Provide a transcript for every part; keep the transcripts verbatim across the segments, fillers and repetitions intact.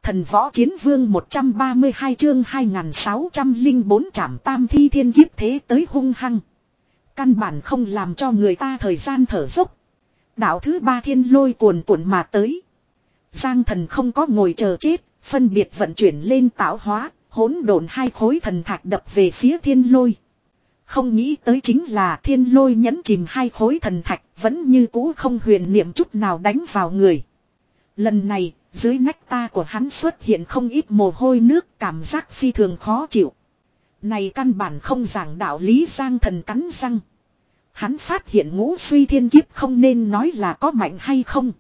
Thần Võ Chiến Vương một trăm ba mươi hai chương hai nghìn sáu trăm lẻ bốn trảm tam thi thiên kiếp thế tới hung hăng. Căn bản không làm cho người ta thời gian thở dốc. Đạo thứ ba thiên lôi cuồn cuộn mà tới. Giang Thần không có ngồi chờ chết, phân biệt vận chuyển lên tạo hóa, hỗn độn hai khối thần thạch đập về phía thiên lôi. Không nghĩ tới chính là thiên lôi nhấn chìm hai khối thần thạch, vẫn như cũ không huyền niệm chút nào đánh vào người. Lần này, dưới nách ta của hắn xuất hiện không ít mồ hôi nước, cảm giác phi thường khó chịu. Này căn bản không giảng đạo lý. Giang Thần cắn răng. Hắn phát hiện ngũ suy thiên kiếp không nên nói là có mạnh hay không,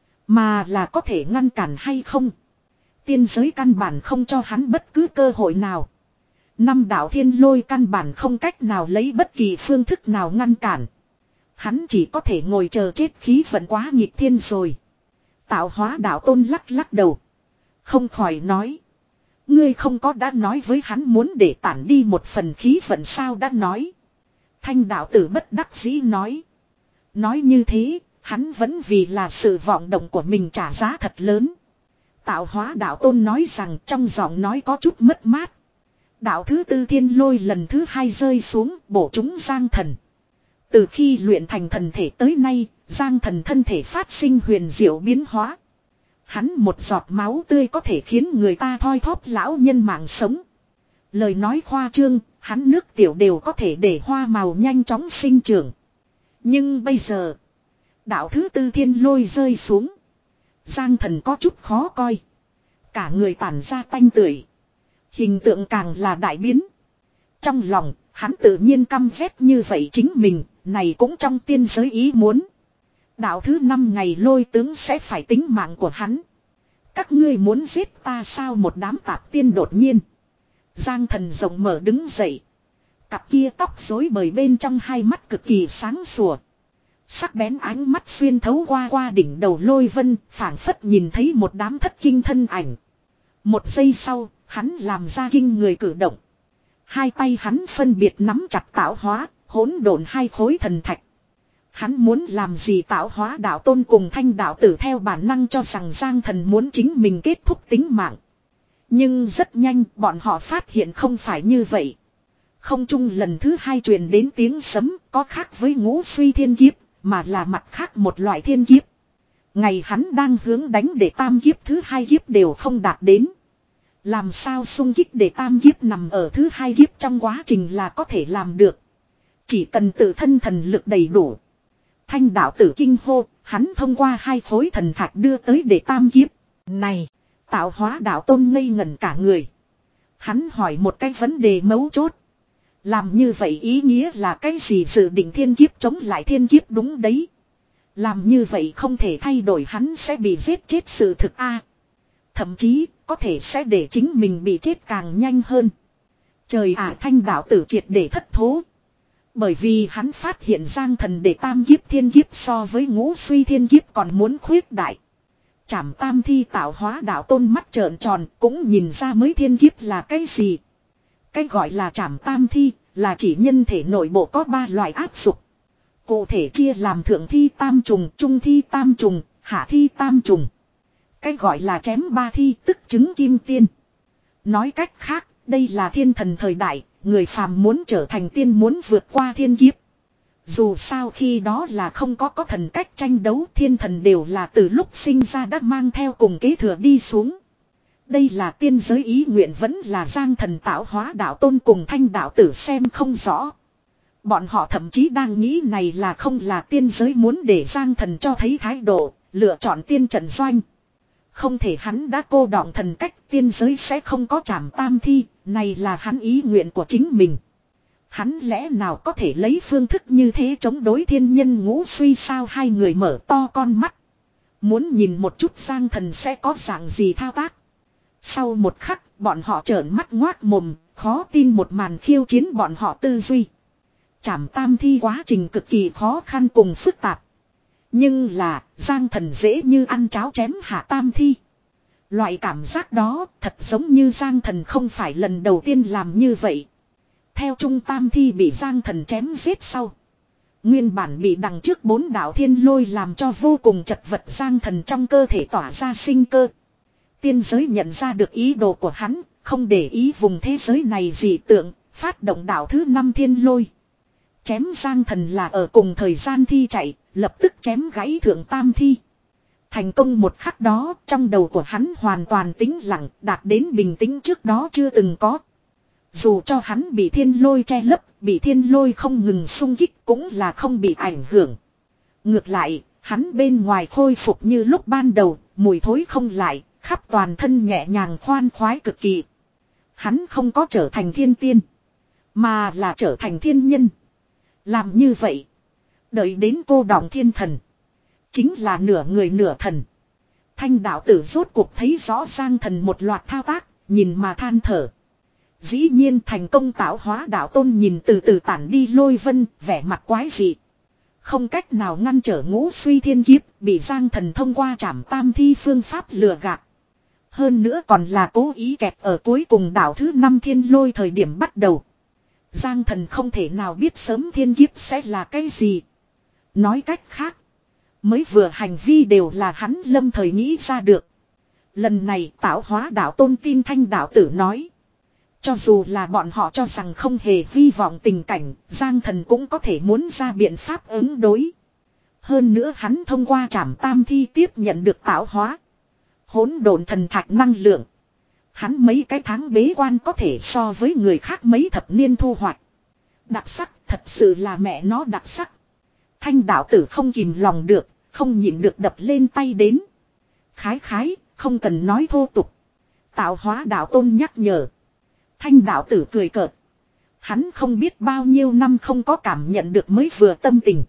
mà là có thể ngăn cản hay không. Tiên giới căn bản không cho hắn bất cứ cơ hội nào. Năm đạo thiên lôi căn bản không cách nào lấy bất kỳ phương thức nào ngăn cản. Hắn chỉ có thể ngồi chờ chết, khí vận quá nghịch thiên rồi. Tạo hóa đạo tôn lắc lắc đầu. Không khỏi nói. Ngươi không có đã nói với hắn muốn để tản đi một phần khí vận sao? Đã nói. Thanh đạo tử bất đắc dĩ nói. Nói như thế, hắn vẫn vì là sự vọng động của mình trả giá thật lớn. Tạo hóa đạo tôn nói rằng trong giọng nói có chút mất mát. Đạo thứ tư thiên lôi lần thứ hai rơi xuống, bổ trúng Giang Thần. Từ khi luyện thành thần thể tới nay, Giang Thần thân thể phát sinh huyền diệu biến hóa. Hắn một giọt máu tươi có thể khiến người ta thoi thóp lão nhân mạng sống. Lời nói khoa trương, hắn nước tiểu đều có thể để hoa màu nhanh chóng sinh trưởng. Nhưng bây giờ, đạo thứ tư thiên lôi rơi xuống. Giang Thần có chút khó coi. Cả người tản ra tanh tưởi. Hình tượng càng là đại biến. Trong lòng, hắn tự nhiên căm ghét như vậy chính mình, này cũng trong tiên giới ý muốn. Đạo thứ năm ngày lôi tướng sẽ phải tính mạng của hắn. Các ngươi muốn giết ta sao? Một đám tạp tiên đột nhiên. Giang Thần rộng mở đứng dậy. Cặp kia tóc rối bời bên trong hai mắt cực kỳ sáng sủa. Sắc bén ánh mắt xuyên thấu qua qua đỉnh đầu lôi vân, phảng phất nhìn thấy một đám thất kinh thân ảnh. Một giây sau, hắn làm ra kinh người cử động. Hai tay hắn phân biệt nắm chặt tạo hóa, hỗn độn hai khối thần thạch. Hắn muốn làm gì? Tạo hóa đạo tôn cùng thanh đạo tử theo bản năng cho rằng Giang Thần muốn chính mình kết thúc tính mạng. Nhưng rất nhanh bọn họ phát hiện không phải như vậy. Không trung lần thứ hai truyền đến tiếng sấm, có khác với ngũ suy thiên kiếp, mà là mặt khác một loại thiên kiếp. Ngày hắn đang hướng đánh để tam kiếp thứ hai kiếp đều không đạt đến. Làm sao xung kích để tam kiếp nằm ở thứ hai kiếp trong quá trình là có thể làm được. Chỉ cần tự thân thần lực đầy đủ. Thanh đạo tử kinh hô, hắn thông qua hai khối thần thạch đưa tới để tam kiếp. Này, tạo hóa đạo tôn ngây ngẩn cả người. Hắn hỏi một cái vấn đề mấu chốt. Làm như vậy ý nghĩa là cái gì? Dự định thiên kiếp chống lại thiên kiếp đúng đấy. Làm như vậy không thể thay đổi hắn sẽ bị giết chết sự thực a. Thậm chí có thể sẽ để chính mình bị chết càng nhanh hơn. Trời ạ! Thanh đạo tử triệt để thất thố. Bởi vì hắn phát hiện Giang Thần để tam kiếp thiên kiếp so với ngũ suy thiên kiếp còn muốn khuyết đại. Trảm tam thi tạo hóa đạo tôn mắt trợn tròn cũng nhìn ra mới thiên kiếp là cái gì. Cái gọi là trảm tam thi là chỉ nhân thể nội bộ có ba loại áp dục. Cụ thể chia làm thượng thi tam trùng, trung thi tam trùng, hạ thi tam trùng. Cái gọi là chém ba thi tức chứng kim tiên. Nói cách khác, đây là thiên thần thời đại, người phàm muốn trở thành tiên muốn vượt qua thiên kiếp. Dù sao khi đó là không có có thần cách tranh đấu, thiên thần đều là từ lúc sinh ra đã mang theo cùng kế thừa đi xuống. Đây là tiên giới ý nguyện vẫn là Giang Thần tạo hóa đạo tôn cùng thanh đạo tử xem không rõ. Bọn họ thậm chí đang nghĩ này là không là tiên giới muốn để Giang Thần cho thấy thái độ, lựa chọn tiên trận doanh. Không thể hắn đã cô đọng thần cách, tiên giới sẽ không có trảm tam thi, này là hắn ý nguyện của chính mình. Hắn lẽ nào có thể lấy phương thức như thế chống đối thiên nhân ngũ suy sao? Hai người mở to con mắt. Muốn nhìn một chút Giang Thần sẽ có dạng gì thao tác. Sau một khắc, bọn họ trợn mắt ngoác mồm, khó tin một màn khiêu chiến bọn họ tư duy. Trảm tam thi quá trình cực kỳ khó khăn cùng phức tạp. Nhưng là, Giang Thần dễ như ăn cháo chém hạ tam thi. Loại cảm giác đó thật giống như Giang Thần không phải lần đầu tiên làm như vậy. Theo trung tam thi bị Giang Thần chém giết sau. Nguyên bản bị đằng trước bốn đạo thiên lôi làm cho vô cùng chật vật Giang Thần trong cơ thể tỏa ra sinh cơ. Tiên giới nhận ra được ý đồ của hắn, không để ý vùng thế giới này dị tượng, phát động đạo thứ năm thiên lôi. Chém Giang Thần là ở cùng thời gian thi chạy, lập tức chém gãy thượng tam thi. Thành công một khắc đó, trong đầu của hắn hoàn toàn tĩnh lặng, đạt đến bình tĩnh trước đó chưa từng có. Dù cho hắn bị thiên lôi che lấp, bị thiên lôi không ngừng xung kích cũng là không bị ảnh hưởng. Ngược lại, hắn bên ngoài khôi phục như lúc ban đầu, mùi thối không lại, khắp toàn thân nhẹ nhàng khoan khoái cực kỳ. Hắn không có trở thành thiên tiên, mà là trở thành thiên nhân. Làm như vậy, đợi đến cô đọng thiên thần, chính là nửa người nửa thần. Thanh đạo tử rốt cuộc thấy rõ Giang Thần một loạt thao tác, nhìn mà than thở. Dĩ nhiên thành công tạo hóa đạo tôn nhìn từ từ tản đi lôi vân, vẻ mặt quái dị. Không cách nào ngăn trở ngũ suy thiên kiếp, bị Giang Thần thông qua trảm tam thi phương pháp lừa gạt. Hơn nữa còn là cố ý kẹp ở cuối cùng đạo thứ năm thiên lôi thời điểm bắt đầu. Giang Thần không thể nào biết sớm thiên kiếp sẽ là cái gì. Nói cách khác, mới vừa hành vi đều là hắn lâm thời nghĩ ra được. Lần này tạo hóa đạo tôn tin Thanh đạo tử nói. Cho dù là bọn họ cho rằng không hề hy vọng tình cảnh, Giang Thần cũng có thể muốn ra biện pháp ứng đối. Hơn nữa hắn thông qua trảm tam thi tiếp nhận được tạo hóa hỗn độn thần thạch năng lượng. Hắn mấy cái tháng bế quan có thể so với người khác mấy thập niên thu hoạch. Đặc sắc, thật sự là mẹ nó đặc sắc. Thanh đạo tử không kìm lòng được, không nhịn được đập lên tay đến. Khái khái, không cần nói thô tục. Tạo hóa đạo tôn nhắc nhở. Thanh đạo tử cười cợt. Hắn không biết bao nhiêu năm không có cảm nhận được mới vừa tâm tình.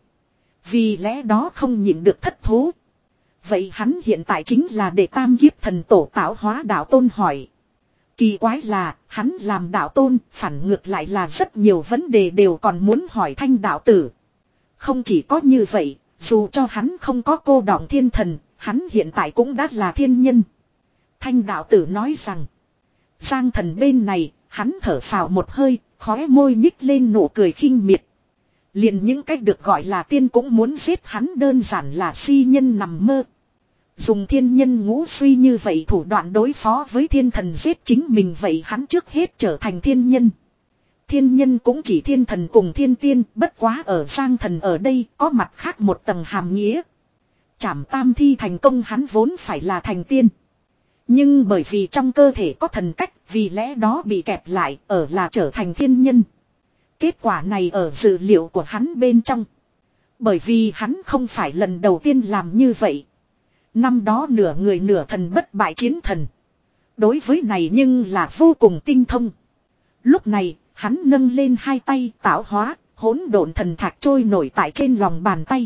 Vì lẽ đó không nhịn được thất thố. Vậy hắn hiện tại chính là để tam kiếp thần tổ tạo hóa đạo tôn hỏi. Kỳ quái là, hắn làm đạo tôn, phản ngược lại là rất nhiều vấn đề đều còn muốn hỏi Thanh đạo tử. Không chỉ có như vậy, dù cho hắn không có cô đọng thiên thần, hắn hiện tại cũng đã là thiên nhân. Thanh đạo tử nói rằng, Giang Thần bên này, hắn thở phào một hơi, khóe môi nhích lên nụ cười khinh miệt. Liền những cách được gọi là tiên cũng muốn giết hắn đơn giản là si nhân nằm mơ. Dùng thiên nhân ngũ suy như vậy thủ đoạn đối phó với thiên thần giết chính mình vậy hắn trước hết trở thành thiên nhân. Thiên nhân cũng chỉ thiên thần cùng thiên tiên, bất quá ở Giang Thần ở đây có mặt khác một tầng hàm nghĩa. Trảm tam thi thành công hắn vốn phải là thành tiên. Nhưng bởi vì trong cơ thể có thần cách, vì lẽ đó bị kẹp lại ở là trở thành thiên nhân. Kết quả này ở dữ liệu của hắn bên trong. Bởi vì hắn không phải lần đầu tiên làm như vậy. Năm đó nửa người nửa thần bất bại chiến thần. Đối với này nhưng là vô cùng tinh thông. Lúc này, hắn nâng lên hai tay tạo hóa, hỗn độn thần thạch trôi nổi tại trên lòng bàn tay.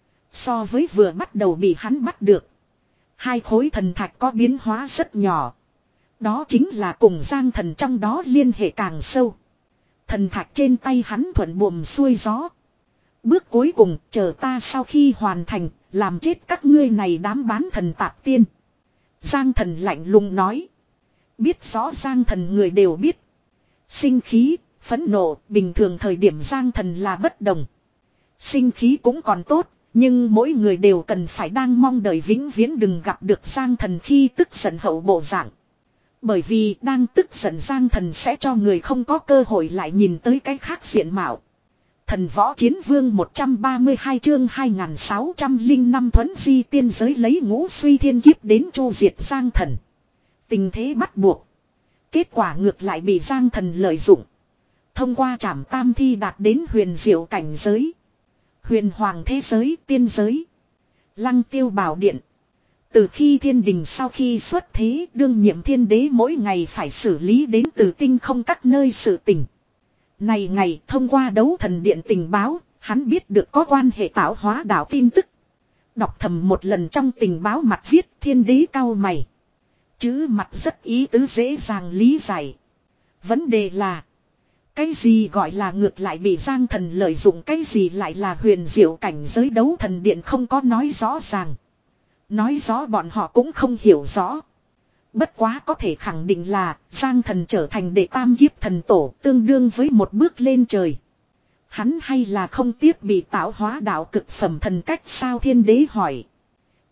So với vừa bắt đầu bị hắn bắt được. Hai khối thần thạch có biến hóa rất nhỏ. Đó chính là cùng Giang Thần trong đó liên hệ càng sâu. Thần thạch trên tay hắn thuận buồm xuôi gió. Bước cuối cùng chờ ta sau khi hoàn thành, làm chết các ngươi này đám bán thần tạp tiên. Giang Thần lạnh lùng nói. Biết rõ Giang Thần người đều biết. Sinh khí, phẫn nộ, bình thường thời điểm Giang Thần là bất đồng. Sinh khí cũng còn tốt, nhưng mỗi người đều cần phải đang mong đợi vĩnh viễn đừng gặp được Giang Thần khi tức giận hậu bộ dạng. Bởi vì đang tức giận Giang Thần sẽ cho người không có cơ hội lại nhìn tới cái khác diện mạo. Thần võ chiến vương một trăm ba mươi hai chương hai nghìn sáu trăm lẻ năm thuấn di tiên giới lấy ngũ suy thiên kiếp đến chu diệt Giang Thần. Tình thế bắt buộc. Kết quả ngược lại bị Giang Thần lợi dụng. Thông qua trảm tam thi đạt đến huyền diệu cảnh giới. Huyền hoàng thế giới, tiên giới. Lăng tiêu bảo điện. Từ khi thiên đình sau khi xuất thế, đương nhiệm thiên đế mỗi ngày phải xử lý đến từ tinh không các nơi sự tình. Này ngày thông qua đấu thần điện tình báo, hắn biết được có quan hệ tạo hóa đạo tin tức. Đọc thầm một lần trong tình báo mặt viết thiên đế cau mày. Chữ mặt rất ý tứ dễ dàng lý giải. Vấn đề là, cái gì gọi là ngược lại bị Giang Thần lợi dụng, cái gì lại là huyền diệu cảnh giới đấu thần điện không có nói rõ ràng. Nói rõ bọn họ cũng không hiểu rõ. Bất quá có thể khẳng định là Giang Thần trở thành đệ tam kiếp thần tổ tương đương với một bước lên trời. Hắn hay là không tiếp bị tạo hóa đạo cực phẩm thần cách sao, thiên đế hỏi.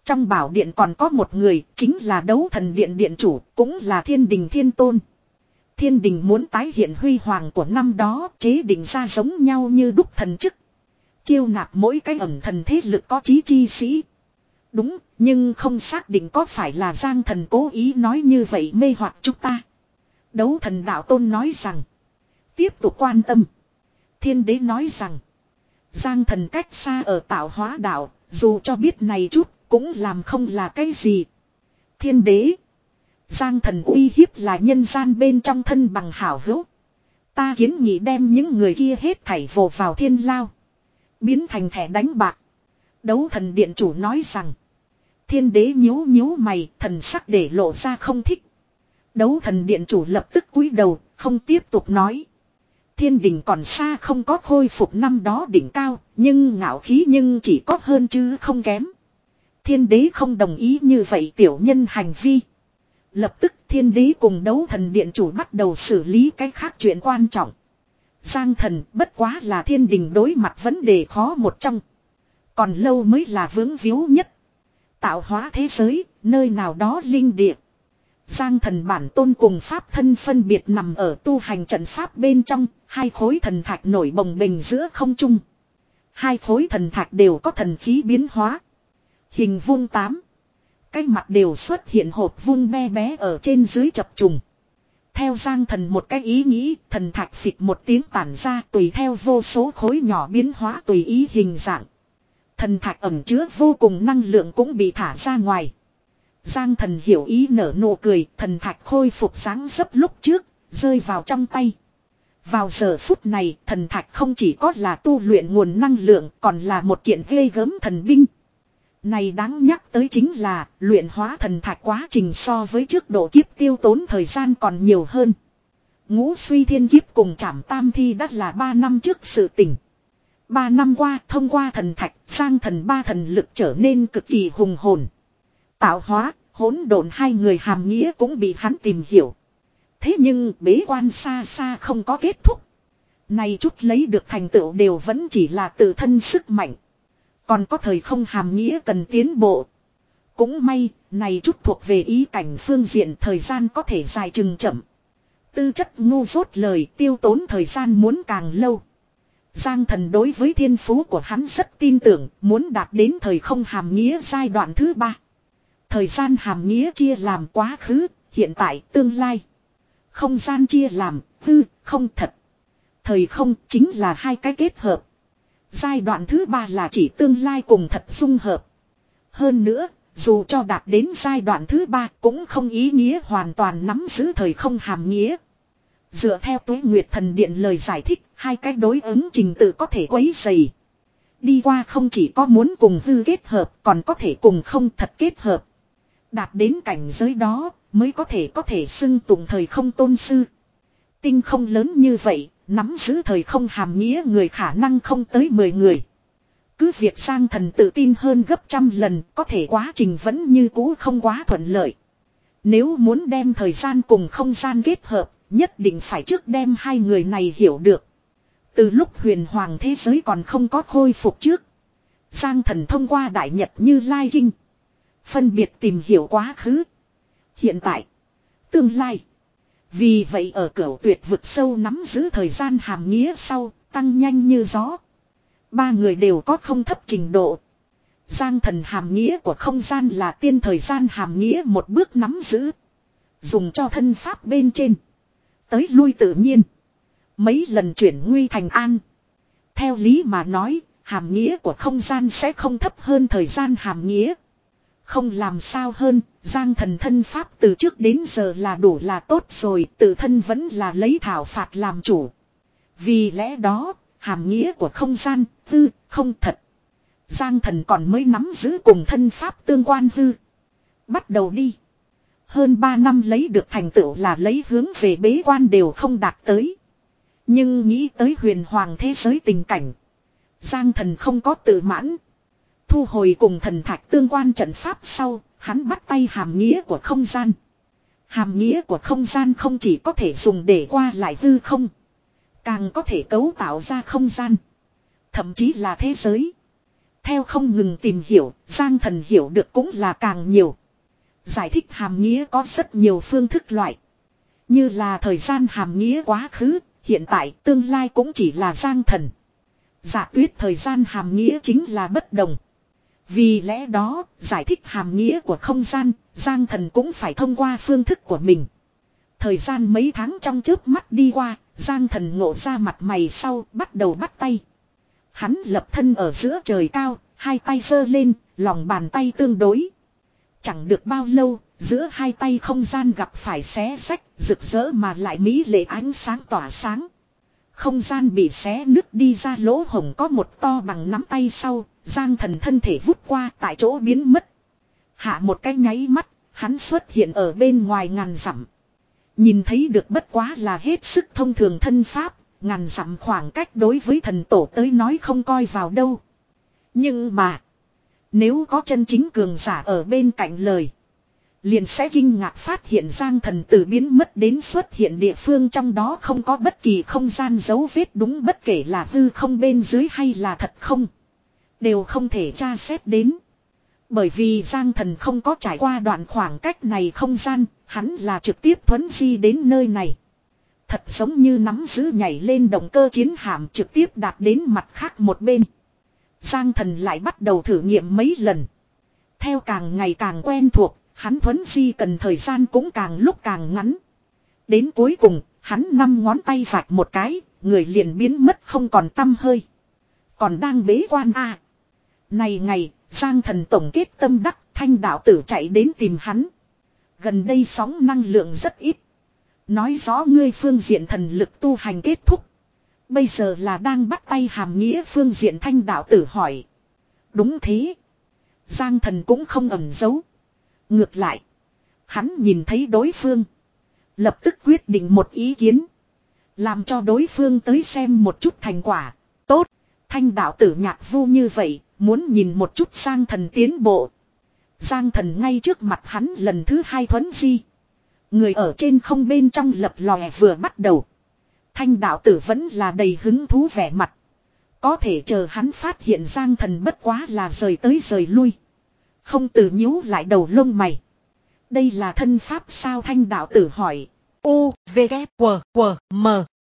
Trong bảo điện còn có một người, chính là đấu thần điện điện chủ, cũng là thiên đình thiên tôn. Thiên đình muốn tái hiện huy hoàng của năm đó, chế định ra giống nhau như đúc thần chức. Chiêu nạp mỗi cái ẩn thần thế lực có chí chi sĩ. Đúng, nhưng không xác định có phải là Giang Thần cố ý nói như vậy mê hoặc chúng ta. Đấu thần đạo tôn nói rằng. Tiếp tục quan tâm. Thiên đế nói rằng. Giang Thần cách xa ở tạo hóa đạo, dù cho biết này chút, cũng làm không là cái gì. Thiên đế. Giang Thần uy hiếp là nhân gian bên trong thân bằng hảo hữu. Ta kiến nghị đem những người kia hết thảy vồ vào thiên lao. Biến thành thẻ đánh bạc. Đấu thần điện chủ nói rằng. Thiên đế nhíu nhíu mày, thần sắc để lộ ra không thích. Đấu thần điện chủ lập tức cúi đầu, không tiếp tục nói. Thiên đình còn xa không có khôi phục năm đó đỉnh cao, nhưng ngạo khí nhưng chỉ có hơn chứ không kém. Thiên đế không đồng ý như vậy tiểu nhân hành vi. Lập tức thiên đế cùng đấu thần điện chủ bắt đầu xử lý cái khác chuyện quan trọng. Giang Thần bất quá là thiên đình đối mặt vấn đề khó một trong. Còn lâu mới là vướng víu nhất. Tạo hóa thế giới, nơi nào đó linh địa. Giang Thần bản tôn cùng pháp thân phân biệt nằm ở tu hành trận pháp bên trong, hai khối thần thạch nổi bồng bềnh giữa không trung. Hai khối thần thạch đều có thần khí biến hóa. Hình vuông tám. Cái mặt đều xuất hiện hộp vuông be bé ở trên dưới chập trùng. Theo Giang Thần một cái ý nghĩ, thần thạch phịch một tiếng tản ra tùy theo vô số khối nhỏ biến hóa tùy ý hình dạng. Thần thạch ẩn chứa vô cùng năng lượng cũng bị thả ra ngoài. Giang Thần hiểu ý nở nụ cười, thần thạch khôi phục dáng dấp lúc trước, rơi vào trong tay. Vào giờ phút này, thần thạch không chỉ có là tu luyện nguồn năng lượng, còn là một kiện ghê gớm thần binh. Này đáng nhắc tới chính là, luyện hóa thần thạch quá trình so với trước độ kiếp tiêu tốn thời gian còn nhiều hơn. Ngũ suy thiên kiếp cùng trảm tam thi đã là ba năm trước sự tình. Ba năm qua, thông qua thần thạch, Giang Thần ba thần lực trở nên cực kỳ hùng hồn. Tạo hóa, hỗn độn hai người hàm nghĩa cũng bị hắn tìm hiểu. Thế nhưng bế quan xa xa không có kết thúc. Này chút lấy được thành tựu đều vẫn chỉ là tự thân sức mạnh. Còn có thời không hàm nghĩa cần tiến bộ. Cũng may, này chút thuộc về ý cảnh phương diện thời gian có thể dài chừng chậm. Tư chất ngu dốt lời tiêu tốn thời gian muốn càng lâu. Giang Thần đối với thiên phú của hắn rất tin tưởng, muốn đạt đến thời không hàm nghĩa giai đoạn thứ ba. Thời gian hàm nghĩa chia làm quá khứ, hiện tại, tương lai. Không gian chia làm hư, không thật. Thời không chính là hai cái kết hợp. Giai đoạn thứ ba là chỉ tương lai cùng thật dung hợp. Hơn nữa, dù cho đạt đến giai đoạn thứ ba cũng không ý nghĩa hoàn toàn nắm giữ thời không hàm nghĩa. Dựa theo Tuế Nguyệt Thần Điện lời giải thích, hai cái đối ứng trình tự có thể quấy dày. Đi qua không chỉ có muốn cùng hư kết hợp, còn có thể cùng không thật kết hợp. Đạt đến cảnh giới đó, mới có thể có thể xưng tụng thời không tôn sư. Tinh không lớn như vậy, nắm giữ thời không hàm nghĩa người khả năng không tới mười người. Cứ việc Giang Thần tự tin hơn gấp trăm lần, có thể quá trình vẫn như cũ không quá thuận lợi. Nếu muốn đem thời gian cùng không gian kết hợp, nhất định phải trước đem hai người này hiểu được. Từ lúc huyền hoàng thế giới còn không có khôi phục trước, Giang Thần thông qua Đại Nhật Như Lai Kinh phân biệt tìm hiểu quá khứ, hiện tại, tương lai. Vì vậy ở cửu tuyệt vực sâu nắm giữ thời gian hàm nghĩa sau, tăng nhanh như gió. Ba người đều có không thấp trình độ. Giang Thần hàm nghĩa của không gian là tiên thời gian hàm nghĩa một bước nắm giữ. Dùng cho thân pháp bên trên. Tới lui tự nhiên. Mấy lần chuyển nguy thành an. Theo lý mà nói, hàm nghĩa của không gian sẽ không thấp hơn thời gian hàm nghĩa. Không làm sao hơn, Giang Thần thân pháp từ trước đến giờ là đủ là tốt rồi, tự thân vẫn là lấy thảo phạt làm chủ. Vì lẽ đó, hàm nghĩa của không gian, hư, không thật. Giang Thần còn mới nắm giữ cùng thân pháp tương quan hư. Bắt đầu đi. Hơn ba năm lấy được thành tựu là lấy hướng về bế quan đều không đạt tới. Nhưng nghĩ tới huyền hoàng thế giới tình cảnh. Giang Thần không có tự mãn. Thu hồi cùng thần thạch tương quan trận pháp sau, hắn bắt tay hàm nghĩa của không gian. Hàm nghĩa của không gian không chỉ có thể dùng để qua lại hư không. Càng có thể cấu tạo ra không gian. Thậm chí là thế giới. Theo không ngừng tìm hiểu, Giang Thần hiểu được cũng là càng nhiều. Giải thích hàm nghĩa có rất nhiều phương thức loại. Như là thời gian hàm nghĩa quá khứ, hiện tại, tương lai cũng chỉ là Giang Thần. Dạ tuyết thời gian hàm nghĩa chính là bất đồng. Vì lẽ đó, giải thích hàm nghĩa của không gian, Giang Thần cũng phải thông qua phương thức của mình. Thời gian mấy tháng trong chớp mắt đi qua, Giang Thần ngộ ra mặt mày sau, bắt đầu bắt tay. Hắn lập thân ở giữa trời cao, hai tay giơ lên, lòng bàn tay tương đối. Chẳng được bao lâu, giữa hai tay không gian gặp phải xé xách, rực rỡ mà lại mỹ lệ ánh sáng tỏa sáng. Không gian bị xé nứt đi ra lỗ hổng có một to bằng nắm tay sau, Giang Thần thân thể vút qua tại chỗ biến mất. Hạ một cái nháy mắt, hắn xuất hiện ở bên ngoài ngàn dặm. Nhìn thấy được bất quá là hết sức thông thường thân pháp, ngàn dặm khoảng cách đối với thần tổ tới nói không coi vào đâu. Nhưng mà, nếu có chân chính cường giả ở bên cạnh lời, liền sẽ kinh ngạc phát hiện Giang Thần từ biến mất đến xuất hiện địa phương trong đó không có bất kỳ không gian dấu vết, đúng bất kể là hư không bên dưới hay là thật không, đều không thể tra xét đến. Bởi vì Giang Thần không có trải qua đoạn khoảng cách này không gian, hắn là trực tiếp thuấn di đến nơi này. Thật giống như nắm giữ nhảy lên động cơ chiến hạm trực tiếp đạt đến mặt khác một bên. Giang Thần lại bắt đầu thử nghiệm mấy lần. Theo càng ngày càng quen thuộc, hắn thuấn di cần thời gian cũng càng lúc càng ngắn. Đến cuối cùng, hắn năm ngón tay vạch một cái, người liền biến mất không còn tăm hơi. Còn đang bế quan à. Này ngày, Giang Thần tổng kết tâm đắc, Thanh đạo tử chạy đến tìm hắn. Gần đây sóng năng lượng rất ít. Nói rõ ngươi phương diện thần lực tu hành kết thúc. Bây giờ là đang bắt tay hàm nghĩa phương diện Thanh đạo tử hỏi. Đúng thế. Giang Thần cũng không ẩn giấu. Ngược lại, hắn nhìn thấy đối phương, lập tức quyết định một ý kiến. Làm cho đối phương tới xem một chút thành quả. Tốt, Thanh đạo tử nhạc vu như vậy, muốn nhìn một chút Giang Thần tiến bộ. Giang Thần ngay trước mặt hắn lần thứ hai thuấn di. Người ở trên không bên trong lập lòe vừa bắt đầu. Thanh đạo tử vẫn là đầy hứng thú vẻ mặt. Có thể chờ hắn phát hiện Giang Thần bất quá là rời tới rời lui. Không từ nhíu lại đầu lông mày. Đây là thân pháp sao? Thanh đạo tử hỏi. U, V, K, W, W, M.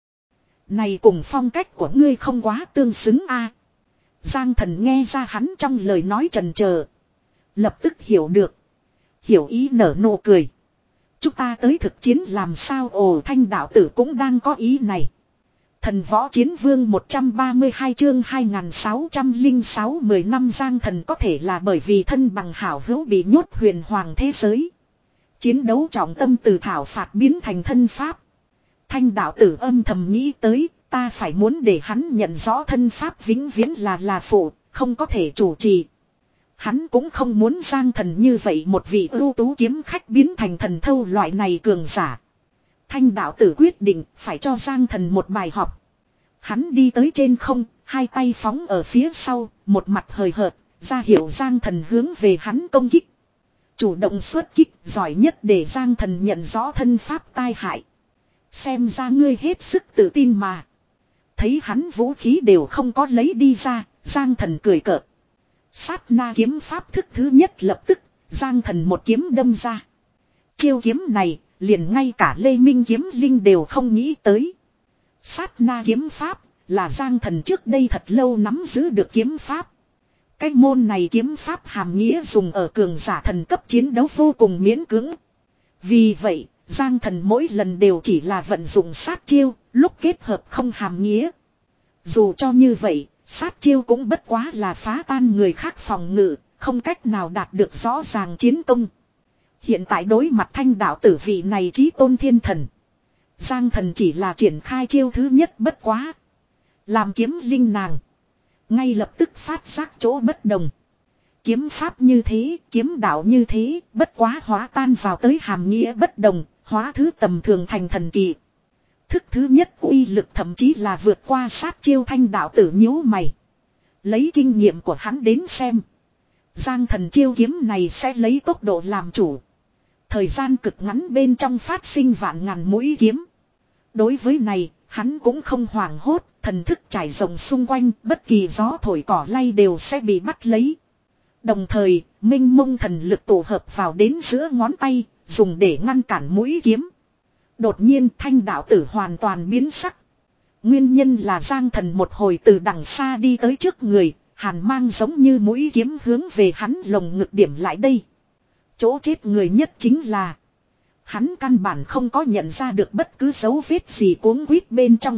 Này cùng phong cách của ngươi không quá tương xứng a. Giang Thần nghe ra hắn trong lời nói trần chờ, lập tức hiểu được. Hiểu ý nở nụ cười. Chúng ta tới thực chiến làm sao? Ồ, Thanh đạo tử cũng đang có ý này. Thần võ chiến vương một trăm ba mươi hai chương hai nghìn sáu trăm lẻ sáu mười năm Giang Thần có thể là bởi vì thân bằng hảo hữu bị nhốt huyền hoàng thế giới. Chiến đấu trọng tâm từ thảo phạt biến thành thân pháp. Thanh đạo tử âm thầm nghĩ tới, ta phải muốn để hắn nhận rõ thân pháp vĩnh viễn là là phụ, không có thể chủ trì. Hắn cũng không muốn Giang Thần như vậy một vị ưu tú kiếm khách biến thành thần thâu loại này cường giả. Thanh đạo tử quyết định phải cho Giang Thần một bài học. Hắn đi tới trên không, hai tay phóng ở phía sau, một mặt hời hợt, ra hiệu Giang Thần hướng về hắn công kích. Chủ động xuất kích, giỏi nhất để Giang Thần nhận rõ thân pháp tai hại. Xem ra ngươi hết sức tự tin mà. Thấy hắn vũ khí đều không có lấy đi ra, Giang Thần cười cợt. Sát na kiếm pháp thức thứ nhất lập tức, Giang Thần một kiếm đâm ra. Chiêu kiếm này, liền ngay cả Lê Minh Kiếm Linh đều không nghĩ tới. Sát na kiếm pháp, là Giang Thần trước đây thật lâu nắm giữ được kiếm pháp. Cái môn này kiếm pháp hàm nghĩa dùng ở cường giả thần cấp chiến đấu vô cùng miễn cưỡng. Vì vậy, Giang Thần mỗi lần đều chỉ là vận dụng sát chiêu, lúc kết hợp không hàm nghĩa. Dù cho như vậy, sát chiêu cũng bất quá là phá tan người khác phòng ngự, không cách nào đạt được rõ ràng chiến công. Hiện tại đối mặt Thanh đạo tử vị này chí tôn thiên thần, Giang Thần chỉ là triển khai chiêu thứ nhất bất quá. Làm kiếm linh nàng, ngay lập tức phát giác chỗ bất đồng. Kiếm pháp như thế, kiếm đạo như thế, bất quá hóa tan vào tới hàm nghĩa bất đồng, hóa thứ tầm thường thành thần kỳ. Thức thứ nhất uy lực thậm chí là vượt qua sát chiêu. Thanh đạo tử nhíu mày. Lấy kinh nghiệm của hắn đến xem, Giang Thần chiêu kiếm này sẽ lấy tốc độ làm chủ. Thời gian cực ngắn bên trong phát sinh vạn ngàn mũi kiếm. Đối với này, hắn cũng không hoảng hốt, thần thức trải rộng xung quanh, bất kỳ gió thổi cỏ lay đều sẽ bị bắt lấy. Đồng thời, minh mông thần lực tổ hợp vào đến giữa ngón tay, dùng để ngăn cản mũi kiếm. Đột nhiên thanh đạo tử hoàn toàn biến sắc. Nguyên nhân là Giang Thần một hồi từ đằng xa đi tới trước người, hàn mang giống như mũi kiếm hướng về hắn lồng ngực điểm lại đây. Chỗ chết người nhất chính là hắn căn bản không có nhận ra được bất cứ dấu vết gì cuống quýt bên trong.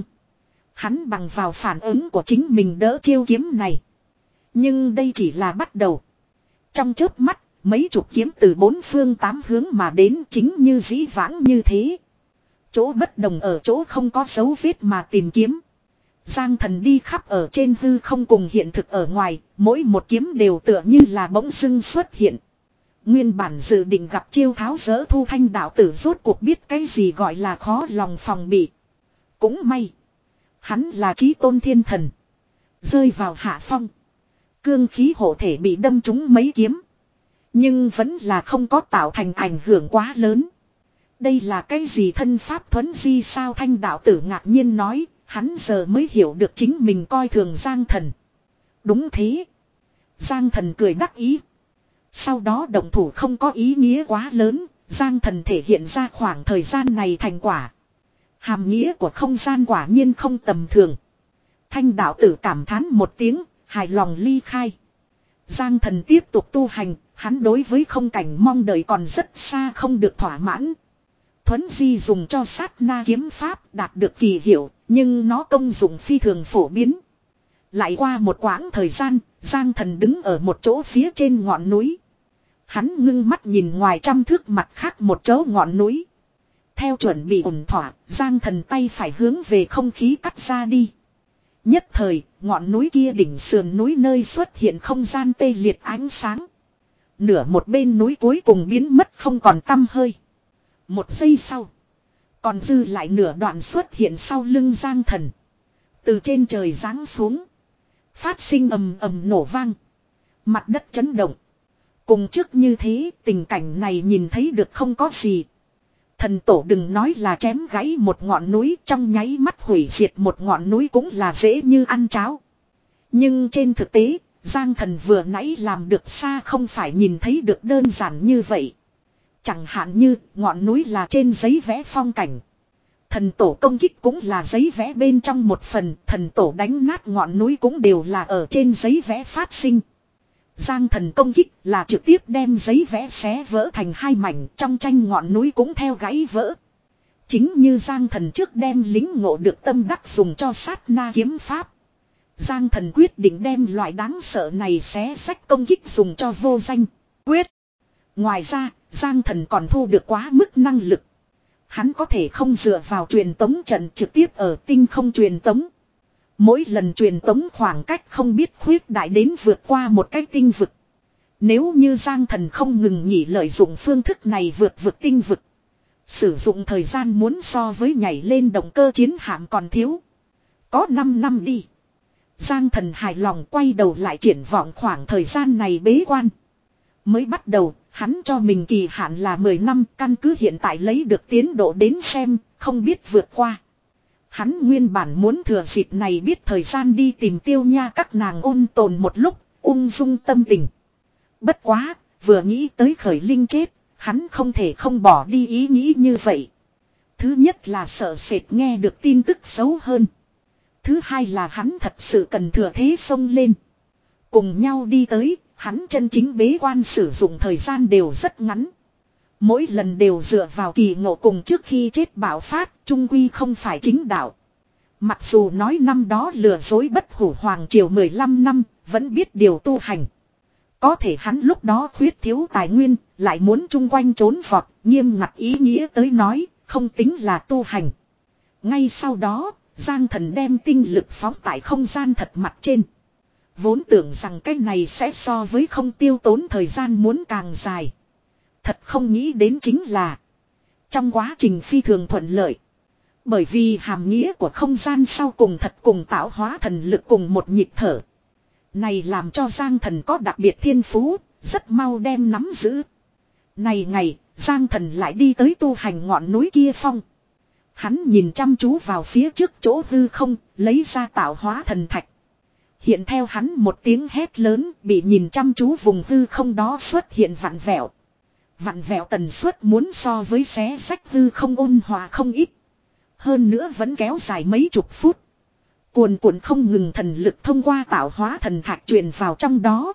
Hắn bằng vào phản ứng của chính mình đỡ chiêu kiếm này. Nhưng đây chỉ là bắt đầu. Trong chớp mắt, mấy chục kiếm từ bốn phương tám hướng mà đến chính như dĩ vãng như thế. Chỗ bất đồng ở chỗ không có dấu vết mà tìm kiếm. Giang Thần đi khắp ở trên hư không cùng hiện thực ở ngoài, mỗi một kiếm đều tựa như là bỗng dưng xuất hiện. Nguyên bản dự định gặp chiêu tháo dỡ Thu Thanh đạo tử rốt cuộc biết cái gì gọi là khó lòng phòng bị. Cũng may. Hắn là chí tôn thiên thần. Rơi vào hạ phong. Cương khí hộ thể bị đâm trúng mấy kiếm. Nhưng vẫn là không có tạo thành ảnh hưởng quá lớn. Đây là cái gì thân pháp thuấn di sao Thanh đạo tử ngạc nhiên nói. Hắn giờ mới hiểu được chính mình coi thường Giang Thần. Đúng thế. Giang Thần cười đắc ý. Sau đó động thủ không có ý nghĩa quá lớn. Giang Thần thể hiện ra khoảng thời gian này thành quả. Hàm nghĩa của không gian quả nhiên không tầm thường. Thanh đạo tử cảm thán một tiếng, hài lòng ly khai. Giang Thần tiếp tục tu hành, hắn đối với không cảnh mong đợi còn rất xa không được thỏa mãn. Thuấn di dùng cho sát na kiếm pháp đạt được kỳ hiệu, nhưng nó công dụng phi thường phổ biến. Lại qua một quãng thời gian, Giang Thần đứng ở một chỗ phía trên ngọn núi. Hắn ngưng mắt nhìn ngoài trăm thước mặt khác một chỗ ngọn núi. Theo chuẩn bị ổn thỏa, Giang Thần tay phải hướng về không khí cắt ra đi. Nhất thời, ngọn núi kia đỉnh sườn núi nơi xuất hiện không gian tê liệt ánh sáng. Nửa một bên núi cuối cùng biến mất không còn tăm hơi. Một giây sau, còn dư lại nửa đoạn xuất hiện sau lưng Giang Thần. Từ trên trời giáng xuống, phát sinh ầm ầm nổ vang. Mặt đất chấn động. Cùng trước như thế, tình cảnh này nhìn thấy được không có gì. Thần tổ đừng nói là chém gãy một ngọn núi, trong nháy mắt hủy diệt một ngọn núi cũng là dễ như ăn cháo. Nhưng trên thực tế, Giang Thần vừa nãy làm được xa không phải nhìn thấy được đơn giản như vậy. Chẳng hạn như ngọn núi là trên giấy vẽ phong cảnh. Thần tổ công kích cũng là giấy vẽ bên trong một phần, thần tổ đánh nát ngọn núi cũng đều là ở trên giấy vẽ phát sinh. Giang Thần công kích là trực tiếp đem giấy vẽ xé vỡ thành hai mảnh, trong tranh ngọn núi cũng theo gãy vỡ. Chính như Giang Thần trước đem lính ngộ được tâm đắc dùng cho sát na kiếm pháp. Giang Thần quyết định đem loại đáng sợ này xé sách công kích dùng cho vô danh quyết. Ngoài ra, Giang Thần còn thu được quá mức năng lực. Hắn có thể không dựa vào truyền tống trận trực tiếp ở tinh không truyền tống. Mỗi lần truyền tống khoảng cách không biết khuyết đại đến vượt qua một cái tinh vực. Nếu như Giang Thần không ngừng nghỉ lợi dụng phương thức này vượt vực tinh vực. Sử dụng thời gian muốn so với nhảy lên động cơ chiến hạm còn thiếu. Có năm năm đi. Giang Thần hài lòng quay đầu lại triển vọng khoảng thời gian này bế quan. Mới bắt đầu, hắn cho mình kỳ hạn là mười năm, căn cứ hiện tại lấy được tiến độ đến xem, không biết vượt qua. Hắn nguyên bản muốn thừa dịp này biết thời gian đi tìm Tiêu Nha các nàng ôn tồn một lúc, ung dung tâm tình. Bất quá, vừa nghĩ tới Khởi Linh chết, hắn không thể không bỏ đi ý nghĩ như vậy. Thứ nhất là sợ sệt nghe được tin tức xấu hơn. Thứ hai là hắn thật sự cần thừa thế xông lên. Cùng nhau đi tới, hắn chân chính bế quan sử dụng thời gian đều rất ngắn. Mỗi lần đều dựa vào kỳ ngộ cùng trước khi chết bạo phát, trung quy không phải chính đạo. Mặc dù nói năm đó lừa dối bất hủ hoàng triều mười lăm năm, vẫn biết điều tu hành. Có thể hắn lúc đó khuyết thiếu tài nguyên, lại muốn chung quanh trốn vọt, nghiêm ngặt ý nghĩa tới nói, không tính là tu hành. Ngay sau đó, Giang Thần đem tinh lực phóng tại không gian thật mặt trên. Vốn tưởng rằng cái này sẽ so với không tiêu tốn thời gian muốn càng dài. Thật không nghĩ đến chính là trong quá trình phi thường thuận lợi. Bởi vì hàm nghĩa của không gian sau cùng thật cùng tạo hóa thần lực cùng một nhịp thở. Này làm cho Giang Thần có đặc biệt thiên phú, rất mau đem nắm giữ. Này ngày, Giang Thần lại đi tới tu hành ngọn núi kia phong. Hắn nhìn chăm chú vào phía trước chỗ hư không, lấy ra tạo hóa thần thạch. Hiện theo hắn một tiếng hét lớn, bị nhìn chăm chú vùng hư không đó xuất hiện vặn vẹo. Vặn vẹo tần suất muốn so với xé rách hư không ôn hòa không ít. Hơn nữa vẫn kéo dài mấy chục phút. Cuồn cuộn không ngừng thần lực thông qua tạo hóa thần thạch truyền vào trong đó.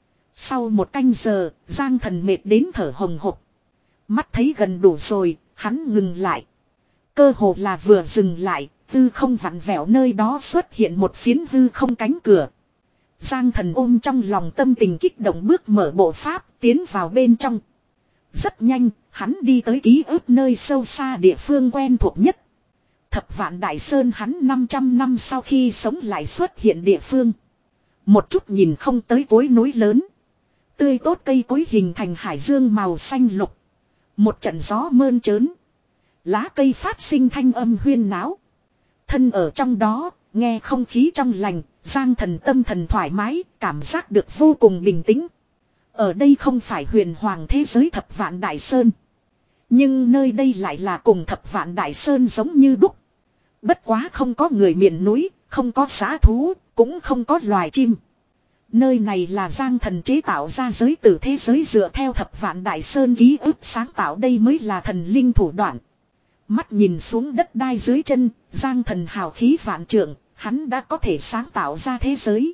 Sau một canh giờ, Giang Thần mệt đến thở hồng hộc. Mắt thấy gần đủ rồi, hắn ngừng lại. Cơ hồ là vừa dừng lại, hư không vặn vẹo nơi đó xuất hiện một phiến hư không cánh cửa. Giang Thần ôm trong lòng tâm tình kích động bước mở bộ pháp tiến vào bên trong. Rất nhanh, hắn đi tới ký ức nơi sâu xa địa phương quen thuộc nhất. Thập Vạn Đại Sơn hắn năm trăm năm sau khi sống lại xuất hiện địa phương. Một chút nhìn không tới cuối núi lớn. Tươi tốt cây cối hình thành hải dương màu xanh lục. Một trận gió mơn trớn. Lá cây phát sinh thanh âm huyên náo. Thân ở trong đó, nghe không khí trong lành, Giang Thần tâm thần thoải mái, cảm giác được vô cùng bình tĩnh. Ở đây không phải huyền hoàng thế giới Thập Vạn Đại Sơn. Nhưng nơi đây lại là cùng Thập Vạn Đại Sơn giống như đúc. Bất quá không có người miền núi, không có dã thú, cũng không có loài chim. Nơi này là Giang Thần chế tạo ra giới tử thế giới dựa theo Thập Vạn Đại Sơn ký ức sáng tạo, đây mới là thần linh thủ đoạn. Mắt nhìn xuống đất đai dưới chân, Giang Thần hào khí vạn trượng, hắn đã có thể sáng tạo ra thế giới.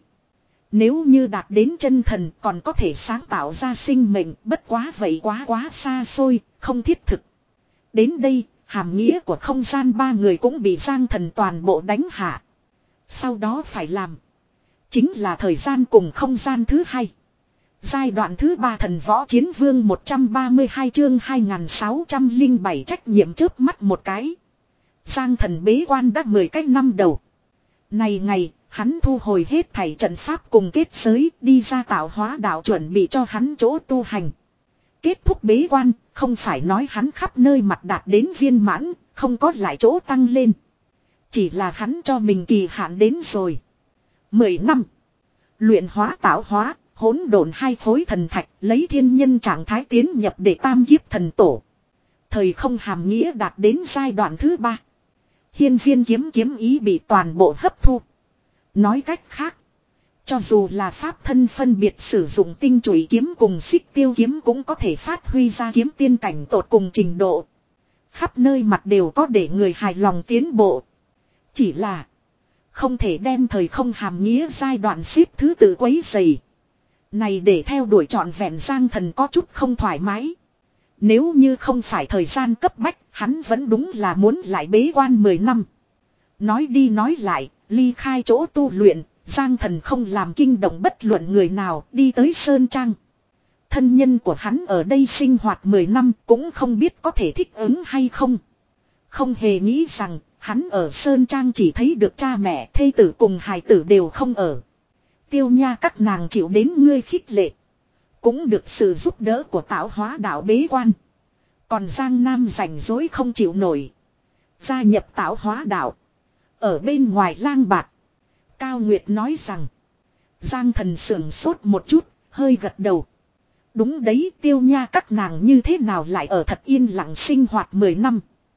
Nếu như đạt đến chân thần còn có thể sáng tạo ra sinh mệnh, bất quá vậy quá quá xa xôi, không thiết thực. Đến đây, hàm nghĩa của không gian ba người cũng bị Giang Thần toàn bộ đánh hạ. Sau đó phải làm chính là thời gian cùng không gian thứ hai. Giai đoạn thứ ba thần võ chiến vương một trăm ba mươi hai chương hai nghìn sáu trăm lẻ bảy trách nhiệm chớp mắt một cái. Giang Thần bế quan đã mười cái năm đầu. Này ngày, hắn thu hồi hết thảy trận pháp cùng kết giới, đi ra tạo hóa đạo chuẩn bị cho hắn chỗ tu hành. Kết thúc bế quan, không phải nói hắn khắp nơi mặt đạt đến viên mãn, không có lại chỗ tăng lên. Chỉ là hắn cho mình kỳ hạn đến rồi. Mười năm. Luyện hóa tạo hóa, hỗn độn hai khối thần thạch, lấy thiên nhân trạng thái tiến nhập để tam kiếp thần tổ. Thời không hàm nghĩa đạt đến giai đoạn thứ ba. Hiên viên kiếm kiếm ý bị toàn bộ hấp thu. Nói cách khác, cho dù là pháp thân phân biệt sử dụng tinh chủy kiếm cùng xích tiêu kiếm cũng có thể phát huy ra kiếm tiên cảnh tột cùng trình độ. Khắp nơi mặt đều có để người hài lòng tiến bộ. Chỉ là không thể đem thời không hàm nghĩa giai đoạn xếp thứ tự quấy dày. Này để theo đuổi trọn vẹn Giang Thần có chút không thoải mái. Nếu như không phải thời gian cấp bách, hắn vẫn đúng là muốn lại bế quan mười năm. Nói đi nói lại, ly khai chỗ tu luyện, Giang Thần không làm kinh động bất luận người nào, đi tới Sơn Trang. Thân nhân của hắn ở đây sinh hoạt mười năm cũng không biết có thể thích ứng hay không. Không hề nghĩ rằng, hắn ở Sơn Trang chỉ thấy được cha mẹ, thê tử cùng hài tử đều không ở. Tiêu nha các nàng chịu đến ngươi khích lệ. Cũng được sự giúp đỡ của tạo hóa đạo bế quan. Còn Giang Nam rảnh rỗi không chịu nổi. Gia nhập tạo hóa đạo. Ở bên ngoài lang bạt. Cao Nguyệt nói rằng. Giang Thần sưởng sốt một chút, hơi gật đầu. Đúng đấy, tiêu nha các nàng như thế nào lại ở thật yên lặng sinh hoạt mười năm.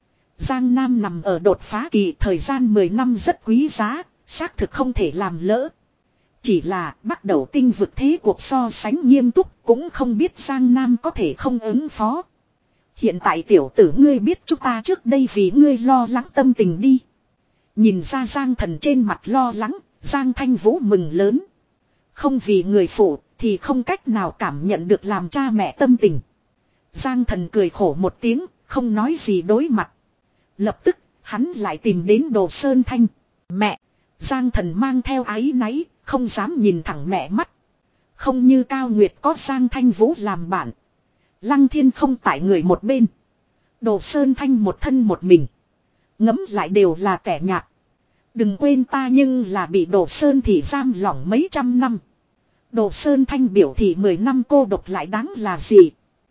Giang Nam nằm ở đột phá kỳ, thời gian mười năm rất quý giá, xác thực không thể làm lỡ. Chỉ là bắt đầu tinh vực thế cuộc so sánh nghiêm túc, cũng không biết Giang Nam có thể không ứng phó. Hiện tại tiểu tử ngươi biết chúng ta trước đây vì ngươi lo lắng tâm tình đi. Nhìn ra Giang Thần trên mặt lo lắng, Giang Thanh Vũ mừng lớn. Không vì người phụ thì không cách nào cảm nhận được làm cha mẹ tâm tình. Giang Thần cười khổ một tiếng, không nói gì đối mặt. Lập tức, hắn lại tìm đến Đồ Sơn Thanh. Mẹ! Giang Thần mang theo áy náy, không dám nhìn thẳng mẹ mắt. Không như Cao Nguyệt có Giang Thanh Vũ làm bạn. Lăng Thiên không tại người một bên. Đồ Sơn Thanh một thân một mình. Ngấm lại đều là kẻ nhạt. Đừng quên ta nhưng là bị Đồ Sơn thì giam lỏng mấy trăm năm. Đồ Sơn Thanh biểu thị mười năm cô độc lại đáng là gì.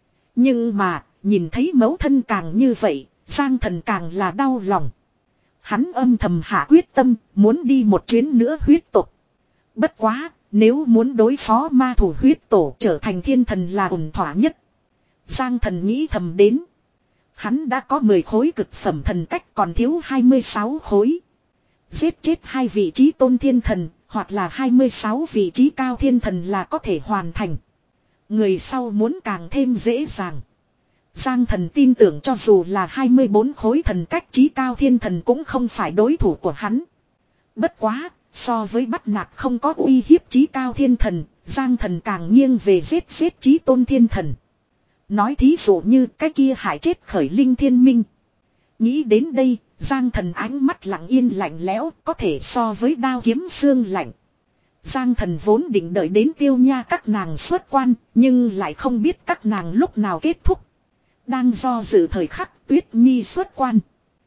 Nhưng mà, nhìn thấy mẫu thân càng như vậy, Giang Thần càng là đau lòng. Hắn âm thầm hạ quyết tâm, muốn đi một chuyến nữa huyết tộc. Bất quá, nếu muốn đối phó ma thủ huyết tổ trở thành thiên thần là ổn thỏa nhất. Giang Thần nghĩ thầm đến. Hắn đã có mười khối cực phẩm thần cách, còn thiếu hai mươi sáu khối. Giết chết hai vị trí tôn thiên thần, hoặc là hai mươi sáu vị trí cao thiên thần là có thể hoàn thành. Người sau muốn càng thêm dễ dàng. Giang thần tin tưởng cho dù là hai mươi bốn khối thần cách trí cao thiên thần cũng không phải đối thủ của hắn. Bất quá, so với bắt nạt không có uy hiếp trí cao thiên thần, Giang thần càng nghiêng về giết giết trí tôn thiên thần. Nói thí dụ như cái kia hại chết khởi linh thiên minh. Nghĩ đến đây, Giang thần ánh mắt lặng yên lạnh lẽo, có thể so với đao kiếm xương lạnh. Giang thần vốn định đợi đến Tiêu Nha các nàng xuất quan, nhưng lại không biết các nàng lúc nào kết thúc. Đang do dự thời khắc Tuyết Nhi xuất quan.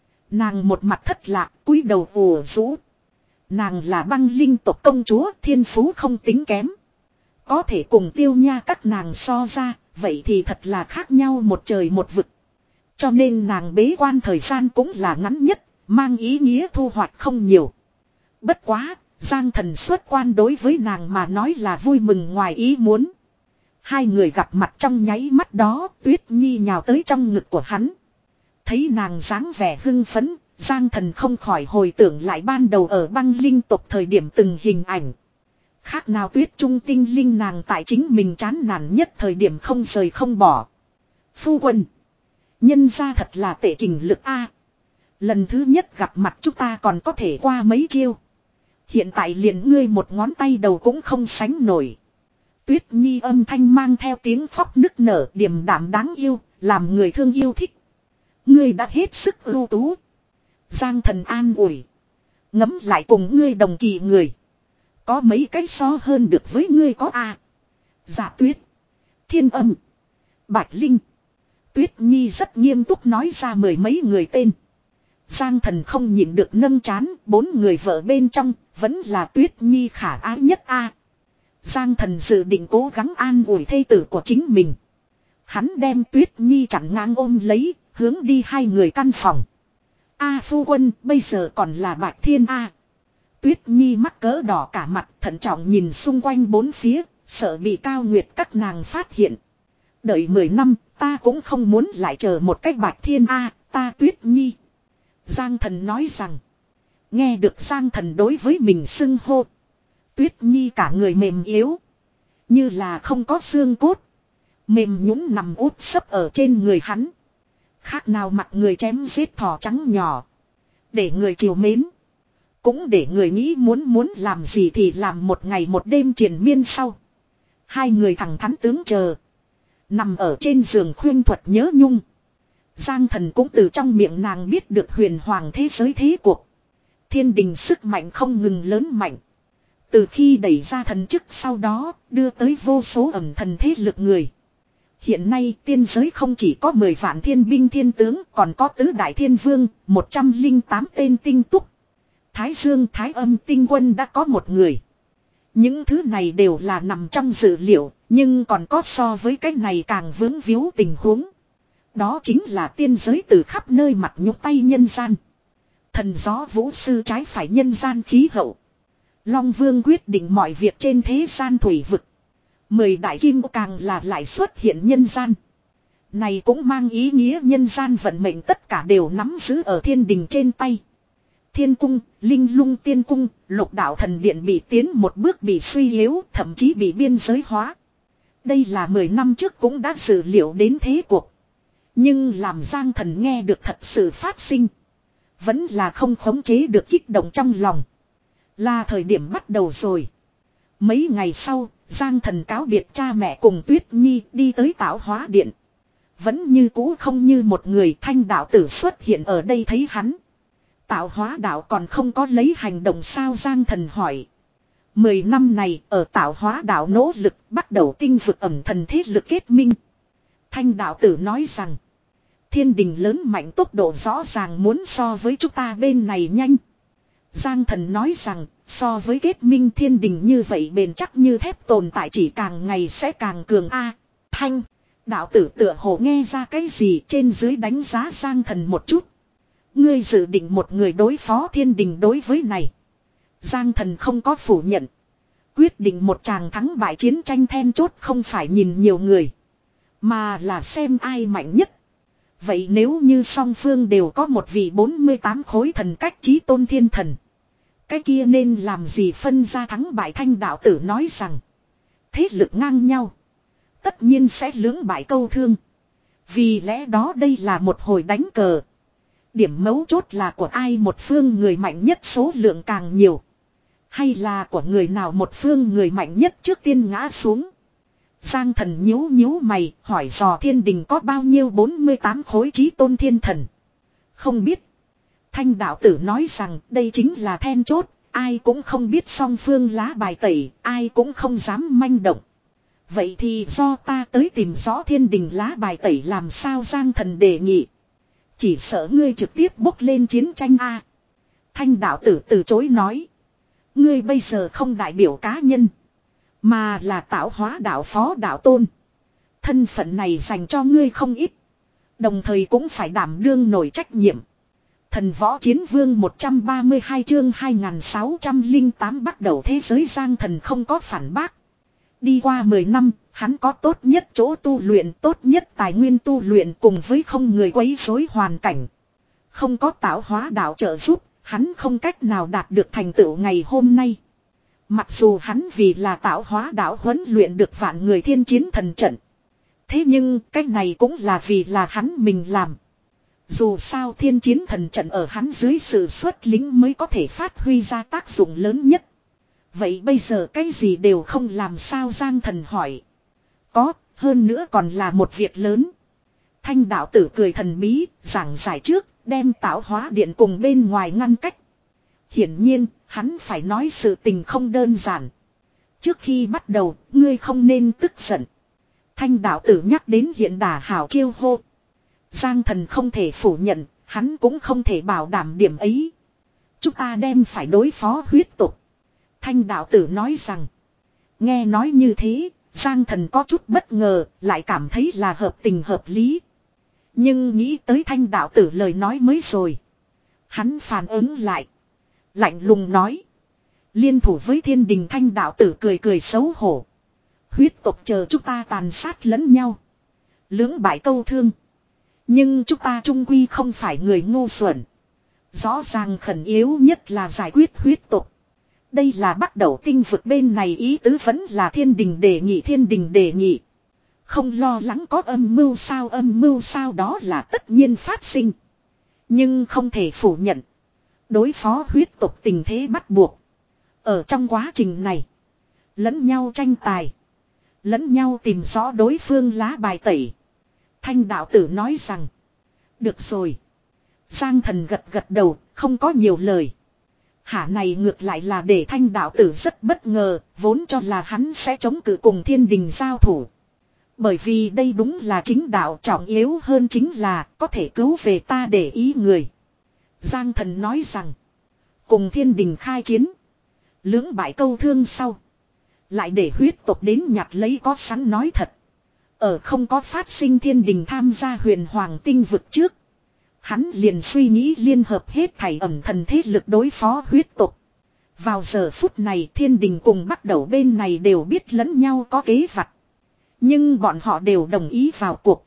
Nàng một mặt thất lạc, cúi đầu ủ rũ. Nàng là băng linh tộc công chúa, thiên phú không tính kém. Có thể cùng Tiêu Nha các nàng so ra, vậy thì thật là khác nhau một trời một vực. Cho nên nàng bế quan thời gian cũng là ngắn nhất, mang ý nghĩa thu hoạch không nhiều. Bất quá, Giang thần xuất quan đối với nàng mà nói là vui mừng ngoài ý muốn. Hai người gặp mặt trong nháy mắt đó, Tuyết Nhi nhào tới trong ngực của hắn. Thấy nàng dáng vẻ hưng phấn, Giang thần không khỏi hồi tưởng lại ban đầu ở băng linh tộc thời điểm từng hình ảnh. Khác nào Tuyết Trung tinh linh nàng tại chính mình chán nản nhất thời điểm không rời không bỏ. Phu quân. Nhân ra thật là tệ kình lực a. Lần thứ nhất gặp mặt chúng ta còn có thể qua mấy chiêu. Hiện tại liền ngươi một ngón tay đầu cũng không sánh nổi. Tuyết Nhi âm thanh mang theo tiếng khóc nức nở điềm đạm đáng yêu, làm người thương yêu thích. Ngươi đã hết sức ưu tú. Giang thần an ủi. Ngẫm lại cùng ngươi đồng kỳ người. Có mấy cái so hơn được với ngươi có a. À? Dạ Tuyết. Thiên Âm. Bạch Linh. Tuyết Nhi rất nghiêm túc nói ra mười mấy người tên. Giang thần không nhịn được nâng chán, bốn người vợ bên trong, vẫn là Tuyết Nhi khả ái nhất a. À? Giang thần dự định cố gắng an ủi thê tử của chính mình. Hắn đem Tuyết Nhi chặn ngang ôm lấy, hướng đi hai người căn phòng. A phu quân, bây giờ còn là Bạch Thiên a. Tuyết Nhi mắc cỡ đỏ cả mặt, thận trọng nhìn xung quanh bốn phía, sợ bị Cao Nguyệt các nàng phát hiện. Đợi mười năm, ta cũng không muốn lại chờ một cách Bạch Thiên a, ta Tuyết Nhi. Giang thần nói rằng, nghe được Giang thần đối với mình xưng hô. Tuyết Nhi cả người mềm yếu, như là không có xương cốt. Mềm nhũn nằm úp sấp ở trên người hắn. Khác nào mặt người chém giết thỏ trắng nhỏ. Để người chiều mến. Cũng để người nghĩ muốn muốn làm gì thì làm một ngày một đêm triền miên sau. Hai người thẳng thắn tướng chờ. Nằm ở trên giường khuyên thuật nhớ nhung. Giang thần cũng từ trong miệng nàng biết được huyền hoàng thế giới thế cuộc. Thiên đình sức mạnh không ngừng lớn mạnh. Từ khi đẩy ra thần chức sau đó, đưa tới vô số ẩm thần thế lực người. Hiện nay tiên giới không chỉ có mười vạn thiên binh thiên tướng, còn có tứ đại thiên vương, một trăm lẻ tám tên tinh túc. Thái Dương Thái Âm tinh quân đã có một người. Những thứ này đều là nằm trong dự liệu, nhưng còn có so với cái này càng vướng víu tình huống. Đó chính là tiên giới từ khắp nơi mặt nhúc tay nhân gian. Thần gió vũ sư trái phải nhân gian khí hậu. Long Vương quyết định mọi việc trên thế gian thủy vực. Mười đại kim càng là lại xuất hiện nhân gian. Này cũng mang ý nghĩa nhân gian vận mệnh tất cả đều nắm giữ ở thiên đình trên tay. Thiên cung, linh lung tiên cung, lục đạo thần điện bị tiến một bước bị suy yếu, thậm chí bị biên giới hóa. Đây là mười năm trước cũng đã dự liệu đến thế cuộc. Nhưng làm Giang thần nghe được thật sự phát sinh. Vẫn là không khống chế được kích động trong lòng. Là thời điểm bắt đầu rồi. Mấy ngày sau, Giang thần cáo biệt cha mẹ cùng Tuyết Nhi đi tới Tạo Hóa Điện. Vẫn như cũ không như một người thanh đạo tử xuất hiện ở đây thấy hắn. Tạo Hóa đạo còn không có lấy hành động sao Giang thần hỏi. Mười năm này ở Tạo Hóa đạo nỗ lực bắt đầu tinh vực ẩm thần thế lực kết minh. Thanh đạo tử nói rằng. Thiên đình lớn mạnh tốc độ rõ ràng muốn so với chúng ta bên này nhanh. Giang thần nói rằng so với kết minh thiên đình như vậy bền chắc như thép tồn tại chỉ càng ngày sẽ càng cường a. Thanh đạo tử tựa hồ nghe ra cái gì trên dưới đánh giá Giang thần một chút. Ngươi dự định một người đối phó thiên đình đối với này. Giang thần không có phủ nhận. Quyết định một tràng thắng bại chiến tranh then chốt không phải nhìn nhiều người. Mà là xem ai mạnh nhất. Vậy nếu như song phương đều có một vị bốn mươi tám khối thần cách chí tôn thiên thần. Cái kia nên làm gì phân ra thắng bại? Thanh đạo tử nói rằng. Thế lực ngang nhau. Tất nhiên sẽ lưỡng bại câu thương. Vì lẽ đó đây là một hồi đánh cờ. Điểm mấu chốt là của ai một phương người mạnh nhất số lượng càng nhiều. Hay là của người nào một phương người mạnh nhất trước tiên ngã xuống. Giang thần nhíu nhíu mày hỏi dò thiên đình có bao nhiêu bốn mươi tám khối chí tôn thiên thần. Không biết. Thanh đạo tử nói rằng đây chính là then chốt. Ai cũng không biết song phương lá bài tẩy. Ai cũng không dám manh động. Vậy thì do ta tới tìm rõ thiên đình lá bài tẩy làm sao? Giang thần đề nghị. Chỉ sợ ngươi trực tiếp bốc lên chiến tranh a. Thanh đạo tử từ chối nói. Ngươi bây giờ không đại biểu cá nhân. Mà là tạo hóa đạo phó đạo tôn. Thân phận này dành cho ngươi không ít. Đồng thời cũng phải đảm đương nổi trách nhiệm. Thần võ chiến vương một trăm ba mươi hai chương hai nghìn sáu trăm lẻ tám bắt đầu thế giới. Giang thần không có phản bác. Đi qua mười năm, hắn có tốt nhất chỗ tu luyện, tốt nhất tài nguyên tu luyện cùng với không người quấy rối hoàn cảnh. Không có tạo hóa đạo trợ giúp, hắn không cách nào đạt được thành tựu ngày hôm nay. Mặc dù hắn vì là tạo hóa đạo huấn luyện được vạn người thiên chiến thần trận. Thế nhưng cái này cũng là vì là hắn mình làm. Dù sao thiên chiến thần trận ở hắn dưới sự xuất lính mới có thể phát huy ra tác dụng lớn nhất. Vậy bây giờ cái gì đều không làm sao? Giang thần hỏi. Có, hơn nữa còn là một việc lớn. Thanh đạo tử cười thần bí, giảng giải trước, đem tạo hóa điện cùng bên ngoài ngăn cách. Hiển nhiên, hắn phải nói sự tình không đơn giản. Trước khi bắt đầu, ngươi không nên tức giận. Thanh đạo tử nhắc đến hiện đà hảo chiêu hô. Giang thần không thể phủ nhận, hắn cũng không thể bảo đảm điểm ấy. Chúng ta đem phải đối phó huyết tục. Thanh đạo tử nói rằng. Nghe nói như thế, Giang thần có chút bất ngờ, lại cảm thấy là hợp tình hợp lý. Nhưng nghĩ tới thanh đạo tử lời nói mới rồi. Hắn phản ứng lại. Lạnh lùng nói. Liên thủ với thiên đình. Thanh đạo tử cười cười xấu hổ. Huyết tộc chờ chúng ta tàn sát lẫn nhau. Lưỡng bại câu thương. Nhưng chúng ta trung quy không phải người ngu xuẩn. Rõ ràng khẩn yếu nhất là giải quyết huyết tộc. Đây là bắt đầu tinh vực bên này ý tứ vẫn là thiên đình đề nghị. Thiên đình đề nghị. Không lo lắng có âm mưu sao? Âm mưu sao đó là tất nhiên phát sinh. Nhưng không thể phủ nhận. Đối phó huyết tộc tình thế bắt buộc. Ở trong quá trình này. Lẫn nhau tranh tài. Lẫn nhau tìm rõ đối phương lá bài tẩy. Thanh đạo tử nói rằng. Được rồi. Giang thần gật gật đầu, không có nhiều lời. Hả này ngược lại là để thanh đạo tử rất bất ngờ, vốn cho là hắn sẽ chống cự cùng thiên đình giao thủ. Bởi vì đây đúng là chính đạo, trọng yếu hơn chính là có thể cứu về ta để ý người. Giang thần nói rằng, cùng thiên đình khai chiến. Lưỡng bại câu thương sau. Lại để huyết tộc đến nhặt lấy có sẵn nói thật. Ở không có phát sinh thiên đình tham gia huyền hoàng tinh vực trước. Hắn liền suy nghĩ liên hợp hết thảy ẩn thần thế lực đối phó huyết tộc. Vào giờ phút này thiên đình cùng bắt đầu bên này đều biết lẫn nhau có kế vặt. Nhưng bọn họ đều đồng ý vào cuộc.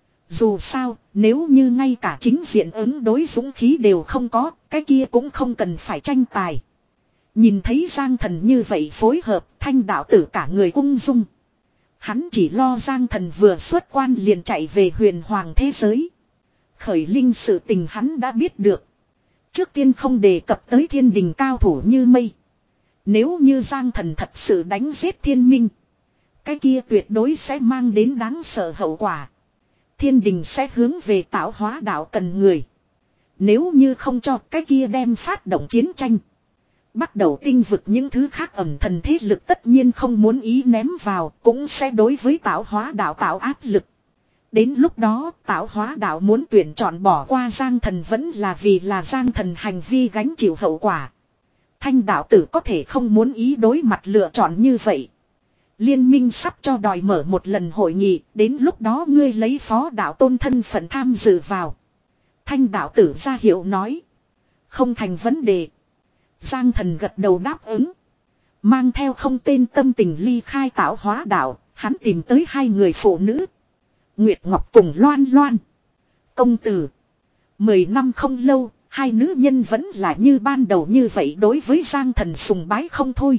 Dù sao, nếu như ngay cả chính diện ứng đối dũng khí đều không có, cái kia cũng không cần phải tranh tài. Nhìn thấy Giang thần như vậy phối hợp, thanh đạo tử cả người ung dung. Hắn chỉ lo Giang thần vừa xuất quan liền chạy về huyền hoàng thế giới. Khởi linh sự tình hắn đã biết được. Trước tiên không đề cập tới thiên đình cao thủ như mây. Nếu như Giang thần thật sự đánh giết thiên minh. Cái kia tuyệt đối sẽ mang đến đáng sợ hậu quả. Thiên đình sẽ hướng về tạo hóa đạo cần người. Nếu như không cho cái kia đem phát động chiến tranh. Bắt đầu tinh vực những thứ khác ẩn thần thế lực tất nhiên không muốn ý ném vào. Cũng sẽ đối với tạo hóa đạo tạo áp lực. Đến lúc đó tạo hóa đạo muốn tuyển chọn bỏ qua Giang thần vẫn là vì là Giang thần hành vi gánh chịu hậu quả. Thanh đạo tử có thể không muốn ý đối mặt lựa chọn như vậy. Liên minh sắp cho đòi mở một lần hội nghị, đến lúc đó ngươi lấy phó đạo tôn thân phận tham dự vào. Thanh đạo tử ra hiệu nói. Không thành vấn đề. Giang thần gật đầu đáp ứng. Mang theo không tên tâm tình ly khai tạo hóa đạo, hắn tìm tới hai người phụ nữ. Nguyệt Ngọc cùng Loan Loan. Công tử. Mười năm không lâu, hai nữ nhân vẫn là như ban đầu như vậy đối với Giang Thần sùng bái không thôi.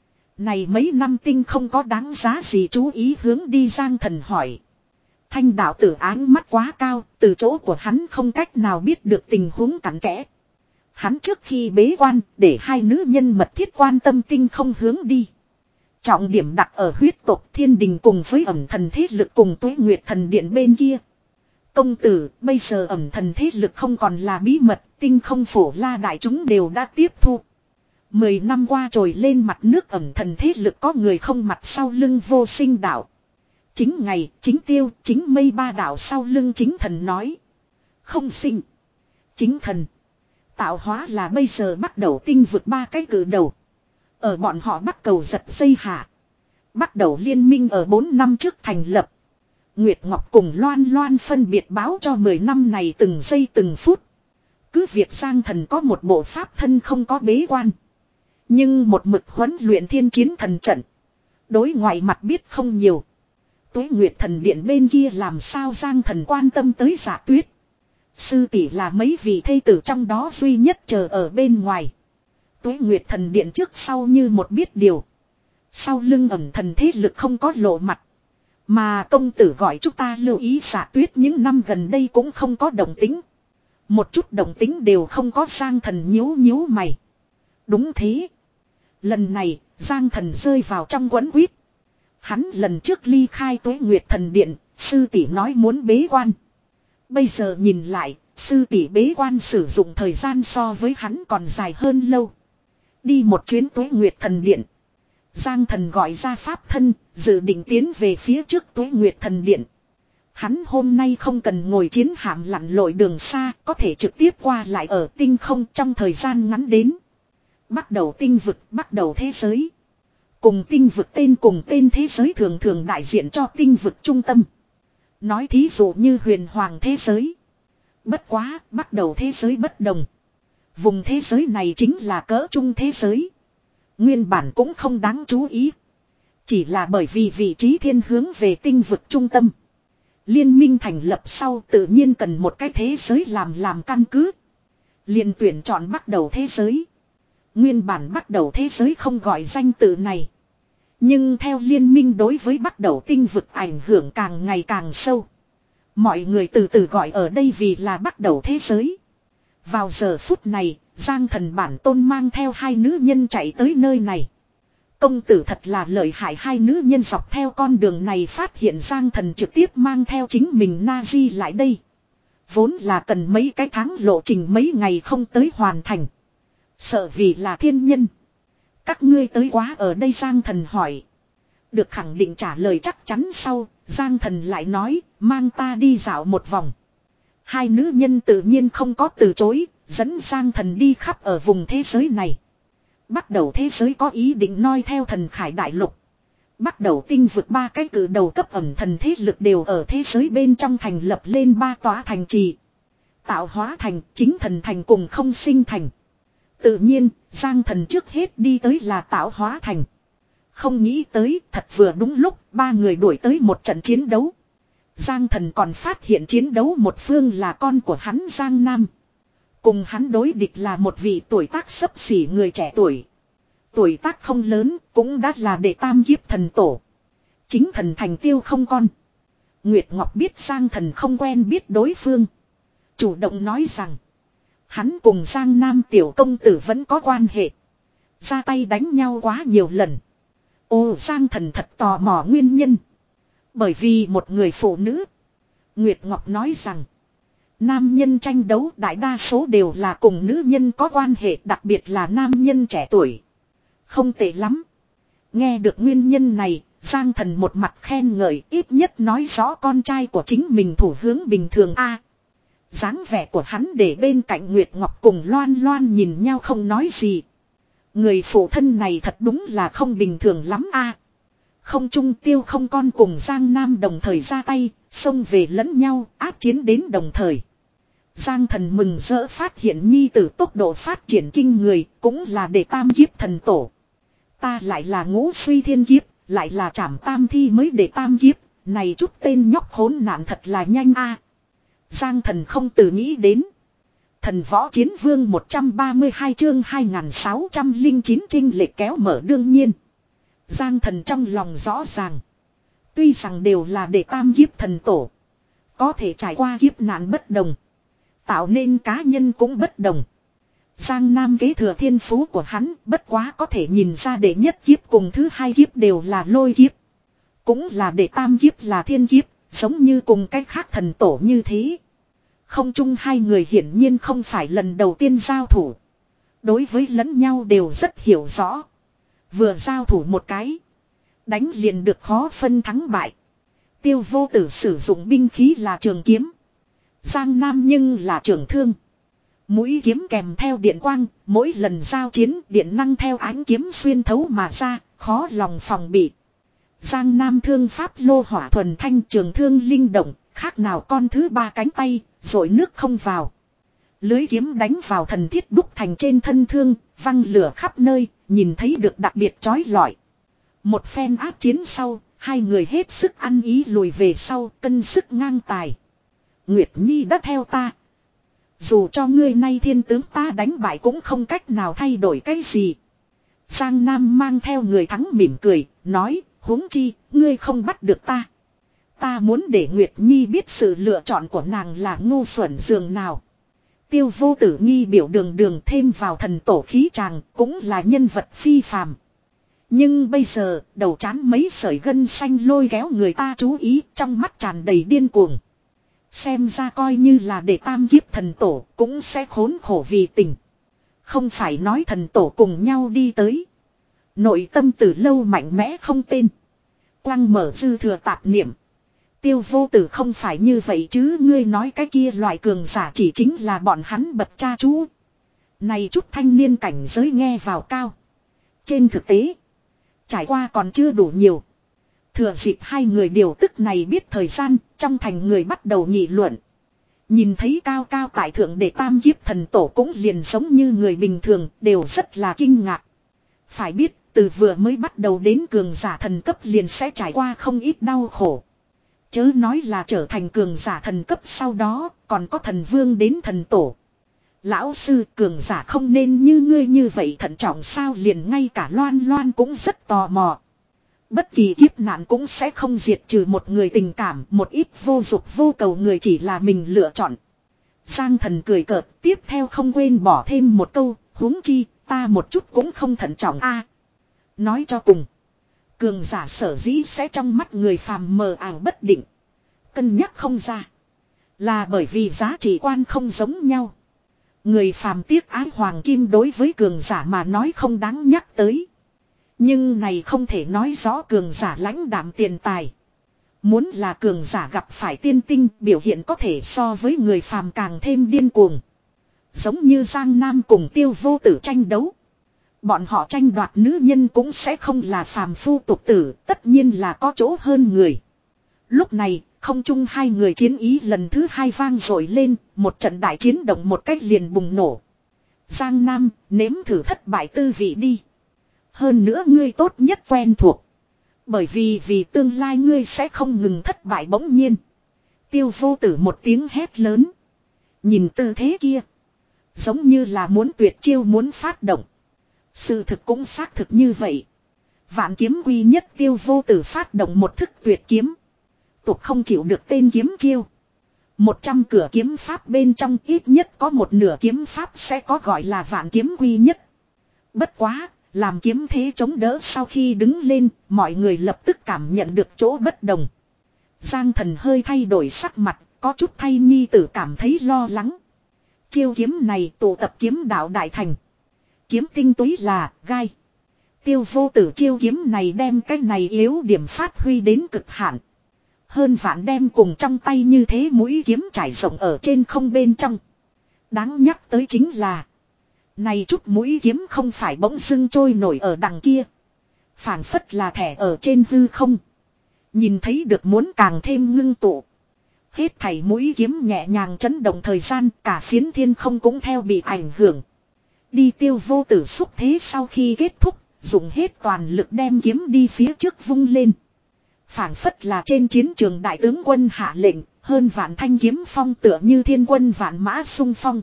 Này mấy năm tinh không có đáng giá gì chú ý hướng đi Giang Thần hỏi. Thanh đạo tử áng mắt quá cao, từ chỗ của hắn không cách nào biết được tình huống cặn kẽ. Hắn trước khi bế quan, để hai nữ nhân mật thiết quan tâm tinh không hướng đi. Trọng điểm đặt ở huyết tộc thiên đình cùng với ẩm thần thế lực cùng Tuế Nguyệt thần điện bên kia. Công tử, bây giờ ẩm thần thế lực không còn là bí mật, tinh không phổ la đại chúng đều đã tiếp thu. Mười năm qua trồi lên mặt nước ẩm thần thế lực có người không mặt sau lưng vô sinh đạo. Chính ngày, chính tiêu, chính mây ba đạo sau lưng chính thần nói. Không sinh. Chính thần. Tạo hóa là bây giờ bắt đầu tinh vực ba cái cử đầu. Ở bọn họ bắt cầu giật dây hạ. Bắt đầu liên minh ở bốn năm trước thành lập. Nguyệt Ngọc cùng Loan Loan phân biệt báo cho mười năm này từng giây từng phút. Cứ việc Giang Thần có một bộ pháp thân không có bế quan. Nhưng một mực huấn luyện thiên chiến thần trận. Đối ngoại mặt biết không nhiều. Tuế Nguyệt thần điện bên kia làm sao Giang Thần quan tâm tới Dạ Tuyết. Sư tỷ là mấy vị thê tử trong đó duy nhất chờ ở bên ngoài. Tuế Nguyệt thần điện trước sau như một biết điều. Sau lưng ẩm thần thế lực không có lộ mặt. Mà công tử gọi chúng ta lưu ý Dạ Tuyết những năm gần đây cũng không có động tính. Một chút động tính đều không có. Giang Thần nhíu nhíu mày. Đúng thế. Lần này Giang Thần rơi vào trong quấn quýt. Hắn lần trước ly khai Tuế Nguyệt thần điện, sư tỷ nói muốn bế quan. Bây giờ nhìn lại, sư tỷ bế quan sử dụng thời gian so với hắn còn dài hơn lâu. Đi một chuyến Tuế Nguyệt thần điện. Giang Thần gọi ra pháp thân, dự định tiến về phía trước Tuế Nguyệt thần điện. Hắn hôm nay không cần ngồi chiến hạm lặn lội đường xa, có thể trực tiếp qua lại ở tinh không trong thời gian ngắn đến. Bắt đầu tinh vực, bắt đầu thế giới. Cùng tinh vực tên cùng tên thế giới thường thường đại diện cho tinh vực trung tâm. Nói thí dụ như huyền hoàng thế giới. Bất quá, bắt đầu thế giới bất đồng. Vùng thế giới này chính là cỡ trung thế giới. Nguyên bản cũng không đáng chú ý. Chỉ là bởi vì vị trí thiên hướng về tinh vực trung tâm. Liên minh thành lập sau tự nhiên cần một cái thế giới làm làm căn cứ. Liên tuyển chọn bắt đầu thế giới. Nguyên bản bắt đầu thế giới không gọi danh tự này. Nhưng theo liên minh đối với bắt đầu tinh vực ảnh hưởng càng ngày càng sâu. Mọi người từ từ gọi ở đây vì là bắt đầu thế giới. Vào giờ phút này, Giang Thần bản tôn mang theo hai nữ nhân chạy tới nơi này. Công tử thật là lợi hại, hai nữ nhân dọc theo con đường này phát hiện Giang Thần trực tiếp mang theo chính mình Nazi lại đây. Vốn là cần mấy cái tháng lộ trình mấy ngày không tới hoàn thành. Sợ vì là thiên nhân. Các ngươi tới quá ở đây Giang Thần hỏi. Được khẳng định trả lời chắc chắn sau, Giang Thần lại nói, mang ta đi dạo một vòng. Hai nữ nhân tự nhiên không có từ chối, dẫn Giang Thần đi khắp ở vùng thế giới này. Bắt đầu thế giới có ý định noi theo thần khải đại lục. Bắt đầu tinh vực ba cái cử đầu cấp ẩm thần thế lực đều ở thế giới bên trong thành lập lên ba tòa thành trì. Tạo hóa thành, chính thần thành cùng không sinh thành. Tự nhiên, Giang Thần trước hết đi tới là tạo hóa thành. Không nghĩ tới, thật vừa đúng lúc, ba người đuổi tới một trận chiến đấu. Giang Thần còn phát hiện chiến đấu một phương là con của hắn Giang Nam. Cùng hắn đối địch là một vị tuổi tác xấp xỉ người trẻ tuổi. Tuổi tác không lớn, cũng đã là đệ tam kiếp thần tổ. Chính thần thành tiêu không con. Nguyệt Ngọc biết Giang Thần không quen biết đối phương. Chủ động nói rằng. Hắn cùng Giang Nam tiểu công tử vẫn có quan hệ. Ra tay đánh nhau quá nhiều lần. Ô Giang Thần thật tò mò nguyên nhân. Bởi vì một người phụ nữ. Nguyệt Ngọc nói rằng. Nam nhân tranh đấu đại đa số đều là cùng nữ nhân có quan hệ, đặc biệt là nam nhân trẻ tuổi. Không tệ lắm. Nghe được nguyên nhân này, Giang Thần một mặt khen ngợi, ít nhất nói rõ con trai của chính mình thủ hướng bình thường a. Dáng vẻ của hắn để bên cạnh Nguyệt Ngọc cùng Loan Loan nhìn nhau không nói gì. Người phụ thân này thật đúng là không bình thường lắm a. Không trung tiêu không con cùng Giang Nam đồng thời ra tay, xông về lẫn nhau, áp chiến đến đồng thời. Giang Thần mừng rỡ phát hiện nhi tử tốc độ phát triển kinh người, cũng là đệ tam kiếp thần tổ. Ta lại là ngũ suy thiên kiếp, lại là trảm tam thi mới đệ tam kiếp, này chút tên nhóc khốn nạn thật là nhanh a. Giang Thần không từ nghĩ đến. Thần võ chiến vương một trăm ba mươi hai chương hai nghìn sáu trăm lẻ chín chinh lệch kéo mở đương nhiên. Giang Thần trong lòng rõ ràng. Tuy rằng đều là để tam kiếp thần tổ. Có thể trải qua kiếp nạn bất đồng. Tạo nên cá nhân cũng bất đồng. Giang Nam kế thừa thiên phú của hắn bất quá có thể nhìn ra đệ nhất kiếp cùng thứ hai kiếp đều là lôi kiếp. Cũng là đệ tam kiếp là thiên kiếp, giống như cùng cách khác thần tổ như thế. Không chung hai người hiển nhiên không phải lần đầu tiên giao thủ. Đối với lẫn nhau đều rất hiểu rõ. Vừa giao thủ một cái. Đánh liền được khó phân thắng bại. Tiêu Vô Tử sử dụng binh khí là trường kiếm. Giang Nam nhưng là trường thương. Mũi kiếm kèm theo điện quang, mỗi lần giao chiến điện năng theo ánh kiếm xuyên thấu mà ra, khó lòng phòng bị. Giang Nam thương pháp lô hỏa thuần thanh trường thương linh động, khác nào con thứ ba cánh tay, rồi nước không vào. Lưới kiếm đánh vào thần thiết đúc thành trên thân thương, văng lửa khắp nơi, nhìn thấy được đặc biệt chói lọi. Một phen áp chiến sau, hai người hết sức ăn ý lùi về sau, cân sức ngang tài. Nguyệt Nhi đã theo ta. Dù cho ngươi nay thiên tướng ta đánh bại cũng không cách nào thay đổi cái gì. Giang Nam mang theo người thắng mỉm cười, nói, huống chi, ngươi không bắt được ta. Ta muốn để Nguyệt Nhi biết sự lựa chọn của nàng là ngu xuẩn dường nào. Tiêu Vô Tử nghi biểu đường đường thêm vào thần tổ khí tràng, cũng là nhân vật phi phàm. Nhưng bây giờ, đầu trán mấy sợi gân xanh lôi kéo người ta chú ý, trong mắt tràn đầy điên cuồng. Xem ra coi như là để tam kiếp thần tổ, cũng sẽ khốn khổ vì tình. Không phải nói thần tổ cùng nhau đi tới. Nội tâm từ lâu mạnh mẽ không tên. Quang mở dư thừa tạp niệm. Tiêu Vô Tử không phải như vậy chứ, ngươi nói cái kia loại cường giả chỉ chính là bọn hắn bậc cha chú. Này chút thanh niên cảnh giới nghe vào cao. Trên thực tế, trải qua còn chưa đủ nhiều. Thừa dịp hai người điều tức này biết thời gian, trong thành người bắt đầu nghị luận. Nhìn thấy cao cao tại thượng để tam kiếp thần tổ cũng liền giống như người bình thường, đều rất là kinh ngạc. Phải biết, từ vừa mới bắt đầu đến cường giả thần cấp liền sẽ trải qua không ít đau khổ. Chớ nói là trở thành cường giả thần cấp sau đó, còn có thần vương đến thần tổ. Lão sư, cường giả không nên như ngươi như vậy thận trọng sao, liền ngay cả Loan Loan cũng rất tò mò. Bất kỳ kiếp nạn cũng sẽ không diệt trừ một người tình cảm, một ít vô dục vô cầu người chỉ là mình lựa chọn. Giang Thần cười cợt, tiếp theo không quên bỏ thêm một câu, huống chi, ta một chút cũng không thận trọng a. Nói cho cùng, cường giả sở dĩ sẽ trong mắt người phàm mờ ảo bất định, cân nhắc không ra, là bởi vì giá trị quan không giống nhau. Người phàm tiếc ái hoàng kim đối với cường giả mà nói không đáng nhắc tới. Nhưng này không thể nói rõ cường giả lãnh đạm tiền tài. Muốn là cường giả gặp phải tiên tinh, biểu hiện có thể so với người phàm càng thêm điên cuồng. Giống như Giang Nam cùng Tiêu Vô Tử tranh đấu. Bọn họ tranh đoạt nữ nhân cũng sẽ không là phàm phu tục tử, tất nhiên là có chỗ hơn người. Lúc này, không chung hai người chiến ý lần thứ hai vang dội lên, một trận đại chiến động một cách liền bùng nổ. Giang Nam, nếm thử thất bại tư vị đi. Hơn nữa ngươi tốt nhất quen thuộc. Bởi vì vì tương lai ngươi sẽ không ngừng thất bại bỗng nhiên. Tiêu Vô Tử một tiếng hét lớn. Nhìn tư thế kia. Giống như là muốn tuyệt chiêu muốn phát động. Sự thực cũng xác thực như vậy. Vạn kiếm quy nhất Tiêu Vô Tử phát động một thức tuyệt kiếm. Tục không chịu được tên kiếm chiêu. Một trăm cửa kiếm pháp bên trong ít nhất có một nửa kiếm pháp sẽ có gọi là vạn kiếm quy nhất. Bất quá, làm kiếm thế chống đỡ sau khi đứng lên, mọi người lập tức cảm nhận được chỗ bất đồng. Giang Thần hơi thay đổi sắc mặt, có chút thay nhi tử cảm thấy lo lắng. Chiêu kiếm này tụ tập kiếm đạo đại thành. Kiếm tinh túy là gai. Tiêu Vô Tử chiêu kiếm này đem cái này yếu điểm phát huy đến cực hạn. Hơn vạn đem cùng trong tay như thế mũi kiếm trải rộng ở trên không bên trong. Đáng nhắc tới chính là, này chút mũi kiếm không phải bỗng dưng trôi nổi ở đằng kia. Phảng phất là thẻ ở trên hư không. Nhìn thấy được muốn càng thêm ngưng tụ. Hết thảy mũi kiếm nhẹ nhàng chấn động thời gian, cả phiến thiên không cũng theo bị ảnh hưởng. Đi Tiêu Vô Tử xúc thế sau khi kết thúc, dùng hết toàn lực đem kiếm đi phía trước vung lên. Phảng phất là trên chiến trường đại tướng quân hạ lệnh, Hơn vạn thanh kiếm phong tựa như thiên quân vạn mã xung phong.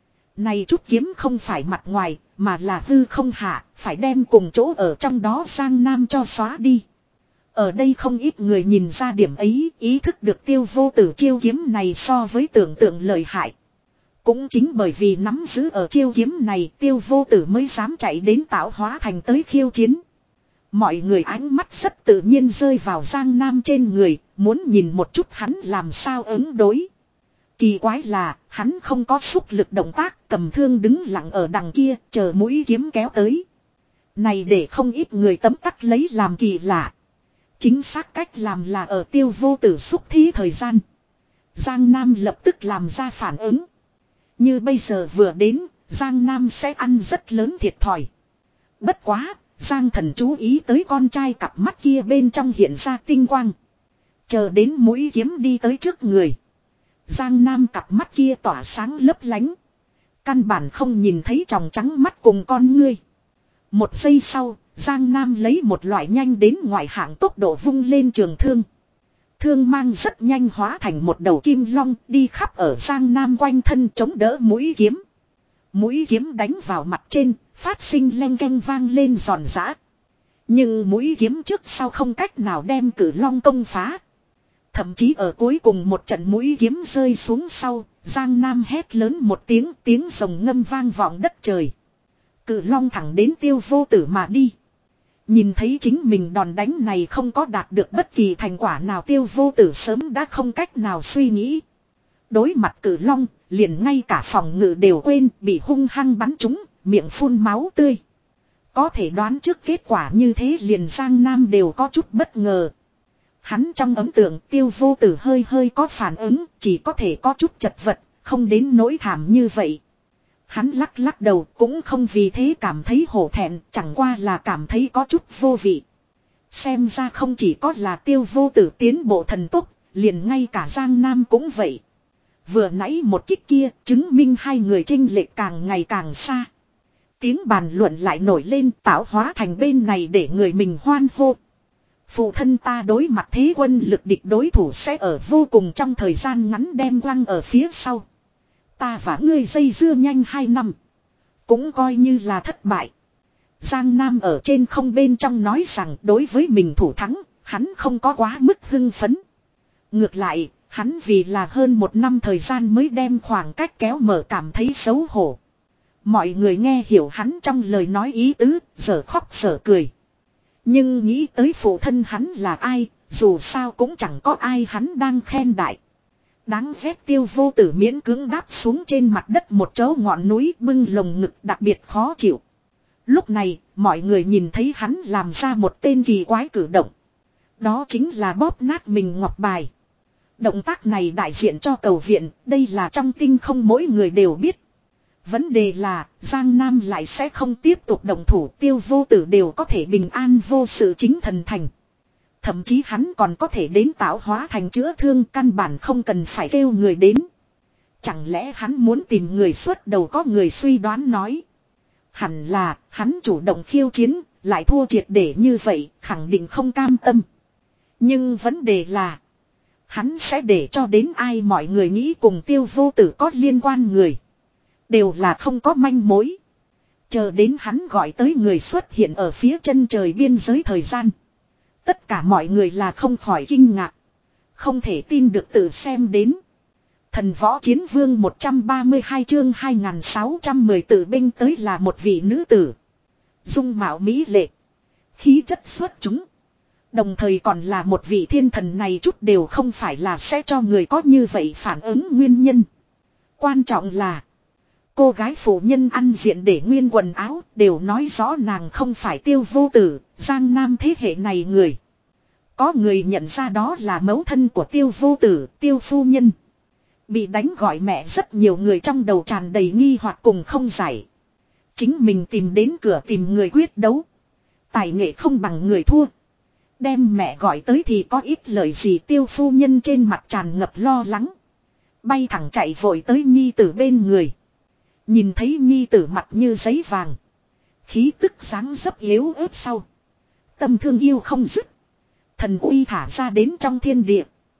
Này chút kiếm không phải mặt ngoài, mà là hư không hạ, phải đem cùng chỗ ở trong đó Giang Nam cho xóa đi. Ở đây không ít người nhìn ra điểm ấy, ý thức được Tiêu Vô Tử chiêu kiếm này so với tưởng tượng lợi hại. Cũng chính bởi vì nắm giữ ở chiêu kiếm này, Tiêu Vô Tử mới dám chạy đến Tạo Hóa Thành tới khiêu chiến. Mọi người ánh mắt rất tự nhiên rơi vào Giang Nam trên người, muốn nhìn một chút hắn làm sao ứng đối. Kỳ quái là, hắn không có xúc lực động tác, cầm thương đứng lặng ở đằng kia, chờ mũi kiếm kéo tới. Này để không ít người tấm tắc lấy làm kỳ lạ. Chính xác cách làm là ở Tiêu Vô Tử xúc thí thời gian. Giang Nam lập tức làm ra phản ứng. Như bây giờ vừa đến, Giang Nam sẽ ăn rất lớn thiệt thòi. Bất quá, Giang Thần chú ý tới con trai cặp mắt kia bên trong hiện ra tinh quang. Chờ đến mũi kiếm đi tới trước người. Giang Nam cặp mắt kia tỏa sáng lấp lánh. Căn bản không nhìn thấy tròng trắng mắt cùng con ngươi. Một giây sau, Giang Nam lấy một loại nhanh đến ngoại hạng tốc độ vung lên trường thương. Thương mang rất nhanh hóa thành một đầu kim long đi khắp ở Giang Nam quanh thân chống đỡ mũi kiếm. Mũi kiếm đánh vào mặt trên, phát sinh leng keng vang lên giòn giã. Nhưng mũi kiếm trước sau không cách nào đem cử long công phá. Thậm chí ở cuối cùng một trận mũi kiếm rơi xuống sau, Giang Nam hét lớn một tiếng, tiếng rồng ngâm vang vọng đất trời. Cử long thẳng đến Tiêu Vô Tử mà đi. Nhìn thấy chính mình đòn đánh này không có đạt được bất kỳ thành quả nào, Tiêu Vô Tử sớm đã không cách nào suy nghĩ. Đối mặt cử long, liền ngay cả phòng ngự đều quên, bị hung hăng bắn trúng, miệng phun máu tươi. Có thể đoán trước kết quả như thế, liền Giang Nam đều có chút bất ngờ. Hắn trong ấn tượng Tiêu Vô Tử hơi hơi có phản ứng, chỉ có thể có chút chật vật, không đến nỗi thảm như vậy. Hắn lắc lắc đầu, cũng không vì thế cảm thấy hổ thẹn, chẳng qua là cảm thấy có chút vô vị. Xem ra không chỉ có là Tiêu Vô Tử tiến bộ thần tốc, liền ngay cả Giang Nam cũng vậy. Vừa nãy một kích kia, chứng minh hai người chênh lệch càng ngày càng xa. Tiếng bàn luận lại nổi lên, Tạo Hóa Thành bên này để người mình hoan hô. Phụ thân ta đối mặt thế quân lực địch đối thủ sẽ ở vô cùng trong thời gian ngắn đem quăng ở phía sau. Ta và ngươi dây dưa nhanh hai năm. Cũng coi như là thất bại. Giang Nam ở trên không bên trong nói rằng đối với mình thủ thắng, hắn không có quá mức hưng phấn. Ngược lại, hắn vì là hơn một năm thời gian mới đem khoảng cách kéo mở cảm thấy xấu hổ. Mọi người nghe hiểu hắn trong lời nói ý tứ, giờ khóc giờ cười. Nhưng nghĩ tới phụ thân hắn là ai, dù sao cũng chẳng có ai hắn đang khen đại. Đáng ghét Tiêu Vô Tử miễn cưỡng đáp xuống trên mặt đất một chỗ ngọn núi, bưng lồng ngực đặc biệt khó chịu. Lúc này, mọi người nhìn thấy hắn làm ra một tên kỳ quái cử động. Đó chính là bóp nát mình ngọc bài. Động tác này đại diện cho cầu viện, đây là trong tinh không mỗi người đều biết. Vấn đề là, Giang Nam lại sẽ không tiếp tục động thủ, Tiêu Vô Tử đều có thể bình an vô sự chính thần thành. Thậm chí hắn còn có thể đến Tạo Hóa Thành chữa thương, căn bản không cần phải kêu người đến. Chẳng lẽ hắn muốn tìm người xuất đầu, có người suy đoán nói. Hẳn là, hắn chủ động khiêu chiến, lại thua triệt để như vậy, khẳng định không cam tâm. Nhưng vấn đề là, hắn sẽ để cho đến ai, mọi người nghĩ cùng Tiêu Vô Tử có liên quan người. Đều là không có manh mối. Chờ đến hắn gọi tới người xuất hiện ở phía chân trời biên giới thời gian. Tất cả mọi người là không khỏi kinh ngạc. Không thể tin được tự xem đến. Thần Võ Chiến Vương một trăm ba mươi hai chương hai nghìn sáu trăm mười tự binh tới là một vị nữ tử. Dung mạo mỹ lệ. Khí chất xuất chúng. Đồng thời còn là một vị thiên thần, này chút đều không phải là sẽ cho người có như vậy phản ứng nguyên nhân. Quan trọng là cô gái phụ nhân ăn diện để nguyên quần áo đều nói rõ nàng không phải Tiêu Vô Tử, Giang Nam thế hệ này người. Có người nhận ra đó là mẫu thân của Tiêu Vô Tử, Tiêu phu nhân. Bị đánh gọi mẹ, rất nhiều người trong đầu tràn đầy nghi hoặc cùng không giải. Chính mình tìm đến cửa tìm người quyết đấu. Tài nghệ không bằng người thua. Đem mẹ gọi tới thì có ít lời gì, Tiêu phu nhân trên mặt tràn ngập lo lắng. Bay thẳng chạy vội tới nhi tử bên người. Nhìn thấy nhi tử mặt như giấy vàng. Khí tức sáng dấp yếu ớt sau. Tâm thương yêu không dứt. Thần uy thả ra đến trong thiên địa.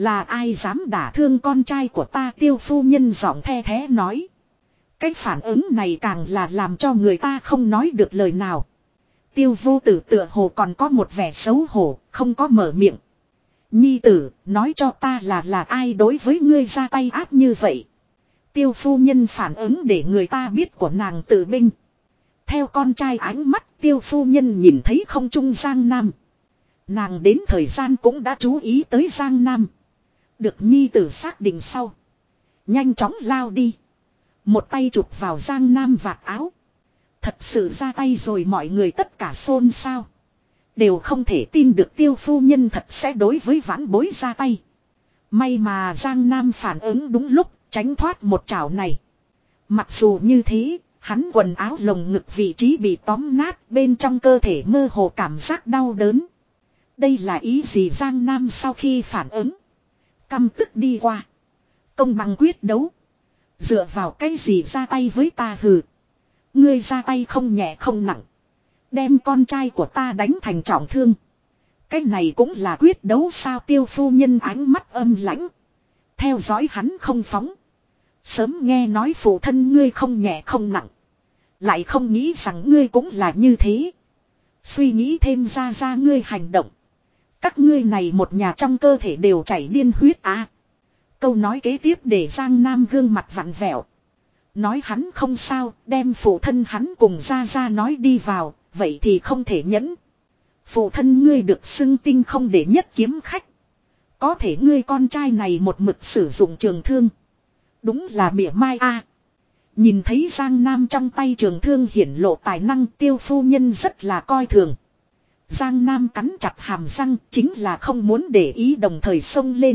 Là ai dám đả thương con trai của ta, Tiêu phu nhân giọng the thế nói. Cái phản ứng này càng là làm cho người ta không nói được lời nào. Tiêu vô tử tựa hồ còn có một vẻ xấu hổ, không có mở miệng. Nhi tử, nói cho ta là là ai đối với ngươi ra tay ác như vậy. Tiêu phu nhân phản ứng để người ta biết của nàng tự binh. Theo con trai ánh mắt, tiêu phu nhân nhìn thấy không trung Giang Nam. Nàng đến thời gian cũng đã chú ý tới Giang Nam. Được nhi tử xác định sau. Nhanh chóng lao đi. Một tay chụp vào Giang Nam vạt áo. Thật sự ra tay rồi, mọi người tất cả xôn xao. Đều không thể tin được tiêu phu nhân thật sẽ đối với vãn bối ra tay. May mà Giang Nam phản ứng đúng lúc, tránh thoát một chảo này. Mặc dù như thế, hắn quần áo lồng ngực vị trí bị tóm nát, bên trong cơ thể mơ hồ cảm giác đau đớn. Đây là ý gì? Giang Nam sau khi phản ứng, căm tức đi qua. Công bằng quyết đấu. Dựa vào cái gì ra tay với ta hừ. Ngươi ra tay không nhẹ không nặng. Đem con trai của ta đánh thành trọng thương. Cái này cũng là quyết đấu sao? Tiêu phu nhân ánh mắt âm lãnh. Theo dõi hắn không phóng. Sớm nghe nói phụ thân ngươi không nhẹ không nặng. Lại không nghĩ rằng ngươi cũng là như thế. Suy nghĩ thêm ra ra ngươi hành động. Các ngươi này một nhà trong cơ thể đều chảy điên huyết à. Câu nói kế tiếp để Giang Nam gương mặt vặn vẹo. Nói hắn không sao, đem phụ thân hắn cùng ra ra nói đi vào, vậy thì không thể nhẫn. Phụ thân ngươi được xưng tinh không để nhất kiếm khách. Có thể ngươi con trai này một mực sử dụng trường thương. Đúng là mỉa mai a. À. Nhìn thấy Giang Nam trong tay trường thương hiển lộ tài năng, tiêu phu nhân rất là coi thường. Giang Nam cắn chặt hàm răng, chính là không muốn để ý, đồng thời xông lên.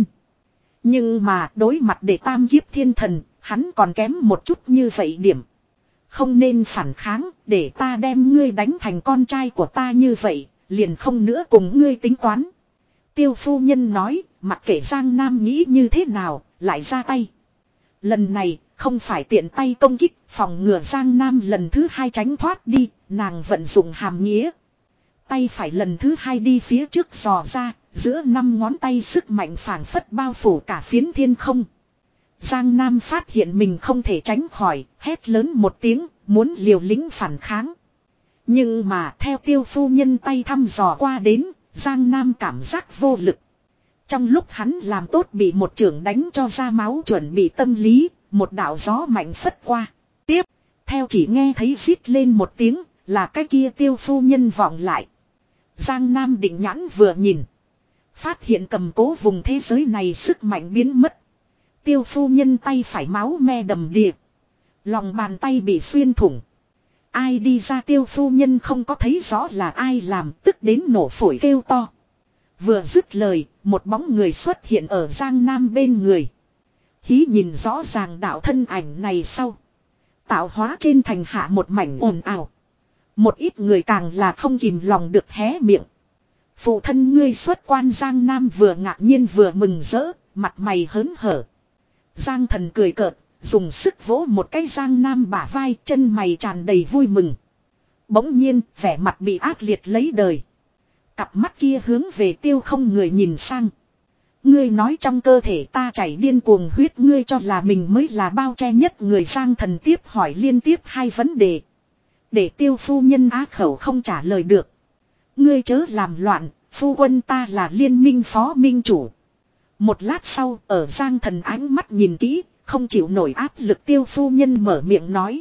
Nhưng mà đối mặt để tam kiếp thiên thần, hắn còn kém một chút như vậy điểm. Không nên phản kháng, để ta đem ngươi đánh thành con trai của ta như vậy, liền không nữa cùng ngươi tính toán. Tiêu phu nhân nói, mặc kệ Giang Nam nghĩ như thế nào, lại ra tay. Lần này, không phải tiện tay công kích, phòng ngừa Giang Nam lần thứ hai tránh thoát đi, nàng vận dụng hàm nghĩa. Tay phải lần thứ hai đi phía trước dò ra, giữa năm ngón tay sức mạnh phảng phất bao phủ cả phiến thiên không. Giang Nam phát hiện mình không thể tránh khỏi, hét lớn một tiếng, muốn liều lĩnh phản kháng. Nhưng mà theo tiêu phu nhân tay thăm dò qua đến, Giang Nam cảm giác vô lực. Trong lúc hắn làm tốt bị một chưởng đánh cho ra máu chuẩn bị tâm lý, một đạo gió mạnh phất qua. Tiếp, theo chỉ nghe thấy rít lên một tiếng, là cái kia tiêu phu nhân vọng lại. Giang Nam định nhãn vừa nhìn. Phát hiện cầm cố vùng thế giới này sức mạnh biến mất. Tiêu phu nhân tay phải máu me đầm đìa. Lòng bàn tay bị xuyên thủng. Ai đi ra? Tiêu phu nhân không có thấy rõ là ai làm, tức đến nổ phổi kêu to. Vừa dứt lời, một bóng người xuất hiện ở Giang Nam bên người. Hí nhìn rõ ràng đạo thân ảnh này sau. Tạo hóa trên thành hạ một mảnh ồn ào. Một ít người càng là không kìm lòng được hé miệng. Phụ thân ngươi xuất quan. Giang Nam vừa ngạc nhiên vừa mừng rỡ, mặt mày hớn hở. Giang Thần cười cợt, dùng sức vỗ một cái Giang Nam bả vai, chân mày tràn đầy vui mừng. Bỗng nhiên, vẻ mặt bị ác liệt lấy đời. Cặp mắt kia hướng về Tiêu Không người nhìn sang. Ngươi nói trong cơ thể ta chảy điên cuồng huyết, ngươi cho là mình mới là bao che nhất người. Giang Thần tiếp hỏi liên tiếp hai vấn đề. Để Tiêu phu nhân á khẩu không trả lời được. Ngươi chớ làm loạn, phu quân ta là liên minh phó minh chủ. Một lát sau, ở Giang Thần ánh mắt nhìn kỹ, không chịu nổi áp lực, Tiêu phu nhân mở miệng nói.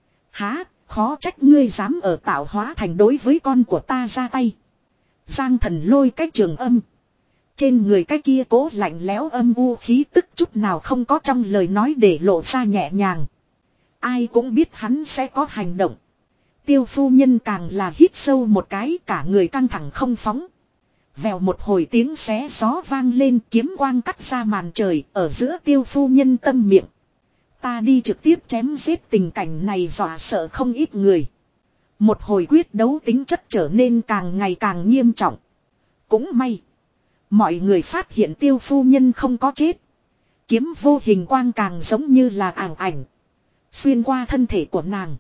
Há, khó trách ngươi dám ở Tạo Hóa Thành đối với con của ta ra tay. Giang Thần lôi cái trường âm. Trên người cái kia cố lạnh lẽo âm u khí tức chút nào không có trong lời nói để lộ ra nhẹ nhàng. Ai cũng biết hắn sẽ có hành động. Tiêu phu nhân càng là hít sâu một cái, cả người căng thẳng không phóng. Vèo một hồi tiếng xé gió vang lên, kiếm quang cắt ra màn trời ở giữa tiêu phu nhân tâm miệng. Ta đi trực tiếp chém giết, tình cảnh này dọa sợ không ít người. Một hồi quyết đấu tính chất trở nên càng ngày càng nghiêm trọng. Cũng may. Mọi người phát hiện tiêu phu nhân không có chết. Kiếm vô hình quang càng giống như là ảo ảnh. Xuyên qua thân thể của nàng.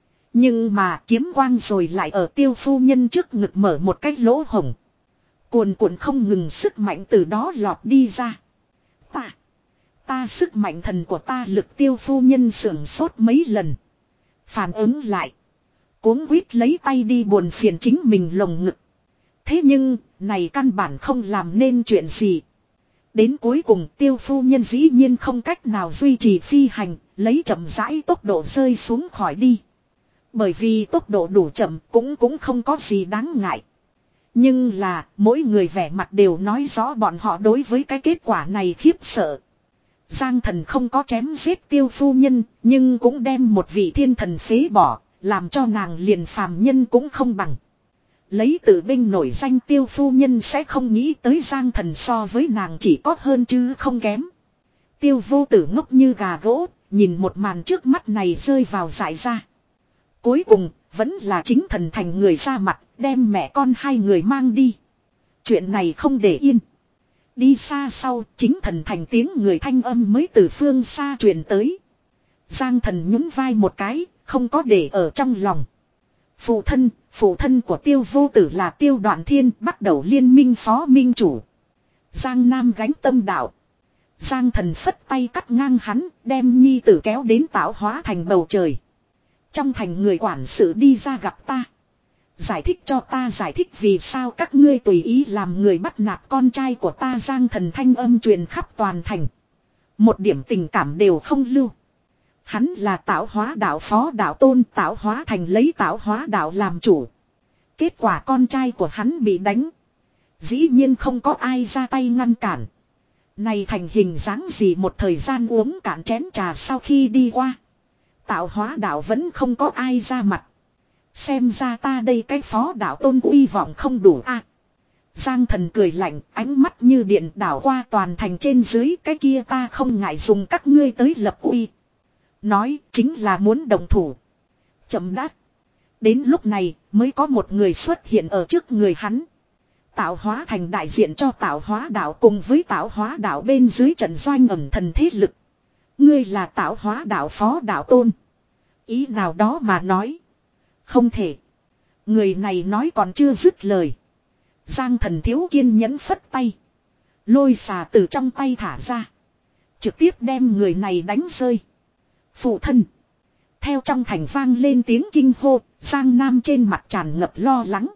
Nhưng mà kiếm quang rồi lại ở tiêu phu nhân trước ngực mở một cái lỗ hổng. Cuồn cuộn không ngừng sức mạnh từ đó lọt đi ra. Ta. Ta sức mạnh thần của ta lực tiêu phu nhân sưởng sốt mấy lần. Phản ứng lại. Cuống quýt lấy tay đi buồn phiền chính mình lồng ngực. Thế nhưng, này căn bản không làm nên chuyện gì. Đến cuối cùng tiêu phu nhân dĩ nhiên không cách nào duy trì phi hành, lấy chậm rãi tốc độ rơi xuống khỏi đi. Bởi vì tốc độ đủ chậm cũng cũng không có gì đáng ngại. Nhưng là, mỗi người vẻ mặt đều nói rõ bọn họ đối với cái kết quả này khiếp sợ. Giang thần không có chém giết tiêu phu nhân, nhưng cũng đem một vị thiên thần phế bỏ, làm cho nàng liền phàm nhân cũng không bằng. Lấy tử binh nổi danh tiêu phu nhân sẽ không nghĩ tới Giang thần so với nàng chỉ có hơn chứ không kém. Tiêu vô tử ngốc như gà gỗ, nhìn một màn trước mắt này rơi vào dại ra. Cuối cùng, vẫn là chính thần thành người ra mặt, đem mẹ con hai người mang đi. Chuyện này không để yên. Đi xa sau, chính thần thành tiếng người thanh âm mới từ phương xa truyền tới. Giang thần nhún vai một cái, không có để ở trong lòng. Phụ thân, phụ thân của tiêu vô tử là tiêu đoạn thiên, bắt đầu liên minh phó minh chủ. Giang Nam gánh tâm đạo. Giang thần phất tay cắt ngang hắn, đem nhi tử kéo đến tạo hóa thành bầu trời. Trong thành người quản sự đi ra gặp ta. Giải thích cho ta giải thích vì sao các ngươi tùy ý làm người bắt nạt con trai của ta. Giang thần thanh âm truyền khắp toàn thành. Một điểm tình cảm đều không lưu. Hắn là tạo hóa đạo phó đạo tôn, tạo hóa thành lấy tạo hóa đạo làm chủ. Kết quả con trai của hắn bị đánh. Dĩ nhiên không có ai ra tay ngăn cản. Này thành hình dáng gì một thời gian uống cạn chén trà sau khi đi qua. Tạo hóa đạo vẫn không có ai ra mặt. Xem ra ta đây cái phó đạo tôn uy vọng không đủ a. À, Giang thần cười lạnh, ánh mắt như điện đảo qua toàn thành trên dưới, cái kia ta không ngại dùng các ngươi tới lập uy. Nói chính là muốn đồng thủ. Chậm đã. Đến lúc này mới có một người xuất hiện ở trước người hắn. Tạo hóa thành đại diện cho tạo hóa đạo cùng với tạo hóa đạo bên dưới trận doanh ẩn thần thế lực. Ngươi là tạo hóa đạo phó đạo tôn. Ý nào đó mà nói. Không thể. Người này nói còn chưa dứt lời. Giang thần thiếu kiên nhẫn phất tay. Lôi xà từ trong tay thả ra. Trực tiếp đem người này đánh rơi. Phụ thân. Theo trong thành vang lên tiếng kinh hô. Giang Nam trên mặt tràn ngập lo lắng.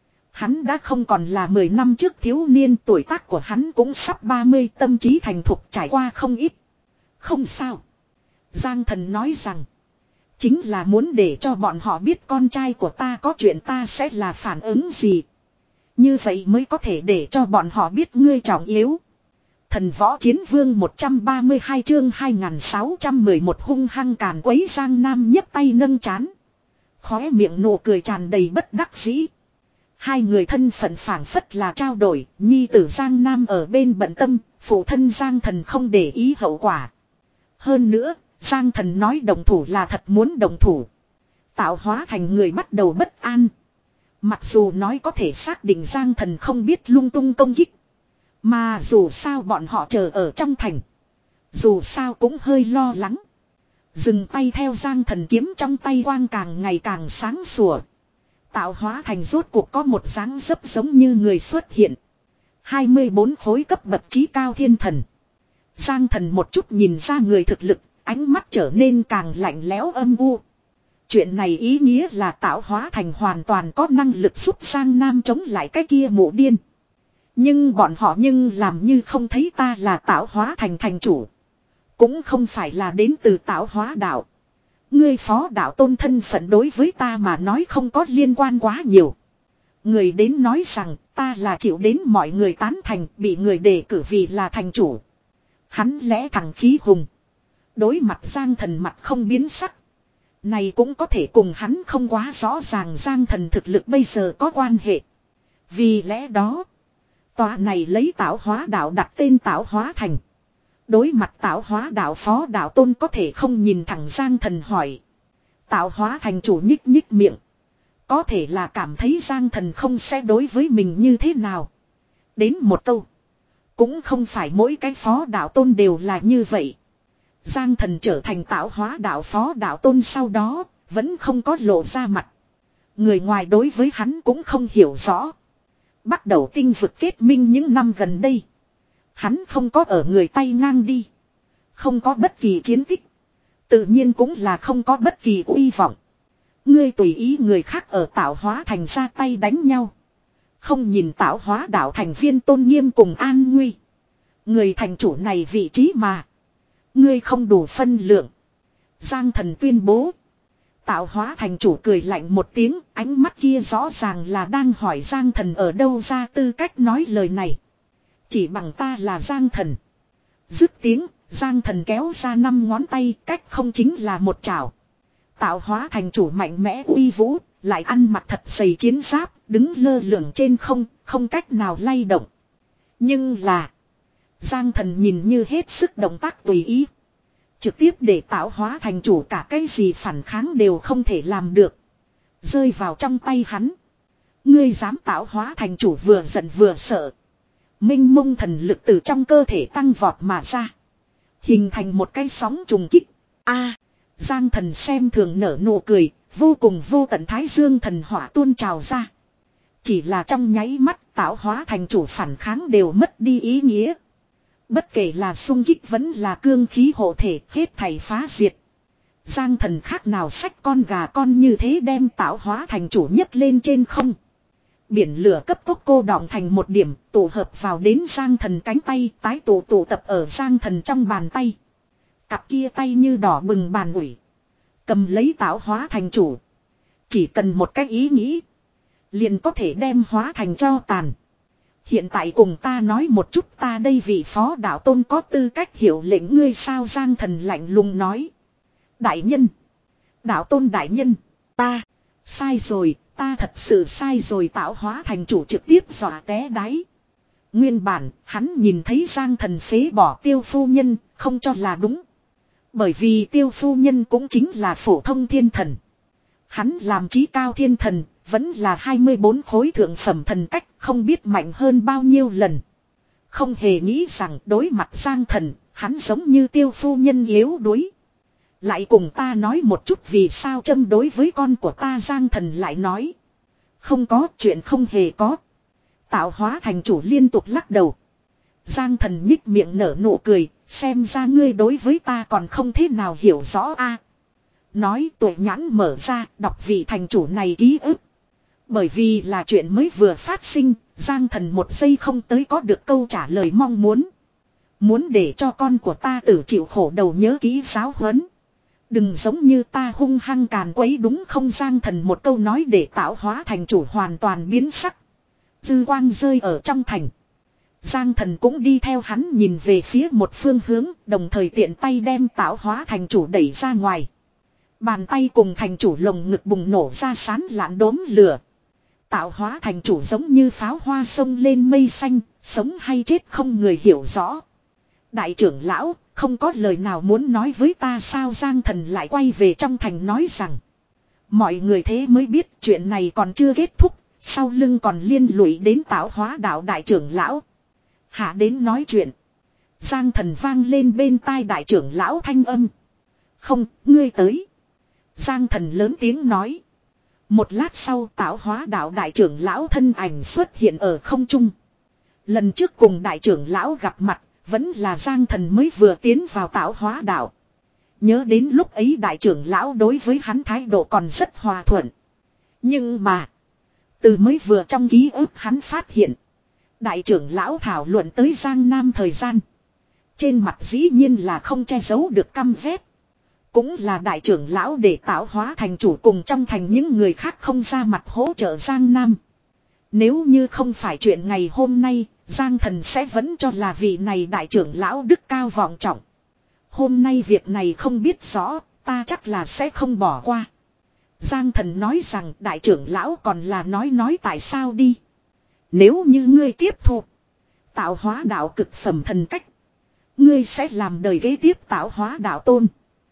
Hắn đã không còn là mười năm trước thiếu niên, tuổi tác của hắn cũng sắp ba mươi, tâm trí thành thục trải qua không ít. Không sao. Giang thần nói rằng. Chính là muốn để cho bọn họ biết con trai của ta có chuyện ta sẽ là phản ứng gì. Như vậy mới có thể để cho bọn họ biết ngươi trọng yếu. Thần võ chiến vương một trăm ba mươi hai chương hai nghìn sáu trăm mười một hung hăng càn quấy. Giang Nam nhấc tay nâng chán. Khóe miệng nụ cười tràn đầy bất đắc dĩ. Hai người thân phận phảng phất là trao đổi, nhi tử Giang Nam ở bên bận tâm, phụ thân Giang thần không để ý hậu quả. Hơn nữa, Giang thần nói đồng thủ là thật muốn đồng thủ. Tạo hóa thành người bắt đầu bất an. Mặc dù nói có thể xác định Giang thần không biết lung tung công kích. Mà dù sao bọn họ chờ ở trong thành. Dù sao cũng hơi lo lắng. Dừng tay theo Giang thần kiếm trong tay quang càng ngày càng sáng sủa. Tạo hóa thành rốt cuộc có một dáng dấp giống như người xuất hiện. hai mươi bốn khối cấp bậc trí cao thiên thần. Giang thần một chút nhìn ra người thực lực, ánh mắt trở nên càng lạnh lẽo âm u. Chuyện này ý nghĩa là tạo hóa thành hoàn toàn có năng lực giúp Giang Nam chống lại cái kia mụ điên. Nhưng bọn họ nhưng làm như không thấy ta là tạo hóa thành thành chủ. Cũng không phải là đến từ tạo hóa đạo. Ngươi phó đạo tôn thân phận đối với ta mà nói không có liên quan quá nhiều. Người đến nói rằng ta là chịu đến mọi người tán thành, bị người đề cử vì là thành chủ. Hắn lẽ thẳng khí hùng. Đối mặt Giang thần mặt không biến sắc. Này cũng có thể cùng hắn không quá rõ ràng Giang thần thực lực bây giờ có quan hệ. Vì lẽ đó, tòa này lấy tạo hóa đạo đặt tên tạo hóa thành. Đối mặt tạo hóa đạo phó đạo tôn có thể không nhìn thẳng Giang thần hỏi. Tạo hóa thành chủ nhích nhích miệng. Có thể là cảm thấy Giang thần không sẽ đối với mình như thế nào. Đến một câu. Cũng không phải mỗi cái phó đạo tôn đều là như vậy. Giang thần trở thành tạo hóa đạo phó đạo tôn sau đó, vẫn không có lộ ra mặt. Người ngoài đối với hắn cũng không hiểu rõ. Bắt đầu tinh vực kết minh những năm gần đây. Hắn không có ở người tay ngang đi. Không có bất kỳ chiến tích. Tự nhiên cũng là không có bất kỳ uy vọng. Ngươi tùy ý người khác ở tạo hóa thành ra tay đánh nhau. Không nhìn tạo hóa đạo thành viên tôn nghiêm cùng an nguy. Người thành chủ này vị trí mà. Ngươi không đủ phân lượng. Giang Thần tuyên bố. Tạo hóa thành chủ cười lạnh một tiếng. Ánh mắt kia rõ ràng là đang hỏi Giang Thần ở đâu ra tư cách nói lời này. Chỉ bằng ta là Giang Thần. Dứt tiếng. Giang Thần kéo ra năm ngón tay. Cách không chính là một chảo. Tạo hóa thành chủ mạnh mẽ uy vũ. Lại ăn mặc thật dày chiến giáp. Đứng lơ lửng trên không. Không cách nào lay động. Nhưng là. Giang Thần nhìn như hết sức động tác tùy ý. Trực tiếp để tạo hóa thành chủ cả cái gì phản kháng đều không thể làm được. Rơi vào trong tay hắn. Ngươi dám tạo hóa thành chủ vừa giận vừa sợ. Minh mông thần lực từ trong cơ thể tăng vọt mà ra. Hình thành một cái sóng trùng kích. A, Giang Thần xem thường nở nụ cười. Vô cùng vô tận thái dương thần hỏa tuôn trào ra. Chỉ là trong nháy mắt tạo hóa thành chủ phản kháng đều mất đi ý nghĩa. Bất kể là xung kích vẫn là cương khí hộ thể hết thảy phá diệt. Giang Thần khác nào xách con gà con như thế đem tạo hóa thành chủ nhất lên trên không. Biển lửa cấp tốc cô đọng thành một điểm tụ hợp vào đến Giang Thần cánh tay tái tụ tụ tập ở Giang Thần trong bàn tay. Cặp kia tay như đỏ bừng bàn ủi. Cầm lấy tạo hóa thành chủ. Chỉ cần một cái ý nghĩ. Liền có thể đem hóa thành cho tàn. Hiện tại cùng ta nói một chút ta đây vị phó đạo tôn có tư cách hiểu lệnh ngươi sao Giang Thần lạnh lùng nói. Đại nhân. Đạo tôn đại nhân. Ta. Sai rồi. Ta thật sự sai rồi tạo hóa thành chủ trực tiếp dọa té đáy. Nguyên bản hắn nhìn thấy Giang Thần phế bỏ Tiêu phu nhân không cho là đúng. Bởi vì Tiêu phu nhân cũng chính là phổ thông thiên thần. Hắn làm chí cao thiên thần. Vẫn là hai mươi bốn khối thượng phẩm thần cách không biết mạnh hơn bao nhiêu lần. Không hề nghĩ rằng đối mặt Giang Thần, hắn giống như Tiêu phu nhân yếu đuối. Lại cùng ta nói một chút vì sao châm đối với con của ta Giang Thần lại nói. Không có chuyện không hề có. Tạo hóa thành chủ liên tục lắc đầu. Giang Thần nhích miệng nở nụ cười, xem ra ngươi đối với ta còn không thế nào hiểu rõ a. Nói tuệ nhãn mở ra, đọc vị thành chủ này ký ức. Bởi vì là chuyện mới vừa phát sinh, Giang Thần một giây không tới có được câu trả lời mong muốn. Muốn để cho con của ta tử chịu khổ đầu nhớ kỹ giáo huấn. Đừng giống như ta hung hăng càn quấy đúng không Giang Thần một câu nói để tạo hóa thành chủ hoàn toàn biến sắc. Dư quang rơi ở trong thành. Giang Thần cũng đi theo hắn nhìn về phía một phương hướng, đồng thời tiện tay đem tạo hóa thành chủ đẩy ra ngoài. Bàn tay cùng thành chủ lồng ngực bùng nổ ra sán lạn đốm lửa. Tạo hóa thành chủ giống như pháo hoa sông lên mây xanh, sống hay chết không người hiểu rõ. Đại trưởng lão, không có lời nào muốn nói với ta sao Giang Thần lại quay về trong thành nói rằng. Mọi người thế mới biết chuyện này còn chưa kết thúc, sau lưng còn liên lụy đến tạo hóa đạo đại trưởng lão. Hạ đến nói chuyện. Giang Thần vang lên bên tai đại trưởng lão thanh âm. Không, ngươi tới. Giang Thần lớn tiếng nói. Một lát sau tạo hóa đạo đại trưởng lão thân ảnh xuất hiện ở không trung. Lần trước cùng đại trưởng lão gặp mặt, vẫn là Giang Thần mới vừa tiến vào tạo hóa đạo. Nhớ đến lúc ấy đại trưởng lão đối với hắn thái độ còn rất hòa thuận. Nhưng mà, từ mới vừa trong ký ức hắn phát hiện. Đại trưởng lão thảo luận tới Giang Nam thời gian. Trên mặt dĩ nhiên là không che giấu được căm ghét. Cũng là đại trưởng lão để tạo hóa thành chủ cùng trong thành những người khác không ra mặt hỗ trợ Giang Nam. Nếu như không phải chuyện ngày hôm nay, Giang Thần sẽ vẫn cho là vị này đại trưởng lão đức cao vọng trọng. Hôm nay việc này không biết rõ, ta chắc là sẽ không bỏ qua. Giang Thần nói rằng đại trưởng lão còn là nói nói tại sao đi. Nếu như ngươi tiếp thu tạo hóa đạo cực phẩm thần cách, ngươi sẽ làm đời kế tiếp tạo hóa đạo tôn.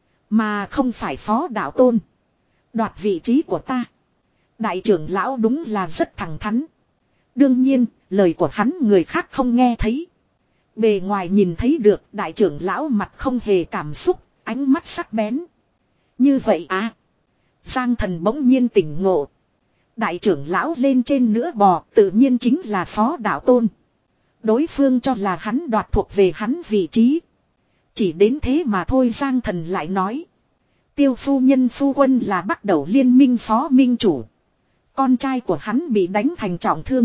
Mà không phải phó đạo tôn. Đoạt vị trí của ta. Đại trưởng lão đúng là rất thẳng thắn. Đương nhiên, lời của hắn người khác không nghe thấy. Bề ngoài nhìn thấy được đại trưởng lão mặt không hề cảm xúc, ánh mắt sắc bén. Như vậy à. Giang Thần bỗng nhiên tỉnh ngộ. Đại trưởng lão lên trên nữa bò tự nhiên chính là phó đạo tôn. Đối phương cho là hắn đoạt thuộc về hắn vị trí. Chỉ đến thế mà thôi, Giang Thần lại nói. Tiêu phu nhân phu quân là bắt đầu liên minh phó minh chủ. Con trai của hắn bị đánh thành trọng thương.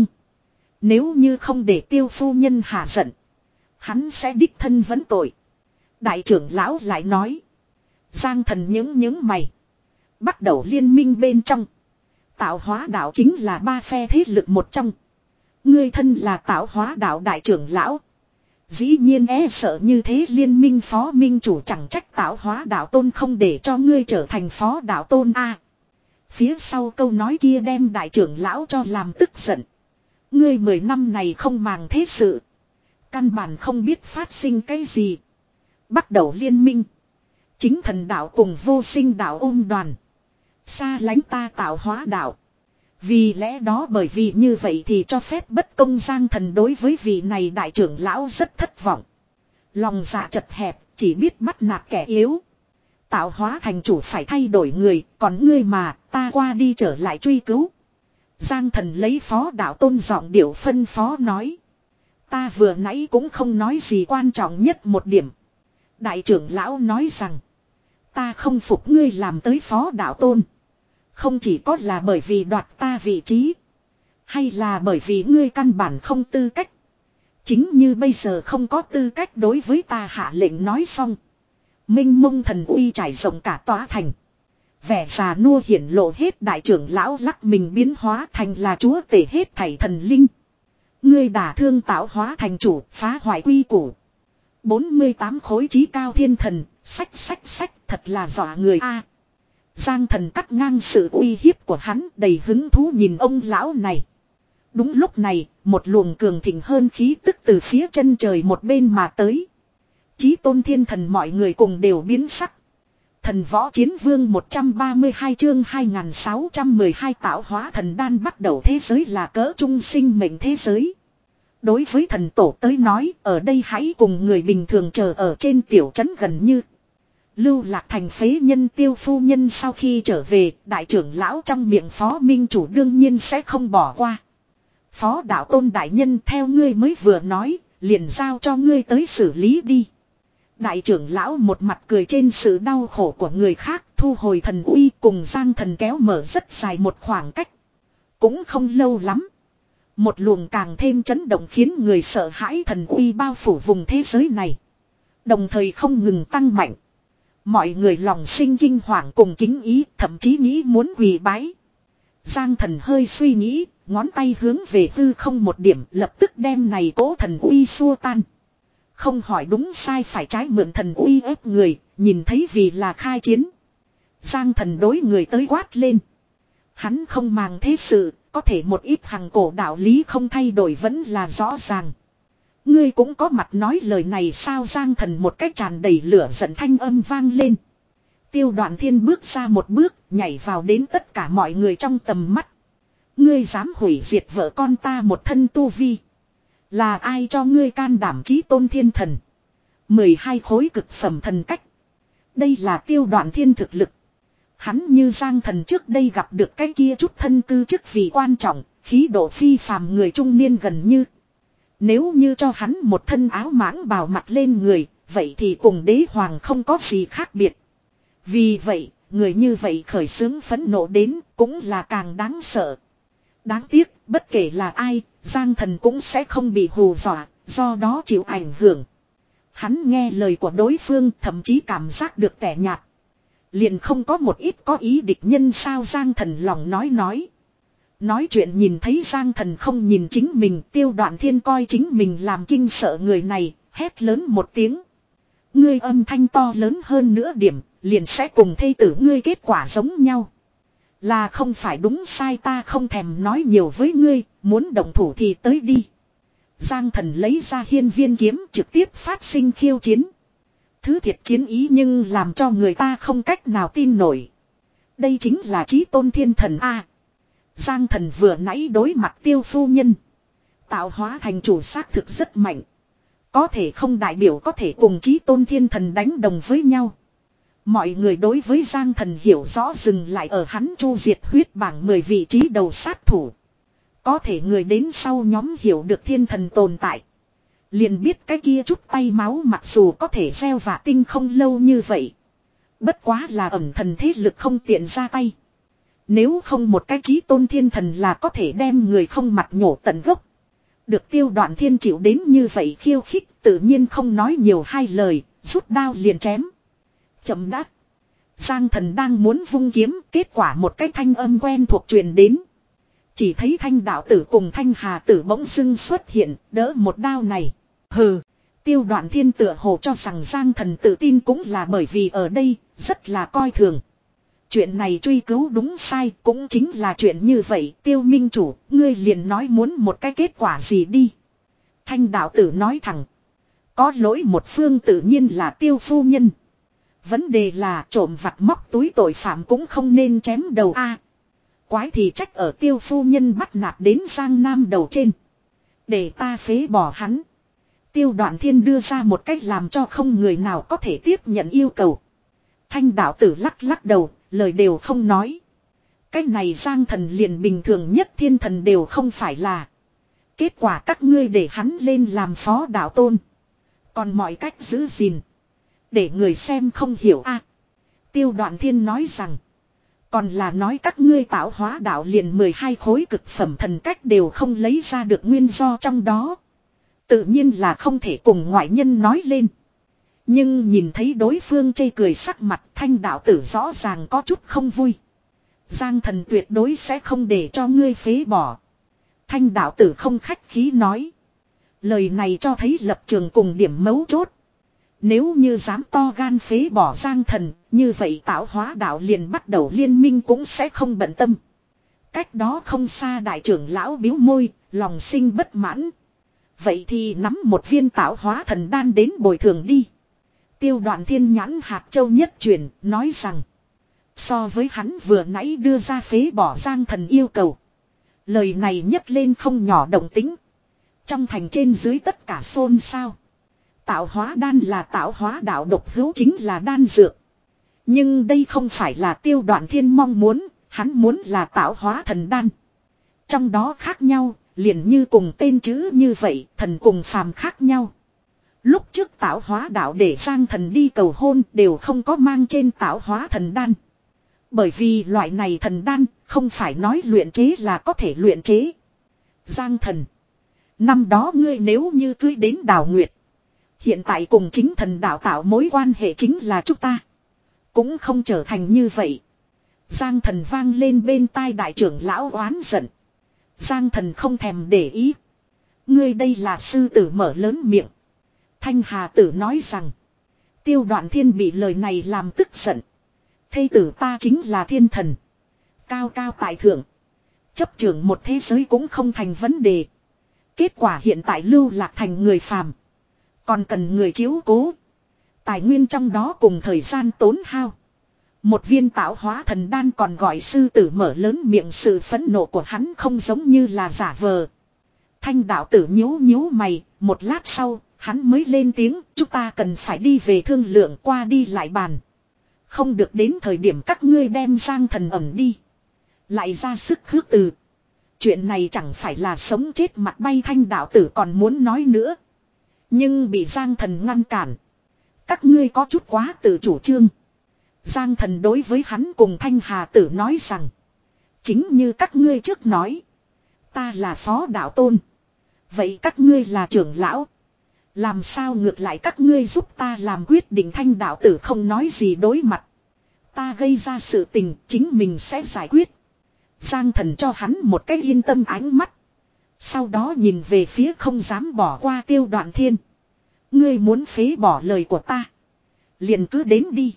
Nếu như không để tiêu phu nhân hạ giận, hắn sẽ đích thân vấn tội. Đại trưởng lão lại nói. Giang Thần những những mày. Bắt đầu liên minh bên trong. Tạo hóa đạo chính là ba phe thế lực một trong. Ngươi thân là tạo hóa đạo đại trưởng lão. Dĩ nhiên e sợ như thế liên minh phó minh chủ, chẳng trách tạo hóa đạo tôn không để cho ngươi trở thành phó đạo tôn a. À, phía sau câu nói kia đem đại trưởng lão cho làm tức giận. Ngươi mười năm này không màng thế sự. Căn bản không biết phát sinh cái gì. Bắt đầu liên minh. Chính thần đạo cùng vô sinh đạo ôm đoàn. Xa lánh ta tạo hóa đạo. Vì lẽ đó bởi vì như vậy thì cho phép bất công. Giang Thần đối với vị này đại trưởng lão rất thất vọng. Lòng dạ chật hẹp, chỉ biết bắt nạt kẻ yếu. Tạo hóa thành chủ phải thay đổi người, còn ngươi mà ta qua đi trở lại truy cứu. Giang Thần lấy phó đạo tôn giọng điệu phân phó nói. Ta vừa nãy cũng không nói gì, quan trọng nhất một điểm. Đại trưởng lão nói rằng. Ta không phục ngươi làm tới phó đạo tôn. Không chỉ có là bởi vì đoạt ta vị trí. Hay là bởi vì ngươi căn bản không tư cách. Chính như bây giờ không có tư cách đối với ta hạ lệnh nói xong. Minh mông thần uy trải rộng cả tòa thành. Vẻ già nua hiển lộ hết, đại trưởng lão lắc mình biến hóa thành là chúa tể hết thảy thần linh. Ngươi đả thương tạo hóa thành chủ, phá hoại quy củ. bốn mươi tám khối chí cao thiên thần, sách sách sách, thật là dọa người a. Giang Thần cắt ngang sự uy hiếp của hắn, đầy hứng thú nhìn ông lão này. Đúng lúc này, một luồng cường thịnh hơn khí tức từ phía chân trời một bên mà tới. Chí tôn thiên thần mọi người cùng đều biến sắc. Thần võ chiến vương một trăm ba mươi hai chương hai nghìn sáu trăm mười hai tạo hóa thần đan bắt đầu. Thế giới là cỡ trung sinh mệnh thế giới. Đối với thần tổ tới nói, ở đây hãy cùng người bình thường chờ ở trên tiểu trấn gần như. Lưu Lạc thành phế nhân Tiêu phu nhân sau khi trở về, đại trưởng lão trong miệng phó minh chủ đương nhiên sẽ không bỏ qua. Phó đạo tôn đại nhân, theo ngươi mới vừa nói, liền giao cho ngươi tới xử lý đi. Đại trưởng lão một mặt cười trên sự đau khổ của người khác, thu hồi thần uy, cùng Giang Thần kéo mở rất dài một khoảng cách. Cũng không lâu lắm. Một luồng càng thêm chấn động khiến người sợ hãi thần uy bao phủ vùng thế giới này. Đồng thời không ngừng tăng mạnh. Mọi người lòng sinh kinh hoàng cùng kính ý, thậm chí nghĩ muốn quỳ bái. Giang Thần hơi suy nghĩ, ngón tay hướng về hư không một điểm, lập tức đem này cố thần uy xua tan. Không hỏi đúng sai phải trái, mượn thần uy ép người, nhìn thấy vì là khai chiến. Giang Thần đối người tới quát lên. Hắn không màng thế sự, có thể một ít hằng cổ đạo lý không thay đổi vẫn là rõ ràng. Ngươi cũng có mặt nói lời này sao? Giang Thần một cách tràn đầy lửa giận thanh âm vang lên. Tiêu Đoạn Thiên bước ra một bước, nhảy vào đến tất cả mọi người trong tầm mắt. Ngươi dám hủy diệt vợ con ta một thân tu vi. Là ai cho ngươi can đảm? Chí tôn thiên thần. mười hai khối cực phẩm thần cách. Đây là Tiêu Đoạn Thiên thực lực. Hắn như Giang Thần trước đây gặp được cái kia chút thân cư chức vị quan trọng, khí độ phi phàm người trung niên gần như. Nếu như cho hắn một thân áo mãng bào mặt lên người, vậy thì cùng đế hoàng không có gì khác biệt. Vì vậy, người như vậy khởi xướng phẫn nộ đến cũng là càng đáng sợ. Đáng tiếc, bất kể là ai, Giang Thần cũng sẽ không bị hù dọa, do đó chịu ảnh hưởng. Hắn nghe lời của đối phương, thậm chí cảm giác được tẻ nhạt. Liền không có một ít có ý địch nhân sao? Giang Thần lòng nói nói. Nói chuyện nhìn thấy Giang Thần không nhìn chính mình, Tiêu Đoạn Thiên coi chính mình làm kinh sợ người này, hét lớn một tiếng. Ngươi âm thanh to lớn hơn nữa điểm, liền sẽ cùng thê tử ngươi kết quả giống nhau. Là không phải đúng sai ta không thèm nói nhiều với ngươi, muốn động thủ thì tới đi. Giang Thần lấy ra hiên viên kiếm trực tiếp phát sinh khiêu chiến. Thứ thiệt chiến ý nhưng làm cho người ta không cách nào tin nổi. Đây chính là chí tôn thiên thần A. Giang Thần vừa nãy đối mặt Tiêu phu nhân. Tạo hóa thành chủ xác thực rất mạnh. Có thể không đại biểu có thể cùng chí tôn thiên thần đánh đồng với nhau. Mọi người đối với Giang Thần hiểu rõ dừng lại ở hắn chu diệt huyết bảng mười vị trí đầu sát thủ. Có thể người đến sau nhóm hiểu được thiên thần tồn tại. Liền biết cái kia chút tay máu mặc dù có thể gieo vạ tinh không lâu như vậy. Bất quá là ẩn thần thế lực không tiện ra tay. Nếu không một cái chí tôn thiên thần là có thể đem người không mặt nhổ tận gốc. Được Tiêu Đoạn Thiên chịu đến như vậy khiêu khích, tự nhiên không nói nhiều hai lời, rút đao liền chém. Chậm đã. Giang Thần đang muốn vung kiếm, kết quả một cái thanh âm quen thuộc truyền đến. Chỉ thấy Thanh đạo tử cùng Thanh Hà tử bỗng dưng xuất hiện, đỡ một đao này. Hừ, Tiêu Đoạn Thiên tựa hồ cho rằng Giang Thần tự tin cũng là bởi vì ở đây, rất là coi thường. Chuyện này truy cứu đúng sai cũng chính là chuyện như vậy. Tiêu minh chủ, ngươi liền nói muốn một cái kết quả gì đi. Thanh đạo tử nói thẳng. Có lỗi một phương tự nhiên là Tiêu phu nhân. Vấn đề là trộm vặt móc túi tội phạm cũng không nên chém đầu a. Quái thì trách ở Tiêu phu nhân bắt nạt đến Giang Nam đầu trên. Để ta phế bỏ hắn. Tiêu Đoạn Thiên đưa ra một cách làm cho không người nào có thể tiếp nhận yêu cầu. Thanh đạo tử lắc lắc đầu, lời đều không nói. Cái này Giang Thần liền bình thường nhất thiên thần đều không phải là. Kết quả các ngươi để hắn lên làm phó đạo tôn. Còn mọi cách giữ gìn. Để người xem không hiểu a. Tiêu Đoạn Thiên nói rằng. Còn là nói các ngươi tạo hóa đạo liền mười hai khối cực phẩm thần cách đều không lấy ra được nguyên do trong đó. Tự nhiên là không thể cùng ngoại nhân nói lên. Nhưng nhìn thấy đối phương chê cười sắc mặt, Thanh đạo tử rõ ràng có chút không vui. Giang Thần tuyệt đối sẽ không để cho ngươi phế bỏ. Thanh đạo tử không khách khí nói. Lời này cho thấy lập trường cùng điểm mấu chốt. Nếu như dám to gan phế bỏ Giang Thần, như vậy tạo hóa đạo liền bắt đầu liên minh cũng sẽ không bận tâm. Cách đó không xa đại trưởng lão biếu môi, lòng sinh bất mãn. Vậy thì nắm một viên tạo hóa thần đan đến bồi thường đi. Tiêu Đoạn Thiên nhãn hạt châu nhất chuyển, nói rằng. So với hắn vừa nãy đưa ra phế bỏ Giang Thần yêu cầu. Lời này nhấc lên không nhỏ động tính. Trong thành trên dưới tất cả xôn xao. Tạo hóa đan là tạo hóa đạo độc hữu chính là đan dược. Nhưng đây không phải là Tiêu Đoạn Thiên mong muốn, hắn muốn là tạo hóa thần đan. Trong đó khác nhau, liền như cùng tên chữ như vậy, thần cùng phàm khác nhau. Lúc trước tạo hóa đạo để Giang Thần đi cầu hôn đều không có mang trên tạo hóa thần đan. Bởi vì loại này thần đan không phải nói luyện chế là có thể luyện chế. Giang Thần. Năm đó ngươi nếu như cưới đến Đào Nguyệt. Hiện tại cùng chính thần đạo tạo mối quan hệ chính là chúng ta. Cũng không trở thành như vậy. Giang Thần vang lên bên tai đại trưởng lão oán giận. Giang Thần không thèm để ý. Ngươi đây là sư tử mở lớn miệng. Thanh Hà tử nói rằng. Tiêu Đoạn Thiên bị lời này làm tức giận. Thây tử ta chính là thiên thần. Cao cao tại thượng. Chấp trưởng một thế giới cũng không thành vấn đề. Kết quả hiện tại lưu lạc thành người phàm. Còn cần người chiếu cố. Tài nguyên trong đó cùng thời gian tốn hao. Một viên tạo hóa thần đan còn gọi sư tử mở lớn miệng, sự phẫn nộ của hắn không giống như là giả vờ. Thanh đạo tử nhíu nhíu mày, một lát sau, hắn mới lên tiếng, chúng ta cần phải đi về thương lượng qua đi lại bàn. Không được đến thời điểm các ngươi đem Giang Thần ẩm đi. Lại ra sức khước từ. Chuyện này chẳng phải là sống chết mặt bay. Thanh đạo tử còn muốn nói nữa. Nhưng bị Giang Thần ngăn cản. Các ngươi có chút quá tự chủ trương. Giang Thần đối với hắn cùng Thanh Hà tử nói rằng. Chính như các ngươi trước nói. Ta là phó đạo tôn. Vậy các ngươi là trưởng lão. Làm sao ngược lại các ngươi giúp ta làm quyết định. Thanh đạo tử không nói gì đối mặt. Ta gây ra sự tình chính mình sẽ giải quyết. Giang Thần cho hắn một cái yên tâm ánh mắt. Sau đó nhìn về phía không dám bỏ qua Tiêu Đoạn Thiên. Ngươi muốn phế bỏ lời của ta. Liền cứ đến đi.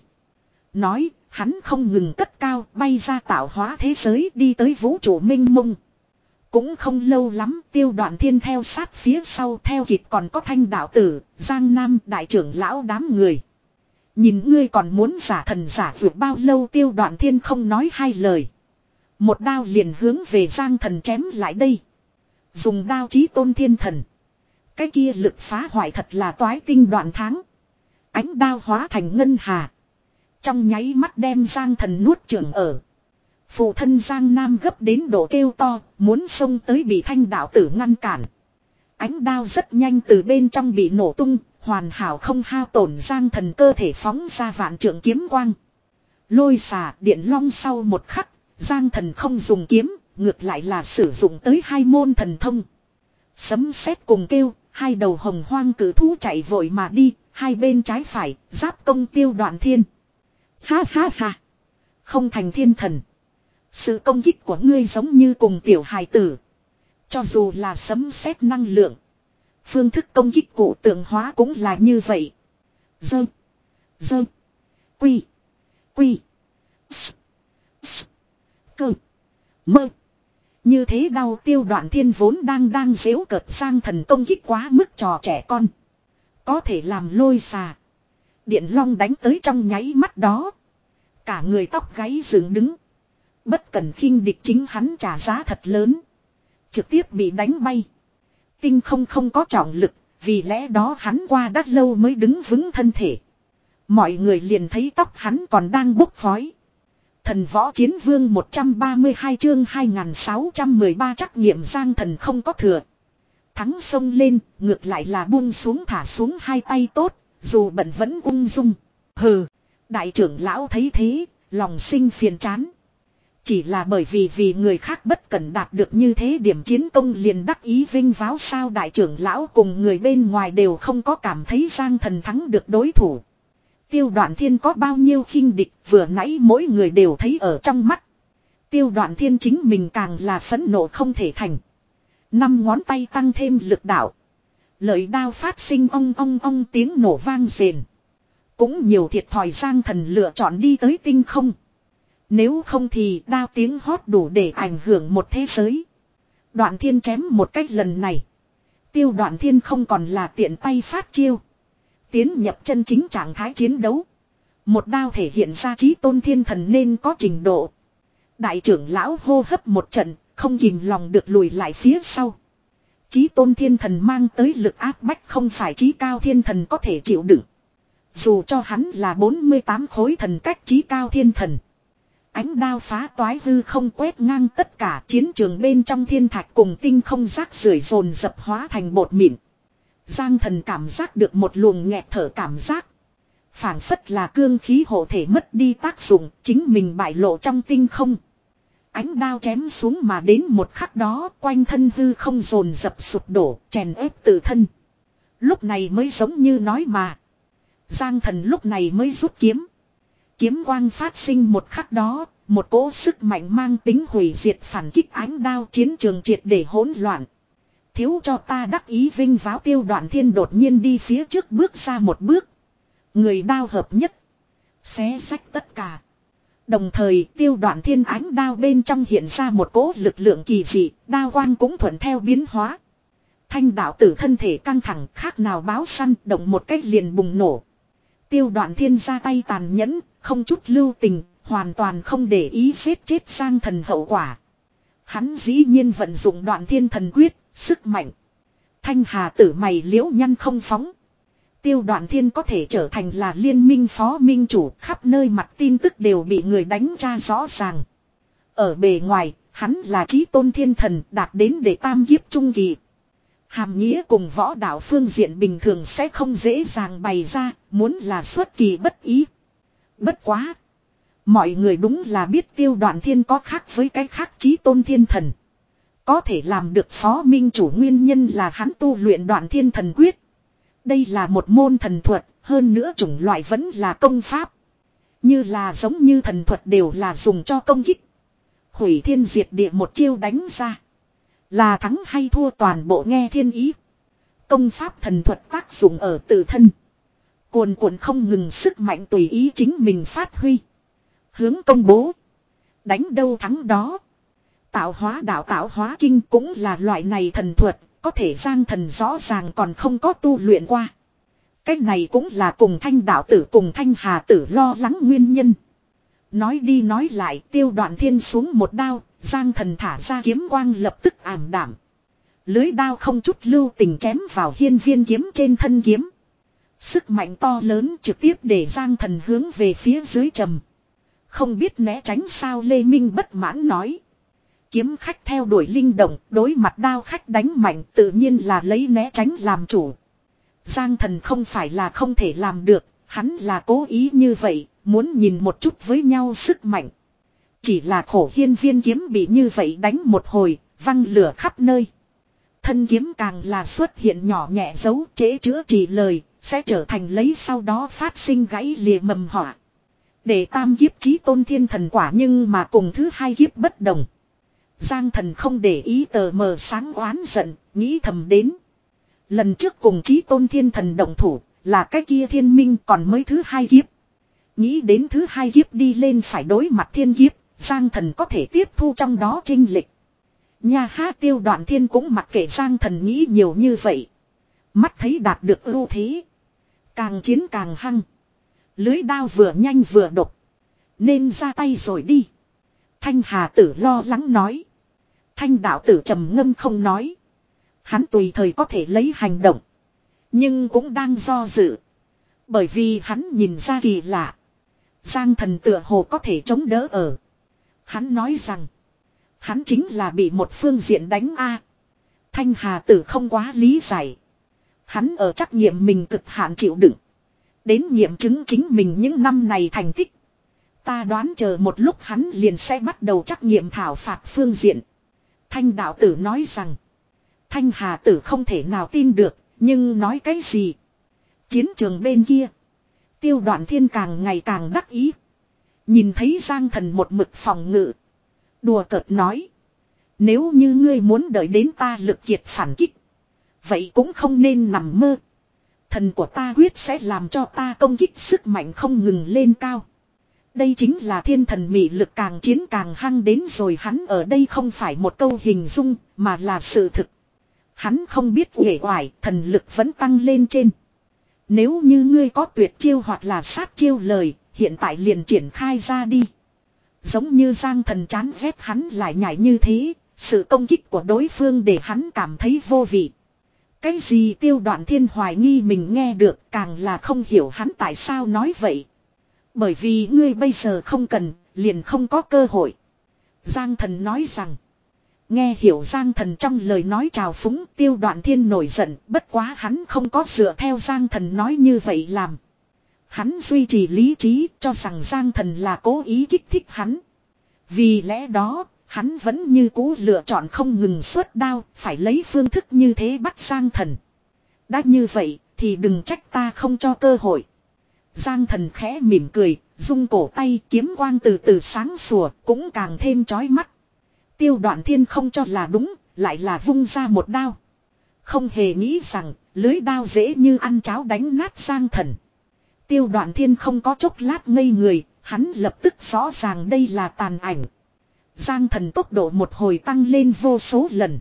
Nói, hắn không ngừng cất cao bay ra tạo hóa thế giới đi tới vũ trụ minh mông. Cũng không lâu lắm Tiêu Đoạn Thiên theo sát phía sau theo kịp còn có Thanh đạo tử, Giang Nam đại trưởng lão đám người. Nhìn ngươi còn muốn giả thần giả vượt bao lâu. Tiêu Đoạn Thiên không nói hai lời. Một đao liền hướng về Giang Thần chém lại đây. Dùng đao chí tôn thiên thần. Cái kia lực phá hoại thật là toái tinh đoạn tháng. Ánh đao hóa thành ngân hà. Trong nháy mắt đem Giang Thần nuốt chửng ở. Phụ thân Giang Nam gấp đến độ kêu to, muốn xông tới bị Thanh đạo tử ngăn cản. Ánh đao rất nhanh từ bên trong bị nổ tung, hoàn hảo không hao tổn Giang Thần cơ thể phóng ra vạn trượng kiếm quang. Lôi xà điện long sau một khắc, Giang Thần không dùng kiếm, ngược lại là sử dụng tới hai môn thần thông. Sấm sét cùng kêu, hai đầu hồng hoang cử thú chạy vội mà đi, hai bên trái phải, giáp công Tiêu Đoạn Thiên. Ha ha ha! Không thành thiên thần. Sự công kích của ngươi giống như cùng tiểu hài tử. Cho dù là sấm sét năng lượng, phương thức công kích cụ tượng hóa cũng là như vậy. Dơ. Dơ. Quy. Quy. S. S. Cơ. Mơ. Như thế đau Tiêu Đoạn Thiên vốn đang đang giễu cợt Giang Thần công kích quá mức trò trẻ con. Có thể làm lôi xà. Điện long đánh tới trong nháy mắt đó. Cả người tóc gáy dựng đứng. Bất cần khinh địch chính hắn trả giá thật lớn. Trực tiếp bị đánh bay. Tinh không không có trọng lực, vì lẽ đó hắn qua đắt lâu mới đứng vững thân thể. Mọi người liền thấy tóc hắn còn đang bốc khói. Thần võ chiến vương một trăm ba mươi hai chương hai nghìn sáu trăm mười ba trắc nghiệm Giang Thần không có thừa. Thắng sông lên, ngược lại là buông xuống thả xuống hai tay tốt, dù bận vẫn ung dung. Hừ, đại trưởng lão thấy thế, lòng sinh phiền chán. Chỉ là bởi vì vì người khác bất cần đạt được như thế điểm chiến công liền đắc ý vinh váo sao đại trưởng lão cùng người bên ngoài đều không có cảm thấy Giang Thần thắng được đối thủ. Tiêu Đoạn Thiên có bao nhiêu khinh địch vừa nãy mỗi người đều thấy ở trong mắt. Tiêu Đoạn Thiên chính mình càng là phẫn nộ không thể thành. Năm ngón tay tăng thêm lực đạo. Lợi đao phát sinh ong ong ong tiếng nổ vang rền. Cũng nhiều thiệt thòi Giang Thần lựa chọn đi tới tinh không. Nếu không thì đao tiếng hót đủ để ảnh hưởng một thế giới. Đoạn Thiên chém một cách lần này. Tiêu Đoạn Thiên không còn là tiện tay phát chiêu. Tiến nhập chân chính trạng thái chiến đấu. Một đao thể hiện ra chí tôn thiên thần nên có trình độ. Đại trưởng lão hô hấp một trận, không kìm lòng được lùi lại phía sau. Chí tôn thiên thần mang tới lực áp bách không phải chí cao thiên thần có thể chịu đựng. Dù cho hắn là bốn mươi tám khối thần cách chí cao thiên thần. Ánh đao phá toái hư không quét ngang tất cả chiến trường bên trong thiên thạch cùng tinh không rác rưởi dồn dập hóa thành bột mịn. Giang Thần cảm giác được một luồng nghẹt thở cảm giác. Phảng phất là cương khí hộ thể mất đi tác dụng, chính mình bại lộ trong tinh không. Ánh đao chém xuống mà đến một khắc đó, quanh thân hư không dồn dập sụp đổ, chèn ép tự thân. Lúc này mới giống như nói mà. Giang Thần lúc này mới rút kiếm. Kiếm quang phát sinh một khắc đó, một cỗ sức mạnh mang tính hủy diệt phản kích ánh đao chiến trường triệt để hỗn loạn. Thiếu cho ta đắc ý vinh váo Tiêu Đoạn Thiên đột nhiên đi phía trước bước ra một bước. Người đao hợp nhất. Xé rách tất cả. Đồng thời Tiêu Đoạn Thiên ánh đao bên trong hiện ra một cỗ lực lượng kỳ dị, đao quang cũng thuận theo biến hóa. Thanh đạo tử thân thể căng thẳng khác nào báo săn động một cách liền bùng nổ. Tiêu Đoạn Thiên ra tay tàn nhẫn, không chút lưu tình, hoàn toàn không để ý giết chết Giang Thần hậu quả. Hắn dĩ nhiên vận dụng Đoạn Thiên thần quyết, sức mạnh. Thanh hà tử mày liễu nhăn không phóng. Tiêu Đoạn Thiên có thể trở thành là liên minh phó minh chủ, khắp nơi mặt tin tức đều bị người đánh ra rõ ràng. Ở bề ngoài, hắn là chí tôn thiên thần đạt đến để tam kiếp trung kỳ. Hàm nghĩa cùng võ đạo phương diện bình thường sẽ không dễ dàng bày ra, muốn là xuất kỳ bất ý. Bất quá. Mọi người đúng là biết Tiêu Đoạn Thiên có khác với cái khác chí tôn thiên thần. Có thể làm được phó minh chủ nguyên nhân là hắn tu luyện Đoạn Thiên thần quyết. Đây là một môn thần thuật, hơn nữa chủng loại vẫn là công pháp. Như là giống như thần thuật đều là dùng cho công kích. Hủy thiên diệt địa một chiêu đánh ra. Là thắng hay thua toàn bộ nghe thiên ý. Công pháp thần thuật tác dụng ở tự thân. Cuồn cuộn không ngừng sức mạnh tùy ý chính mình phát huy. Hướng công bố. Đánh đâu thắng đó. Tạo hóa đạo tạo hóa kinh cũng là loại này thần thuật. Có thể Giang Thần rõ ràng còn không có tu luyện qua. Cái này cũng là cùng Thanh đạo tử cùng Thanh hà tử lo lắng nguyên nhân. Nói đi nói lại Tiêu Đoạn Thiên xuống một đao. Giang Thần thả ra kiếm quang lập tức ảm đảm. Lưới đao không chút lưu tình chém vào hiên viên kiếm trên thân kiếm. Sức mạnh to lớn trực tiếp để Giang Thần hướng về phía dưới trầm. Không biết né tránh sao Lê Minh bất mãn nói. Kiếm khách theo đuổi linh động, đối mặt đao khách đánh mạnh tự nhiên là lấy né tránh làm chủ. Giang Thần không phải là không thể làm được, hắn là cố ý như vậy, muốn nhìn một chút với nhau sức mạnh. Chỉ là khổ hiên viên kiếm bị như vậy đánh một hồi, văng lửa khắp nơi. Thân kiếm càng là xuất hiện nhỏ nhẹ dấu trễ chữa trị lời, sẽ trở thành lấy sau đó phát sinh gãy lìa mầm họa. Để tam kiếp chí tôn thiên thần quả nhưng mà cùng thứ hai kiếp bất đồng. Giang Thần không để ý tờ mờ sáng oán giận, nghĩ thầm đến. Lần trước cùng chí tôn thiên thần động thủ, là cái kia thiên minh còn mới thứ hai kiếp. Nghĩ đến thứ hai kiếp đi lên phải đối mặt thiên kiếp, Giang Thần có thể tiếp thu trong đó chênh lệch. Nha ha, Tiêu Đoạn Thiên cũng mặc kệ Giang Thần nghĩ nhiều như vậy. Mắt thấy đạt được ưu thế. Càng chiến càng hăng. Lưới đao vừa nhanh vừa độc. Nên ra tay rồi đi. Thanh Hà Tử lo lắng nói. Thanh đạo tử trầm ngâm không nói. Hắn tùy thời có thể lấy hành động. Nhưng cũng đang do dự. Bởi vì hắn nhìn ra kỳ lạ. Giang Thần tựa hồ có thể chống đỡ ở. Hắn nói rằng. Hắn chính là bị một phương diện đánh a. Thanh Hà Tử không quá lý giải. Hắn ở trắc nghiệm mình cực hạn chịu đựng. Đến nghiệm chứng chính mình những năm này thành tích. Ta đoán chờ một lúc hắn liền sẽ bắt đầu trắc nghiệm thảo phạt phương diện. Thanh đạo tử nói rằng. Thanh Hà Tử không thể nào tin được. Nhưng nói cái gì? Chiến trường bên kia. Tiêu Đoạn Thiên càng ngày càng đắc ý. Nhìn thấy Giang Thần một mực phòng ngự. Đùa cợt nói. Nếu như ngươi muốn đợi đến ta lực kiệt phản kích. Vậy cũng không nên nằm mơ. Thần của ta quyết sẽ làm cho ta công kích sức mạnh không ngừng lên cao. Đây chính là thiên thần mị lực, càng chiến càng hăng đến rồi. Hắn ở đây không phải một câu hình dung mà là sự thực. Hắn không biết uể oải, thần lực vẫn tăng lên trên. Nếu như ngươi có tuyệt chiêu hoặc là sát chiêu lời, hiện tại liền triển khai ra đi. Giống như Giang Thần chán ghét hắn lại nhảy như thế, sự công kích của đối phương để hắn cảm thấy vô vị. Cái gì Tiêu Đoạn Thiên hoài nghi mình nghe được, càng là không hiểu hắn tại sao nói vậy. Bởi vì ngươi bây giờ không cần, liền không có cơ hội. Giang Thần nói rằng. Nghe hiểu Giang Thần trong lời nói trào phúng, Tiêu Đoạn Thiên nổi giận, bất quá hắn không có dựa theo Giang Thần nói như vậy làm. Hắn duy trì lý trí, cho rằng Giang Thần là cố ý kích thích hắn. Vì lẽ đó, hắn vẫn như cũ lựa chọn không ngừng xuất đao, phải lấy phương thức như thế bắt Giang Thần. Đã như vậy, thì đừng trách ta không cho cơ hội. Giang Thần khẽ mỉm cười, rung cổ tay, kiếm quang từ từ sáng sủa, cũng càng thêm chói mắt. Tiêu Đoạn Thiên không cho là đúng, lại là vung ra một đao. Không hề nghĩ rằng, lưới đao dễ như ăn cháo đánh nát Giang Thần. Tiêu Đoạn Thiên không có chốc lát ngây người, hắn lập tức rõ ràng đây là tàn ảnh. Giang Thần tốc độ một hồi tăng lên vô số lần.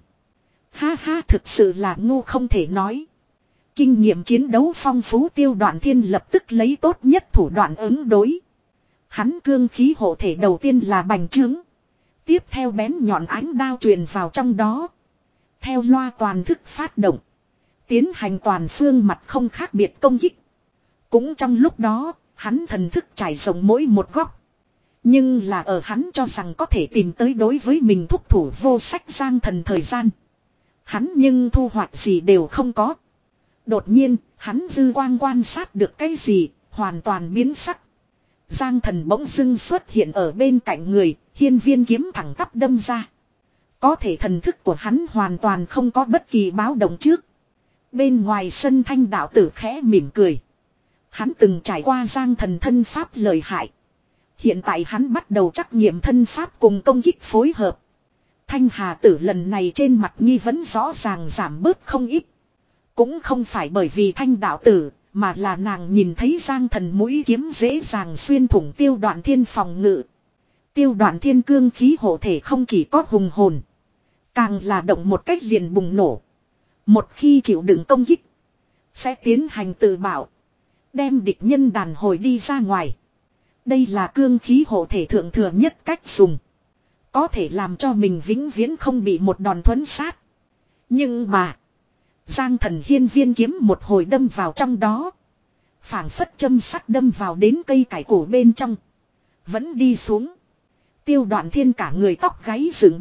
Ha ha, thực sự là ngu không thể nói. Kinh nghiệm chiến đấu phong phú, Tiêu Đoạn Thiên lập tức lấy tốt nhất thủ đoạn ứng đối. Hắn cương khí hộ thể đầu tiên là bành trướng. Tiếp theo bén nhọn ánh đao truyền vào trong đó. Theo loa toàn thức phát động. Tiến hành toàn phương mặt không khác biệt công kích. Cũng trong lúc đó, hắn thần thức trải rộng mỗi một góc. Nhưng là ở hắn cho rằng có thể tìm tới đối với mình thúc thủ vô sách Giang Thần thời gian. Hắn nhưng thu hoạch gì đều không có. Đột nhiên, hắn dư quang quan sát được cái gì, hoàn toàn biến sắc. Giang Thần bỗng dưng xuất hiện ở bên cạnh người, hiên viên kiếm thẳng tắp đâm ra. Có thể thần thức của hắn hoàn toàn không có bất kỳ báo động trước. Bên ngoài sân Thanh đạo tử khẽ mỉm cười. Hắn từng trải qua Giang Thần thân pháp lợi hại. Hiện tại hắn bắt đầu trắc nghiệm thân pháp cùng công kích phối hợp. Thanh Hà Tử lần này trên mặt nghi vấn rõ ràng giảm bớt không ít. Cũng không phải bởi vì Thanh đạo tử, mà là nàng nhìn thấy Giang Thần mũi kiếm dễ dàng xuyên thủng Tiêu Đoạn Thiên phòng ngự. Tiêu Đoạn Thiên cương khí hộ thể không chỉ có hùng hồn, càng là động một cách liền bùng nổ. Một khi chịu đựng công kích, sẽ tiến hành tự bảo, đem địch nhân đàn hồi đi ra ngoài. Đây là cương khí hộ thể thượng thừa nhất cách dùng. Có thể làm cho mình vĩnh viễn không bị một đòn thuẫn sát. Nhưng mà, Giang Thần hiên viên kiếm một hồi đâm vào trong đó. Phảng phất châm sắt đâm vào đến cây cải cổ bên trong. Vẫn đi xuống. Tiêu Đoạn Thiên cả người tóc gáy dựng đứng,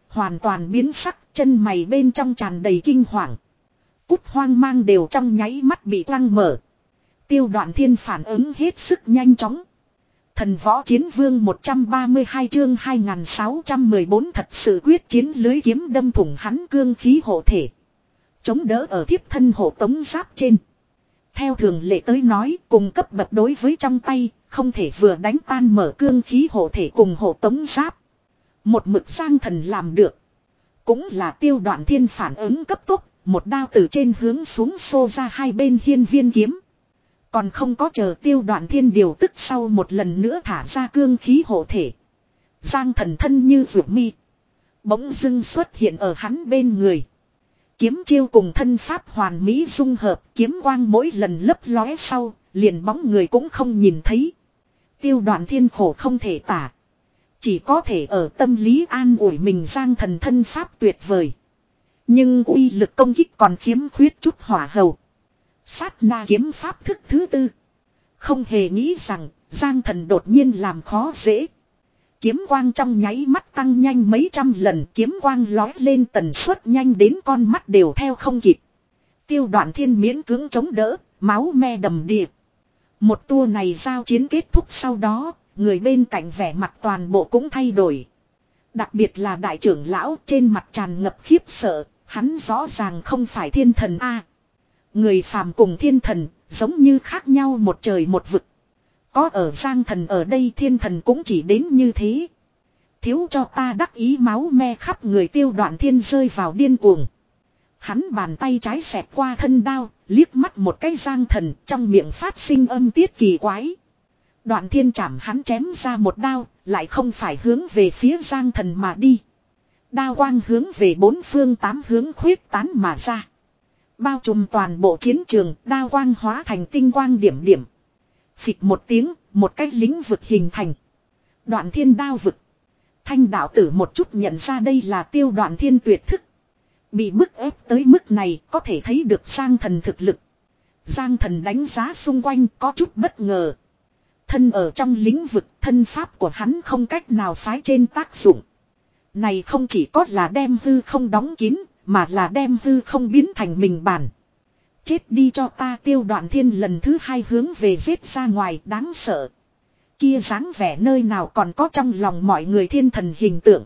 hoàn toàn biến sắc, chân mày bên trong tràn đầy kinh hoàng. Cút hoang mang đều trong nháy mắt bị quăng mở. Tiêu Đoạn Thiên phản ứng hết sức nhanh chóng. Thần võ chiến vương một trăm ba mươi hai chương hai nghìn sáu trăm mười bốn thật sự quyết chiến, lưới kiếm đâm thủng hắn cương khí hộ thể. Chống đỡ ở thiếp thân hộ tống giáp trên. Theo thường lệ tới nói, cùng cấp bậc đối với trong tay, không thể vừa đánh tan mở cương khí hộ thể cùng hộ tống giáp. Một mực Giang Thần làm được. Cũng là Tiêu Đoạn Thiên phản ứng cấp tốc, một đao từ trên hướng xuống xô ra hai bên hiên viên kiếm. Còn không có chờ Tiêu Đoạn Thiên điều tức sau một lần nữa thả ra cương khí hộ thể. Giang Thần thân như ruột mi. Bỗng dưng xuất hiện ở hắn bên người. Kiếm chiêu cùng thân pháp hoàn mỹ dung hợp, kiếm quang mỗi lần lấp lóe sau, liền bóng người cũng không nhìn thấy. Tiêu Đoạn Thiên khổ không thể tả. Chỉ có thể ở tâm lý an ủi mình, Giang Thần thân pháp tuyệt vời. Nhưng uy lực công kích còn khiếm khuyết chút hỏa hầu. Sát na kiếm pháp thức thứ tư. Không hề nghĩ rằng Giang Thần đột nhiên làm khó dễ. Kiếm quang trong nháy mắt tăng nhanh mấy trăm lần, kiếm quang lói lên tần suất nhanh đến con mắt đều theo không kịp. Tiêu Đoạn Thiên miễn cưỡng chống đỡ, máu me đầm đìa. Một tour này giao chiến kết thúc sau đó, người bên cạnh vẻ mặt toàn bộ cũng thay đổi. Đặc biệt là đại trưởng lão, trên mặt tràn ngập khiếp sợ, hắn rõ ràng không phải thiên thần a. Người phàm cùng thiên thần, giống như khác nhau một trời một vực. Có ở Giang Thần ở đây, thiên thần cũng chỉ đến như thế. Thiếu cho ta đắc ý, máu me khắp người. Tiêu Đoạn Thiên rơi vào điên cuồng. Hắn bàn tay trái xẹt qua thân đao, liếc mắt một cái Giang Thần, trong miệng phát sinh âm tiết kỳ quái. Đoạn Thiên chảm hắn chém ra một đao, lại không phải hướng về phía Giang Thần mà đi. Đao quang hướng về bốn phương tám hướng khuyết tán mà ra. Bao trùm toàn bộ chiến trường, đao quang hóa thành tinh quang điểm điểm. Phịch một tiếng, một cái lĩnh vực hình thành. Đoạn Thiên đao vực. Thanh đạo tử một chút nhận ra đây là Tiêu Đoạn Thiên tuyệt thức. Bị bức ép tới mức này, có thể thấy được Giang Thần thực lực. Giang Thần đánh giá xung quanh có chút bất ngờ. Thân ở trong lĩnh vực, thân pháp của hắn không cách nào phái trên tác dụng. Này không chỉ có là đem hư không đóng kín, mà là đem hư không biến thành mình bản. Chết đi cho ta. Tiêu Đoạn Thiên lần thứ hai hướng về giết ra ngoài, đáng sợ. Kia dáng vẻ nơi nào còn có trong lòng mọi người thiên thần hình tượng.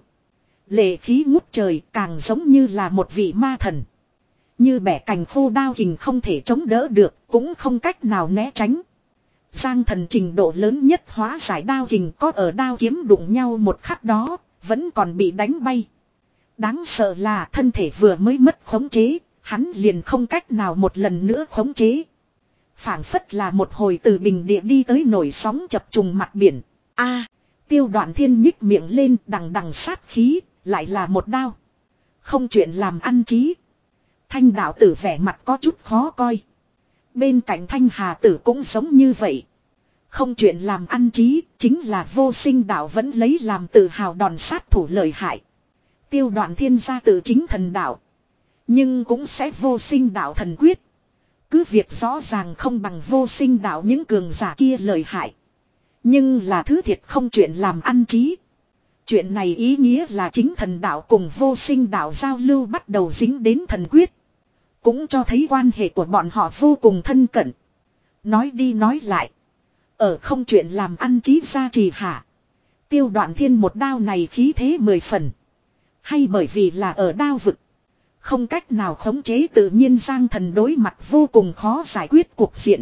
Lệ khí ngút trời, càng giống như là một vị ma thần. Như bẻ cành khô, đao kình không thể chống đỡ được, cũng không cách nào né tránh. Giang Thần trình độ lớn nhất hóa giải đao kình, có ở đao kiếm đụng nhau một khắc đó, vẫn còn bị đánh bay. Đáng sợ là thân thể vừa mới mất khống chế, hắn liền không cách nào một lần nữa khống chế. Phảng phất là một hồi từ bình địa đi tới nổi sóng chập trùng mặt biển. A, Tiêu Đoạn Thiên nhích miệng lên, đằng đằng sát khí, lại là một đao. Không chuyện làm ăn chí. Thanh đạo tử vẻ mặt có chút khó coi. Bên cạnh Thanh Hà tử cũng giống như vậy. Không chuyện làm ăn chí, chính là Vô Sinh đạo vẫn lấy làm tự hào đòn sát thủ lợi hại. Tiêu Đoạn Thiên gia tự chính thần đạo. Nhưng cũng sẽ Vô Sinh đạo thần quyết. Cứ việc rõ ràng không bằng Vô Sinh đạo những cường giả kia lợi hại. Nhưng là thứ thiệt không chuyện làm ăn chí. Chuyện này ý nghĩa là chính thần đạo cùng Vô Sinh đạo giao lưu bắt đầu dính đến thần quyết. Cũng cho thấy quan hệ của bọn họ vô cùng thân cận. Nói đi nói lại. Ở không chuyện làm ăn chí gia trì hạ. Tiêu Đoạn Thiên một đao này khí thế mười phần. Hay bởi vì là ở đao vực. Không cách nào khống chế, tự nhiên Giang Thần đối mặt vô cùng khó giải quyết cuộc diện.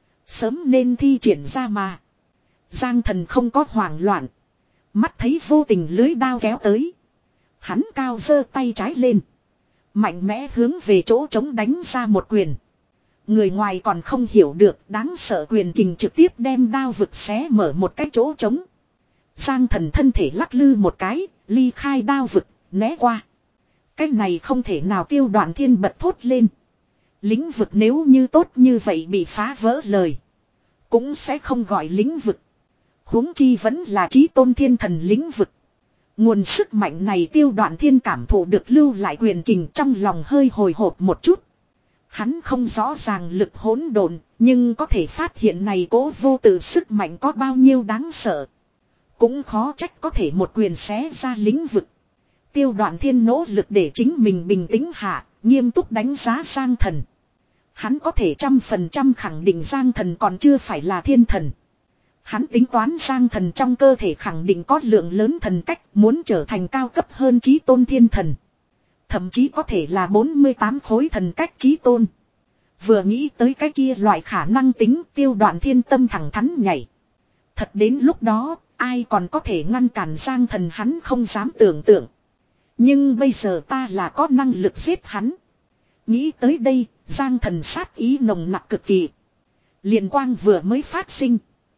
Sớm nên thi triển ra mà. Giang Thần không có hoảng loạn. Mắt thấy vô tình lưới đao kéo tới. Hắn cao giơ tay trái lên. Mạnh mẽ hướng về chỗ trống đánh ra một quyền. Người ngoài còn không hiểu được, đáng sợ quyền kình trực tiếp đem đao vực xé mở một cái chỗ trống. Giang Thần thân thể lắc lư một cái, ly khai đao vực, né qua. Cái này không thể nào. Tiêu Đoạn Thiên bật thốt lên. Lĩnh vực nếu như tốt như vậy bị phá vỡ lời, cũng sẽ không gọi lĩnh vực. Huống chi vẫn là chí tôn thiên thần lĩnh vực. Nguồn sức mạnh này Tiêu Đoạn Thiên cảm thụ được lưu lại quyền kình, trong lòng hơi hồi hộp một chút. Hắn không rõ ràng lực hỗn độn, nhưng có thể phát hiện này cố vô tự sức mạnh có bao nhiêu đáng sợ. Cũng khó trách có thể một quyền xé ra lĩnh vực. Tiêu Đoạn Thiên nỗ lực để chính mình bình tĩnh hạ, nghiêm túc đánh giá Giang Thần. Hắn có thể trăm phần trăm khẳng định Giang Thần còn chưa phải là thiên thần. Hắn tính toán Giang Thần trong cơ thể khẳng định có lượng lớn thần cách, muốn trở thành cao cấp hơn chí tôn thiên thần. Thậm chí có thể là bốn mươi tám khối thần cách chí tôn. Vừa nghĩ tới cái kia loại khả năng tính, Tiêu Đoạn Thiên tâm thẳng thắn nhảy. Thật đến lúc đó, ai còn có thể ngăn cản Giang Thần, hắn không dám tưởng tượng. Nhưng bây giờ ta là có năng lực giết hắn. Nghĩ tới đây, Giang Thần sát ý nồng nặc cực kỳ. Liền quang vừa mới phát sinh.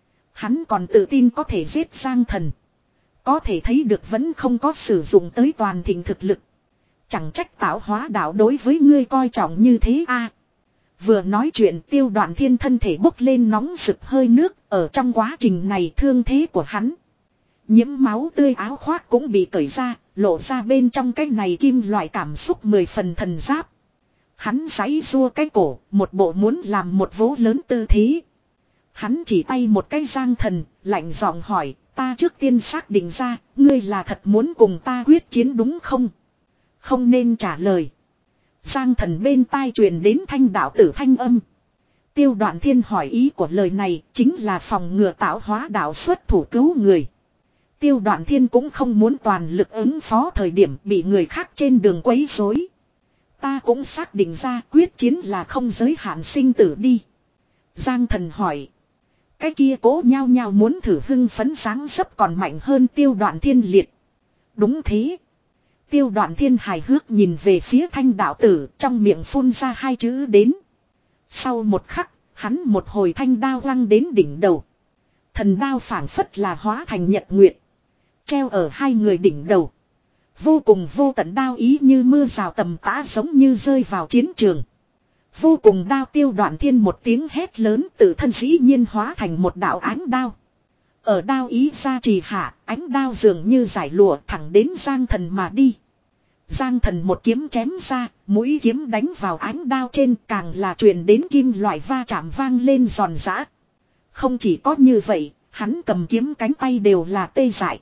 Hắn còn tự tin có thể giết Giang Thần. Có thể thấy được vẫn không có sử dụng tới toàn thịnh thực lực. Chẳng trách tạo hóa đạo đối với ngươi coi trọng như thế a. Vừa nói chuyện, Tiêu Đoạn Thiên thân thể bốc lên nóng rực hơi nước. Ở trong quá trình này thương thế của hắn, nhiễm máu tươi áo khoác cũng bị cởi ra, lộ ra bên trong cái này kim loại cảm xúc mười phần thần giáp. Hắn giãy giụa cái cổ, một bộ muốn làm một vố lớn tư thế. Hắn chỉ tay một cái Giang Thần, lạnh giọng hỏi, ta trước tiên xác định ra, ngươi là thật muốn cùng ta quyết chiến đúng không? Không nên trả lời. Giang Thần bên tai truyền đến thanh đạo tử thanh âm. Tiêu Đoạn Thiên hỏi ý của lời này chính là phòng ngừa tạo hóa đạo xuất thủ cứu người. Tiêu Đoạn Thiên cũng không muốn toàn lực ứng phó thời điểm bị người khác trên đường quấy rối. Ta cũng xác định ra quyết chiến là không giới hạn sinh tử đi. Giang Thần hỏi. Cái kia cố nhau nhau muốn thử hưng phấn sáng sấp còn mạnh hơn Tiêu Đoạn Thiên liệt. Đúng thế. Tiêu Đoạn Thiên hài hước nhìn về phía thanh đạo tử, trong miệng phun ra hai chữ đến. Sau một khắc, hắn một hồi thanh đao lăng đến đỉnh đầu. Thần đao phảng phất là hóa thành nhật nguyệt, treo ở hai người đỉnh đầu. Vô cùng vô tận đao ý như mưa rào tầm tã giống như rơi vào chiến trường. Vô cùng đao. Tiêu Đoạn Thiên một tiếng hét lớn, tự thân dĩ nhiên hóa thành một đạo ánh đao. Ở đao ý gia trì hạ, ánh đao dường như giải lụa thẳng đến Giang Thần mà đi. Giang Thần một kiếm chém ra, mũi kiếm đánh vào ánh đao trên, càng là truyền đến kim loại va chạm vang lên giòn giã. Không chỉ có như vậy, hắn cầm kiếm cánh tay đều là tê dại.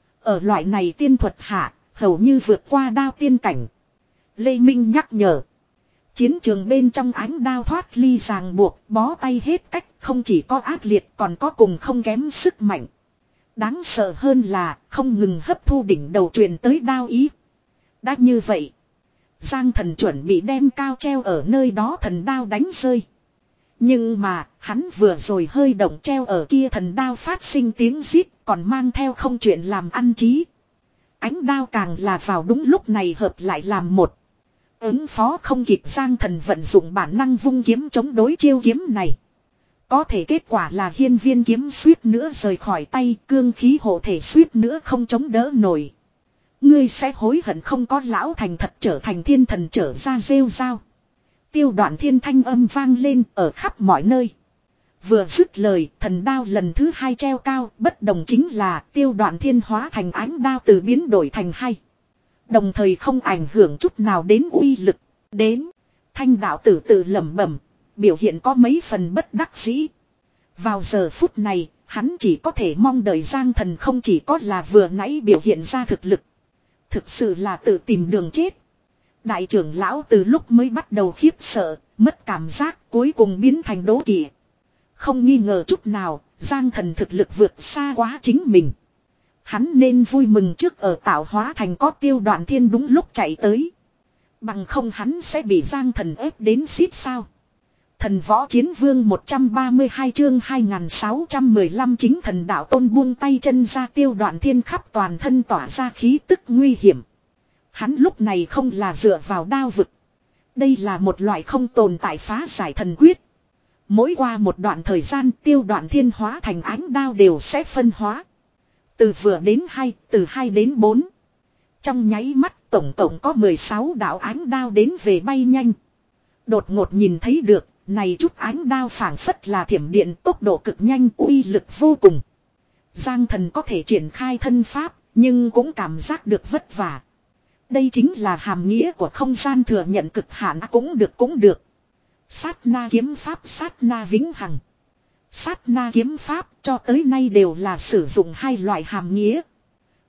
Ở loại này tiên thuật hạ, hầu như vượt qua đao tiên cảnh. Lê Minh nhắc nhở. Chiến trường bên trong ánh đao thoát ly ràng buộc, bó tay hết cách, không chỉ có ác liệt còn có cùng không kém sức mạnh. Đáng sợ hơn là không ngừng hấp thu đỉnh đầu truyền tới đao ý. Đã như vậy, Giang Thần chuẩn bị đem cao treo ở nơi đó thần đao đánh rơi. Nhưng mà, hắn vừa rồi hơi động treo ở kia thần đao phát sinh tiếng rít, còn mang theo không chuyện làm ăn chí. Ánh đao càng là vào đúng lúc này hợp lại làm một. Ứng phó không kịp, Giang Thần vận dụng bản năng vung kiếm chống đối chiêu kiếm này. Có thể kết quả là hiên viên kiếm suýt nữa rời khỏi tay, cương khí hộ thể suýt nữa không chống đỡ nổi. Ngươi sẽ hối hận không có lão thành thật trở thành thiên thần trở ra rêu rao. Tiêu Đoạn Thiên thanh âm vang lên ở khắp mọi nơi. Vừa dứt lời, thần đao lần thứ hai treo cao, bất đồng chính là Tiêu Đoạn Thiên hóa thành ánh đao từ biến đổi thành hai. Đồng thời không ảnh hưởng chút nào đến uy lực. Đến, thanh đạo tử tự lẩm bẩm, biểu hiện có mấy phần bất đắc dĩ. Vào giờ phút này, hắn chỉ có thể mong đợi Giang Thần không chỉ có là vừa nãy biểu hiện ra thực lực. Thực sự là tự tìm đường chết. Đại trưởng lão từ lúc mới bắt đầu khiếp sợ, mất cảm giác, cuối cùng biến thành đố kỵ. Không nghi ngờ chút nào, Giang Thần thực lực vượt xa quá chính mình. Hắn nên vui mừng trước ở tạo hóa thành có Tiêu Đoạn Thiên đúng lúc chạy tới. Bằng không hắn sẽ bị Giang Thần ép đến xít sao. Thần võ chiến vương một trăm ba mươi hai chương hai nghìn sáu trăm mười lăm chính thần đạo tôn buông tay chân ra. Tiêu Đoạn Thiên khắp toàn thân tỏa ra khí tức nguy hiểm. Hắn lúc này không là dựa vào đao vực. Đây là một loại không tồn tại phá giải thần quyết. Mỗi qua một đoạn thời gian Tiêu Đoạn Thiên hóa thành ánh đao đều sẽ phân hóa. Từ vừa đến hai, từ hai đến bốn. Trong nháy mắt tổng cộng có mười sáu đạo ánh đao đến về bay nhanh. Đột ngột nhìn thấy được, này chút ánh đao phảng phất là thiểm điện, tốc độ cực nhanh, uy lực vô cùng. Giang Thần có thể triển khai thân pháp, nhưng cũng cảm giác được vất vả. Đây chính là hàm nghĩa của không gian thừa nhận cực hạn, cũng được cũng được. Sát na kiếm pháp, sát na vĩnh hằng. Sát na kiếm pháp cho tới nay đều là sử dụng hai loại hàm nghĩa.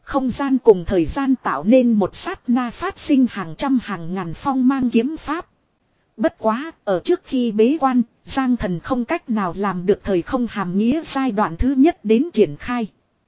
Không gian cùng thời gian tạo nên một sát na phát sinh hàng trăm hàng ngàn phong mang kiếm pháp. Bất quá, ở trước khi bế quan, Giang Thần không cách nào làm được thời không hàm nghĩa giai đoạn thứ nhất đến triển khai.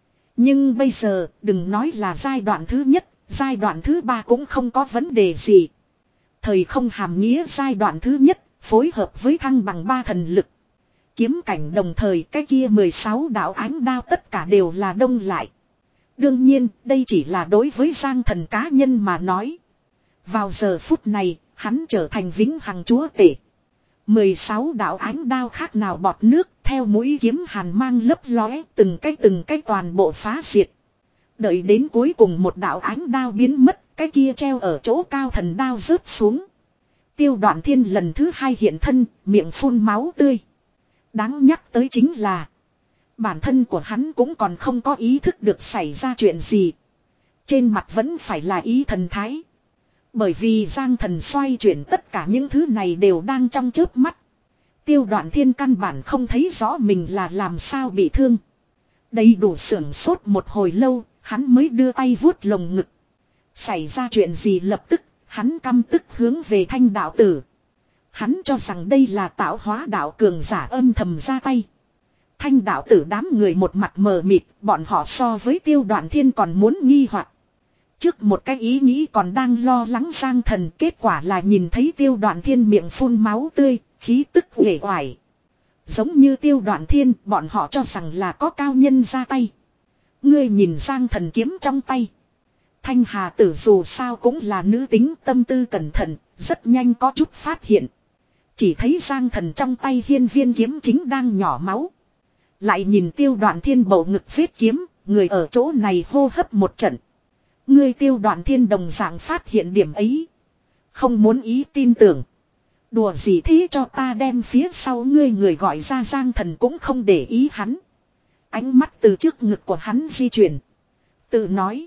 Nhưng bây giờ, đừng nói là giai đoạn thứ nhất, giai đoạn thứ ba cũng không có vấn đề gì. Thời không hàm nghĩa giai đoạn thứ nhất, phối hợp với thăng bằng ba thần lực. Kiếm cảnh đồng thời cái kia mười sáu đạo ánh đao tất cả đều là đông lại. Đương nhiên, đây chỉ là đối với Giang Thần cá nhân mà nói. Vào giờ phút này, hắn trở thành vĩnh hằng chúa tể. mười sáu đạo ánh đao khác nào bọt nước, theo mũi kiếm hàn mang lấp lóe, từng cái từng cái toàn bộ phá diệt. Đợi đến cuối cùng một đạo ánh đao biến mất, cái kia treo ở chỗ cao thần đao rớt xuống. Tiêu Đoạn Thiên lần thứ hai hiện thân, miệng phun máu tươi. Đáng nhắc tới chính là bản thân của hắn cũng còn không có ý thức được xảy ra chuyện gì. Trên mặt vẫn phải là ý thần thái. Bởi vì Giang Thần xoay chuyển tất cả những thứ này đều đang trong chớp mắt. Tiêu Đoạn Thiên căn bản không thấy rõ mình là làm sao bị thương. Đầy đủ sưởng sốt một hồi lâu, hắn mới đưa tay vuốt lồng ngực. Xảy ra chuyện gì lập tức, hắn căm tức hướng về Thanh đạo tử. Hắn cho rằng đây là tạo hóa đạo cường giả âm thầm ra tay. Thanh đạo tử đám người một mặt mờ mịt, bọn họ so với Tiêu Đoạn Thiên còn muốn nghi hoặc. Trước một cái ý nghĩ còn đang lo lắng Giang Thần, kết quả là nhìn thấy Tiêu Đoạn Thiên miệng phun máu tươi, khí tức uể oải. Giống như Tiêu Đoạn Thiên, bọn họ cho rằng là có cao nhân ra tay. Ngươi nhìn Giang Thần kiếm trong tay. Thanh Hà tử dù sao cũng là nữ tính, tâm tư cẩn thận, rất nhanh có chút phát hiện. Chỉ thấy Giang Thần trong tay hiên viên kiếm chính đang nhỏ máu. Lại nhìn Tiêu Đoạn Thiên bầu ngực phết kiếm, người ở chỗ này hô hấp một trận. Ngươi Tiêu Đoạn Thiên đồng dạng phát hiện điểm ấy. Không muốn ý tin tưởng. Đùa gì thế, cho ta đem phía sau ngươi người gọi ra. Giang Thần cũng không để ý hắn. Ánh mắt từ trước ngực của hắn di chuyển. Tự nói.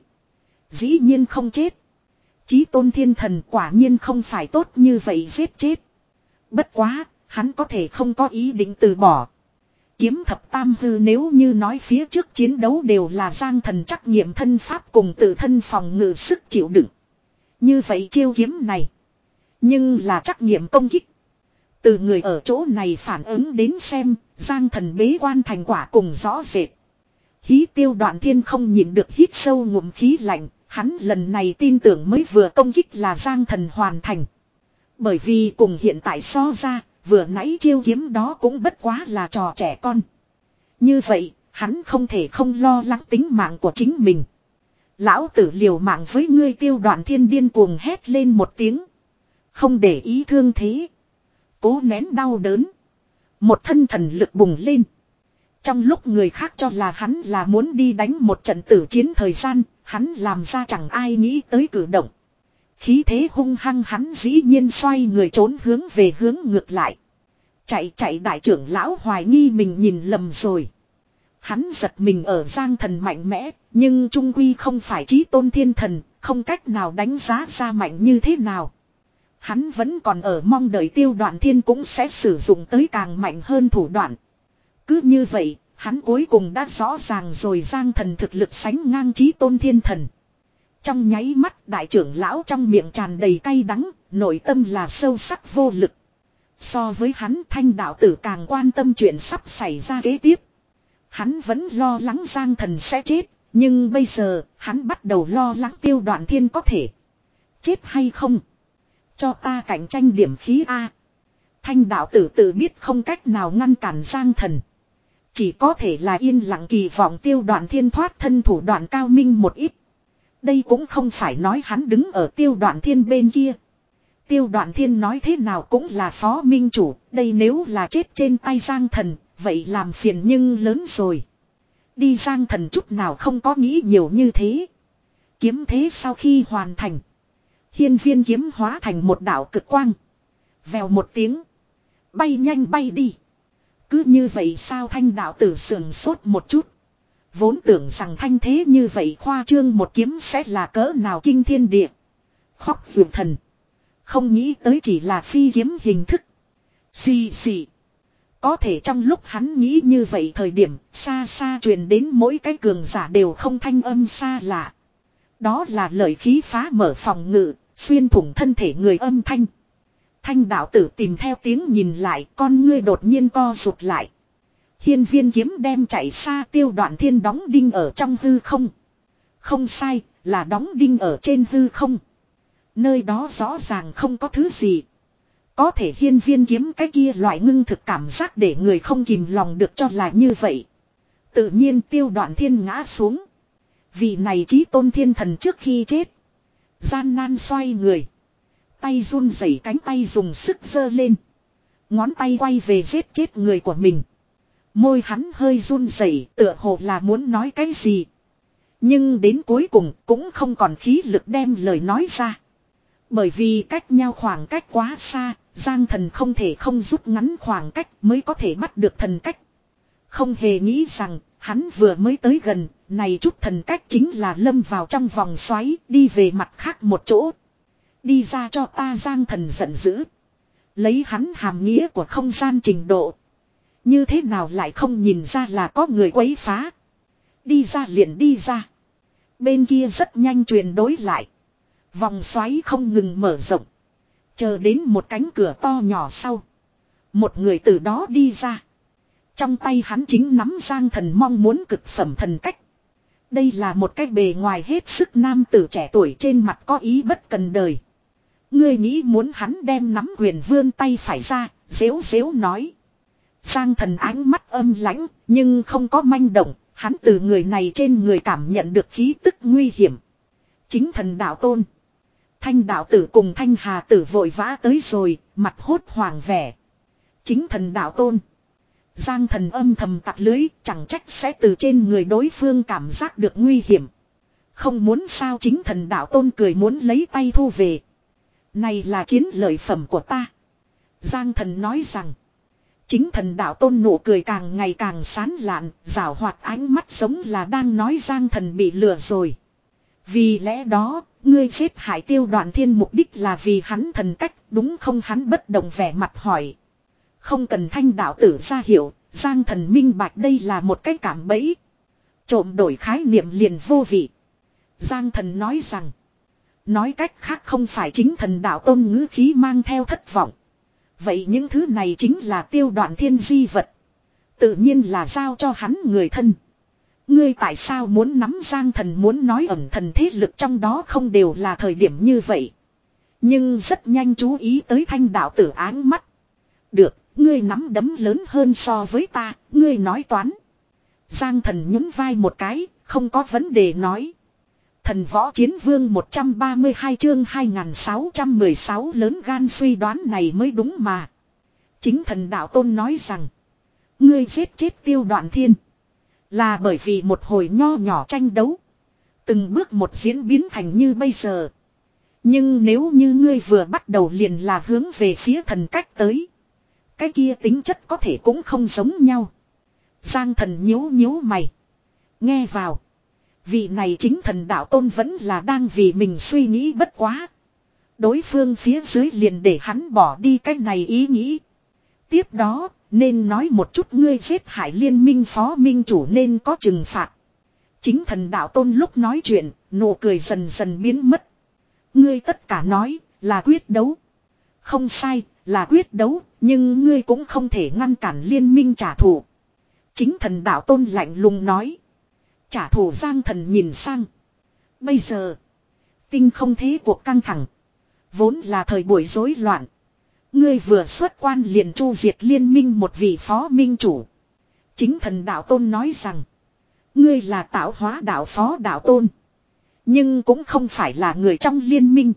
Dĩ nhiên không chết. Chí Tôn Thiên Thần quả nhiên không phải tốt như vậy giết chết. Bất quá, hắn có thể không có ý định từ bỏ. Kiếm thập tam hư nếu như nói phía trước chiến đấu đều là Giang Thần trắc nghiệm thân pháp cùng tự thân phòng ngự sức chịu đựng. Như vậy chiêu kiếm này. Nhưng là trắc nghiệm công kích. Từ người ở chỗ này phản ứng đến xem, Giang Thần bế quan thành quả cùng rõ rệt. Hí Tiêu Đoạn Thiên không nhịn được hít sâu ngụm khí lạnh, hắn lần này tin tưởng mới vừa công kích là Giang Thần hoàn thành. Bởi vì cùng hiện tại so ra, vừa nãy chiêu kiếm đó cũng bất quá là trò trẻ con. Như vậy, hắn không thể không lo lắng tính mạng của chính mình. Lão tử liều mạng với ngươi. Tiêu Đoạn Thiên điên cuồng hét lên một tiếng. Không để ý thương thế. Cố nén đau đớn. Một thân thần lực bùng lên. Trong lúc người khác cho là hắn là muốn đi đánh một trận tử chiến thời gian, hắn làm ra chẳng ai nghĩ tới cử động. Khí thế hung hăng, hắn dĩ nhiên xoay người trốn hướng về hướng ngược lại. Chạy chạy đại trưởng lão hoài nghi mình nhìn lầm rồi. Hắn giật mình ở Giang Thần mạnh mẽ, nhưng trung quy không phải Chí Tôn Thiên Thần, không cách nào đánh giá ra mạnh như thế nào. Hắn vẫn còn ở mong đợi Tiêu Đoạn Thiên cũng sẽ sử dụng tới càng mạnh hơn thủ đoạn. Cứ như vậy, hắn cuối cùng đã rõ ràng rồi Giang Thần thực lực sánh ngang Chí Tôn Thiên Thần. Trong nháy mắt đại trưởng lão trong miệng tràn đầy cay đắng, nội tâm là sâu sắc vô lực. So với hắn, Thanh đạo tử càng quan tâm chuyện sắp xảy ra kế tiếp. Hắn vẫn lo lắng Giang Thần sẽ chết, nhưng bây giờ hắn bắt đầu lo lắng Tiêu Đoạn Thiên có thể chết hay không. Cho ta cạnh tranh điểm khí A. Thanh đạo tử tự biết không cách nào ngăn cản Giang Thần. Chỉ có thể là yên lặng kỳ vọng Tiêu Đoạn Thiên thoát thân thủ đoạn cao minh một ít. Đây cũng không phải nói hắn đứng ở Tiêu Đoạn Thiên bên kia. Tiêu Đoạn Thiên nói thế nào cũng là phó minh chủ, đây nếu là chết trên tay Giang Thần, vậy làm phiền nhưng lớn rồi. Đi Giang Thần chút nào không có nghĩ nhiều như thế. Kiếm thế sau khi hoàn thành, hiên viên kiếm hóa thành một đạo cực quang. Vèo một tiếng, bay nhanh bay đi. Cứ như vậy sao? Thanh đạo tử sườn sốt một chút. Vốn tưởng rằng thanh thế như vậy khoa trương một kiếm sẽ là cỡ nào kinh thiên địa. Khóc dường thần. Không nghĩ tới chỉ là phi kiếm hình thức. Xì xì. Có thể trong lúc hắn nghĩ như vậy thời điểm, xa xa truyền đến mỗi cái cường giả đều không thanh âm xa lạ. Đó là lợi khí phá mở phòng ngự, xuyên thủng thân thể người âm thanh. Thanh đạo tử tìm theo tiếng nhìn lại, con ngươi đột nhiên co rụt lại. Hiên viên kiếm đem chạy xa Tiêu Đoạn Thiên đóng đinh ở trong hư không. Không sai, là đóng đinh ở trên hư không. Nơi đó rõ ràng không có thứ gì. Có thể hiên viên kiếm cái kia loại ngưng thực cảm giác để người không kìm lòng được cho là như vậy. Tự nhiên Tiêu Đoạn Thiên ngã xuống. Vị này chí tôn thiên thần trước khi chết. Gian nan xoay người. Tay run rẩy, cánh tay dùng sức giơ lên. Ngón tay quay về giết chết người của mình. Môi hắn hơi run rẩy, tựa hồ là muốn nói cái gì. Nhưng đến cuối cùng cũng không còn khí lực đem lời nói ra. Bởi vì cách nhau khoảng cách quá xa, Giang Thần không thể không rút ngắn khoảng cách mới có thể bắt được thần cách. Không hề nghĩ rằng, hắn vừa mới tới gần, này chút thần cách chính là lâm vào trong vòng xoáy, đi về mặt khác một chỗ. Đi ra cho ta, Giang Thần giận dữ. Lấy hắn hàm nghĩa của không gian trình độ. Như thế nào lại không nhìn ra là có người quấy phá. Đi ra liền đi ra. Bên kia rất nhanh truyền đối lại. Vòng xoáy không ngừng mở rộng. Chờ đến một cánh cửa to nhỏ sau. Một người từ đó đi ra. Trong tay hắn chính nắm Giang Thần mong muốn cực phẩm thần cách. Đây là một cái bề ngoài hết sức nam tử trẻ tuổi, trên mặt có ý bất cần đời. Ngươi nghĩ muốn hắn đem nắm quyền vươn tay phải ra, dếu dếu nói. Giang Thần ánh mắt âm lãnh, nhưng không có manh động, hắn từ người này trên người cảm nhận được khí tức nguy hiểm. Chính thần đạo tôn. Thanh đạo tử cùng Thanh Hà tử vội vã tới rồi, mặt hốt hoảng vẻ. Chính thần đạo tôn. Giang Thần âm thầm tặc lưới, chẳng trách sẽ từ trên người đối phương cảm giác được nguy hiểm. Không muốn sao, chính thần đạo tôn cười muốn lấy tay thu về. Này là chiến lợi phẩm của ta. Giang Thần nói rằng. Chính thần đạo tôn nụ cười càng ngày càng sán lạn, rảo hoạt ánh mắt giống là đang nói Giang Thần bị lừa rồi. Vì lẽ đó, ngươi giết hại Tiêu Đoạn Thiên mục đích là vì hắn thần cách, đúng không? Hắn bất động vẻ mặt hỏi. Không cần Thanh đạo tử ra hiểu, Giang Thần minh bạch đây là một cái cảm bẫy. Trộm đổi khái niệm liền vô vị. Giang Thần nói rằng. Nói cách khác không phải chính thần đạo tôn ngữ khí mang theo thất vọng. Vậy những thứ này chính là Tiêu Đoạn Thiên di vật. Tự nhiên là giao cho hắn người thân. Ngươi tại sao muốn nắm? Giang Thần muốn nói ẩn thần thế lực trong đó không đều là thời điểm như vậy. Nhưng rất nhanh chú ý tới Thanh đạo tử áng mắt. Được, ngươi nắm đấm lớn hơn so với ta, ngươi nói toán. Giang Thần nhún vai một cái, không có vấn đề nói. Thần võ chiến vương một trăm ba mươi hai chương hai nghìn sáu trăm mười sáu lớn gan suy đoán này mới đúng mà. Chính thần đạo tôn nói rằng. Ngươi giết chết Tiêu Đoạn Thiên. Là bởi vì một hồi nho nhỏ tranh đấu. Từng bước một diễn biến thành như bây giờ. Nhưng nếu như ngươi vừa bắt đầu liền là hướng về phía thần cách tới. Cái kia tính chất có thể cũng không giống nhau. Giang Thần nhíu nhíu mày. Nghe vào. Vị này chính thần đạo tôn vẫn là đang vì mình suy nghĩ bất quá. Đối phương phía dưới liền để hắn bỏ đi cái này ý nghĩ. Tiếp đó, nên nói một chút ngươi giết hại liên minh phó minh chủ nên có trừng phạt. Chính thần đạo tôn lúc nói chuyện, nụ cười dần dần biến mất. Ngươi tất cả nói, là quyết đấu. Không sai, là quyết đấu, nhưng ngươi cũng không thể ngăn cản liên minh trả thù. Chính thần đạo tôn lạnh lùng nói. Trả thù? Giang Thần nhìn sang. Bây giờ, tinh không thế cuộc căng thẳng. Vốn là thời buổi rối loạn. Ngươi vừa xuất quan liền chu diệt liên minh một vị phó minh chủ. Chính thần đạo tôn nói rằng. Ngươi là tạo hóa đạo phó đạo tôn. Nhưng cũng không phải là người trong liên minh.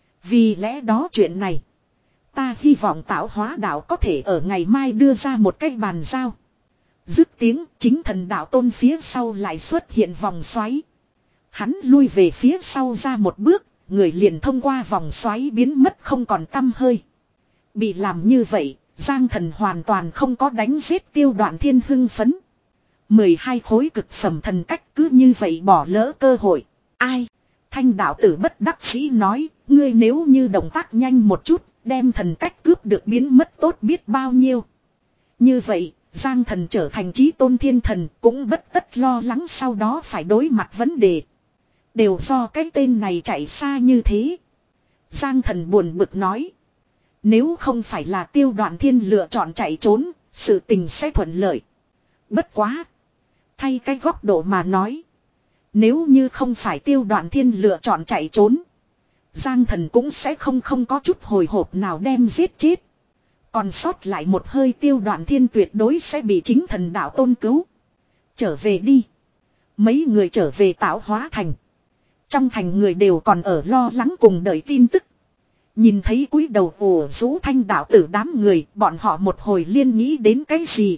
Vì lẽ đó chuyện này. Ta hy vọng tạo hóa đạo có thể ở ngày mai đưa ra một cách bàn giao. Dứt tiếng, chính thần đạo tôn phía sau lại xuất hiện vòng xoáy. Hắn lui về phía sau ra một bước, người liền thông qua vòng xoáy biến mất không còn tăm hơi. Bị làm như vậy, Giang Thần hoàn toàn không có đánh giết Tiêu Đoạn Thiên hưng phấn. mười hai khối cực phẩm thần cách cứ như vậy bỏ lỡ cơ hội. Ai? Thanh đạo tử bất đắc dĩ nói, ngươi nếu như động tác nhanh một chút, đem thần cách cướp được biến mất tốt biết bao nhiêu. Như vậy, Giang Thần trở thành chí tôn thiên thần cũng bất tất lo lắng sau đó phải đối mặt vấn đề. Đều do cái tên này chạy xa như thế. Giang Thần buồn bực nói. Nếu không phải là Tiêu Đoạn Thiên lựa chọn chạy trốn, sự tình sẽ thuận lợi. Bất quá. Thay cái góc độ mà nói. Nếu như không phải Tiêu Đoạn Thiên lựa chọn chạy trốn, Giang Thần cũng sẽ không không có chút hồi hộp nào đem giết chết. Còn sót lại một hơi Tiêu Đoạn Thiên tuyệt đối sẽ bị chính thần đạo tôn cứu. Trở về đi. Mấy người trở về Tạo Hóa Thành. Trong thành người đều còn ở lo lắng cùng đợi tin tức. Nhìn thấy cúi đầu ủ rũ thanh đạo tử đám người, bọn họ một hồi liên nghĩ đến cái gì.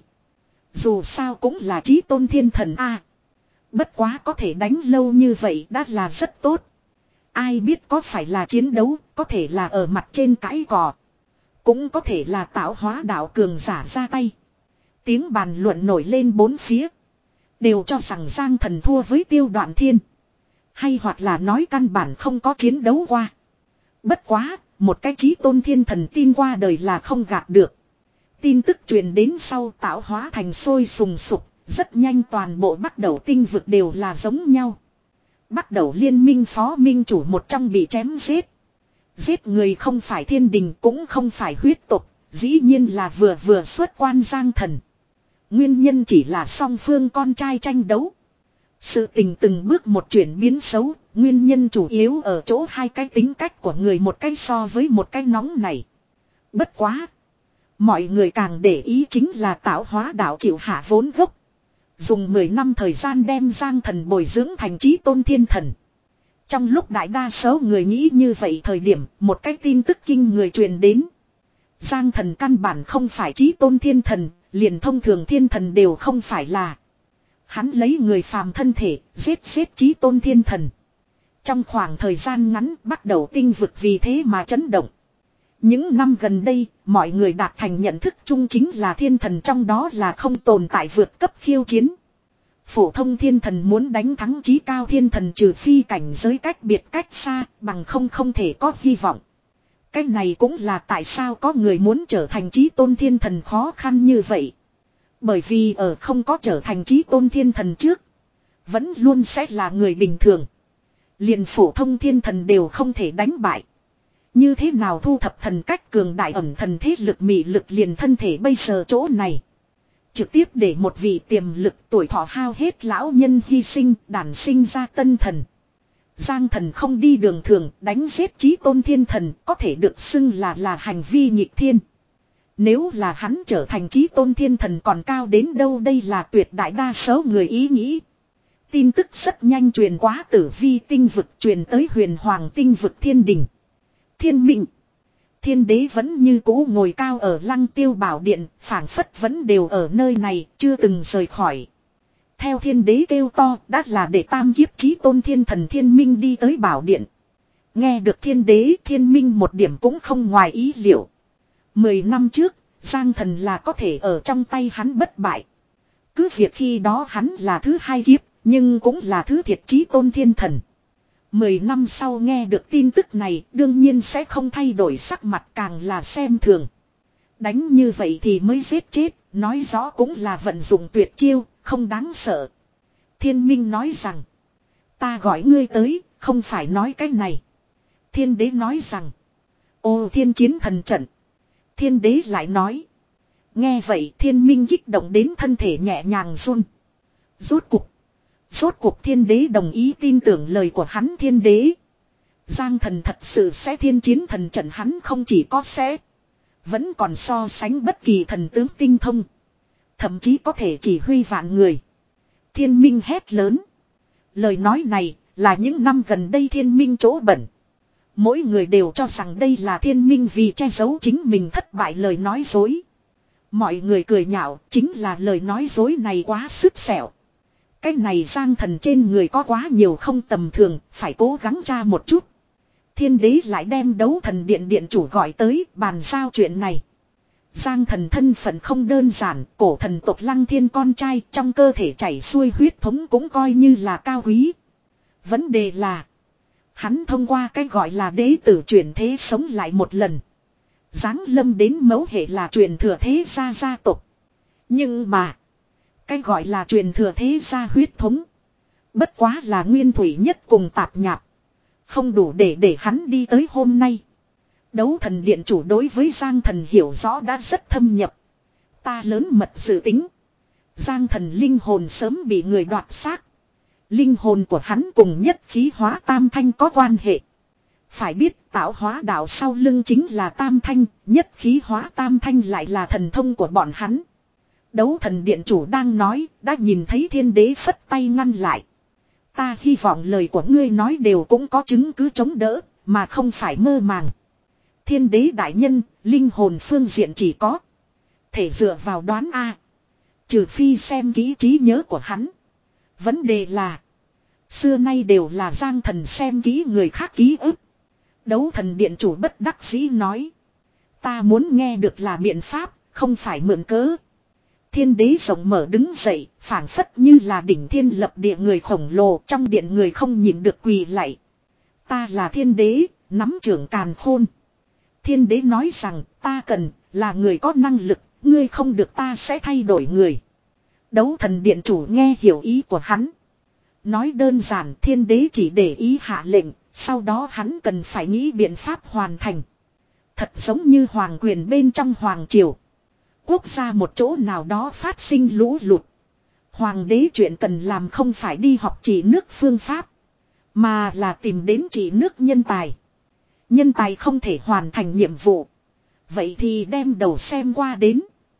Dù sao cũng là chí tôn thiên thần a. Bất quá có thể đánh lâu như vậy đã là rất tốt. Ai biết có phải là chiến đấu, có thể là ở mặt trên cãi cò. Cũng có thể là Tạo Hóa đạo cường giả ra tay. Tiếng bàn luận nổi lên bốn phía. Đều cho rằng Giang Thần thua với Tiêu Đoạn Thiên. Hay hoặc là nói căn bản không có chiến đấu qua. Bất quá, một cái chí tôn thiên thần tin qua đời là không gạt được. Tin tức truyền đến sau Tạo Hóa Thành sôi sùng sục, rất nhanh toàn bộ Bắc Đầu tinh vực đều là giống nhau. Bắc Đầu liên minh phó minh chủ một trong bị chém giết. Giết người không phải thiên đình cũng không phải huyết tục, dĩ nhiên là vừa vừa xuất quan Giang Thần. Nguyên nhân chỉ là song phương con trai tranh đấu. Sự tình từng bước một chuyển biến xấu, nguyên nhân chủ yếu ở chỗ hai cái tính cách của người một cái so với một cái nóng này. Bất quá. Mọi người càng để ý chính là Tạo Hóa đạo chịu hạ vốn gốc. Dùng mười năm thời gian đem Giang Thần bồi dưỡng thành chí tôn thiên thần. Trong lúc đại đa số người nghĩ như vậy thời điểm, một cái tin tức kinh người truyền đến. Giang Thần căn bản không phải chí tôn thiên thần, liền thông thường thiên thần đều không phải là. Hắn lấy người phàm thân thể, giết giết chí tôn thiên thần. Trong khoảng thời gian ngắn bắt đầu tinh vực vì thế mà chấn động. Những năm gần đây, mọi người đạt thành nhận thức chung chính là thiên thần trong đó là không tồn tại vượt cấp khiêu chiến. Phổ thông thiên thần muốn đánh thắng chí cao thiên thần trừ phi cảnh giới cách biệt cách xa, bằng không không thể có hy vọng. Cái này cũng là tại sao có người muốn trở thành chí tôn thiên thần khó khăn như vậy. Bởi vì ở không có trở thành chí tôn thiên thần trước, vẫn luôn sẽ là người bình thường. Liền phổ thông thiên thần đều không thể đánh bại. Như thế nào thu thập thần cách cường đại ẩn thần thế lực mị lực liền thân thể bây giờ chỗ này. Trực tiếp để một vị tiềm lực tuổi thọ hao hết lão nhân hy sinh đản sinh ra tân thần. Giang Thần không đi đường thường đánh giết chí tôn thiên thần có thể được xưng là là hành vi nghịch thiên. Nếu là hắn trở thành chí tôn thiên thần còn cao đến đâu đây là tuyệt đại đa số người ý nghĩ. Tin tức rất nhanh truyền quá tử vi tinh vực truyền tới huyền hoàng tinh vực thiên đình. Thiên Minh. Thiên đế vẫn như cũ ngồi cao ở Lăng Tiêu Bảo Điện, phảng phất vẫn đều ở nơi này, chưa từng rời khỏi. Theo thiên đế kêu to, đã là để tam kiếp chí tôn thiên thần Thiên Minh đi tới Bảo Điện. Nghe được thiên đế Thiên Minh một điểm cũng không ngoài ý liệu. Mười năm trước, Giang Thần là có thể ở trong tay hắn bất bại. Cứ việc khi đó hắn là thứ hai kiếp, nhưng cũng là thứ thiệt chí tôn thiên thần. Mười năm sau nghe được tin tức này đương nhiên sẽ không thay đổi sắc mặt càng là xem thường. Đánh như vậy thì mới giết chết, nói rõ cũng là vận dụng tuyệt chiêu, không đáng sợ. Thiên Minh nói rằng, ta gọi ngươi tới, không phải nói cái này. Thiên đế nói rằng, ô thiên chiến thần trận. Thiên đế lại nói, nghe vậy Thiên Minh kích động đến thân thể nhẹ nhàng run. Rốt cục. Rốt cuộc thiên đế đồng ý tin tưởng lời của hắn thiên đế. Giang Thần thật sự sẽ thiên chiến thần trận hắn không chỉ có sẽ. Vẫn còn so sánh bất kỳ thần tướng tinh thông. Thậm chí có thể chỉ huy vạn người. Thiên Minh hét lớn. Lời nói này là những năm gần đây Thiên Minh chỗ bẩn. Mỗi người đều cho rằng đây là Thiên Minh vì che giấu chính mình thất bại lời nói dối. Mọi người cười nhạo chính là lời nói dối này quá sức sẹo. Cái này Giang Thần trên người có quá nhiều không tầm thường, phải cố gắng tra một chút. Thiên đế lại đem đấu thần điện điện chủ gọi tới bàn giao chuyện này. Giang Thần thân phận không đơn giản, cổ thần tộc Lăng Thiên con trai trong cơ thể chảy xuôi huyết thống cũng coi như là cao quý. Vấn đề là, hắn thông qua cái gọi là đế tử chuyển thế sống lại một lần. Giáng lâm đến mẫu hệ là truyền thừa thế gia gia tộc. Nhưng mà, cái gọi là truyền thừa thế gia huyết thống. Bất quá là nguyên thủy nhất cùng tạp nhạp. Không đủ để để hắn đi tới hôm nay. Đấu thần điện chủ đối với Giang Thần hiểu rõ đã rất thâm nhập. Ta lớn mật dự tính. Giang Thần linh hồn sớm bị người đoạt xác. Linh hồn của hắn cùng nhất khí hóa tam thanh có quan hệ. Phải biết tạo hóa đạo sau lưng chính là tam thanh, nhất khí hóa tam thanh lại là thần thông của bọn hắn. Đấu thần điện chủ đang nói, đã nhìn thấy thiên đế phất tay ngăn lại. Ta hy vọng lời của ngươi nói đều cũng có chứng cứ chống đỡ, mà không phải mơ màng. Thiên đế đại nhân, linh hồn phương diện chỉ có thể dựa vào đoán A. Trừ phi xem kỹ trí nhớ của hắn. Vấn đề là xưa nay đều là Giang Thần xem kỹ người khác ký ức. Đấu thần điện chủ bất đắc dĩ nói. Ta muốn nghe được là biện pháp, không phải mượn cớ. Thiên đế rộng mở đứng dậy, phảng phất như là đỉnh thiên lập địa người khổng lồ, trong điện người không nhìn được quỳ lạy. Ta là thiên đế, nắm trưởng càn khôn. Thiên đế nói rằng ta cần là người có năng lực, ngươi không được ta sẽ thay đổi người. Đấu thần điện chủ nghe hiểu ý của hắn. Nói đơn giản thiên đế chỉ để ý hạ lệnh, sau đó hắn cần phải nghĩ biện pháp hoàn thành. Thật giống như hoàng quyền bên trong hoàng triều. Quốc gia một chỗ nào đó phát sinh lũ lụt. Hoàng đế chuyện cần làm không phải đi học trị nước phương pháp, mà là tìm đến trị nước nhân tài. Nhân tài không thể hoàn thành nhiệm vụ. Vậy thì đem đầu xem qua đến.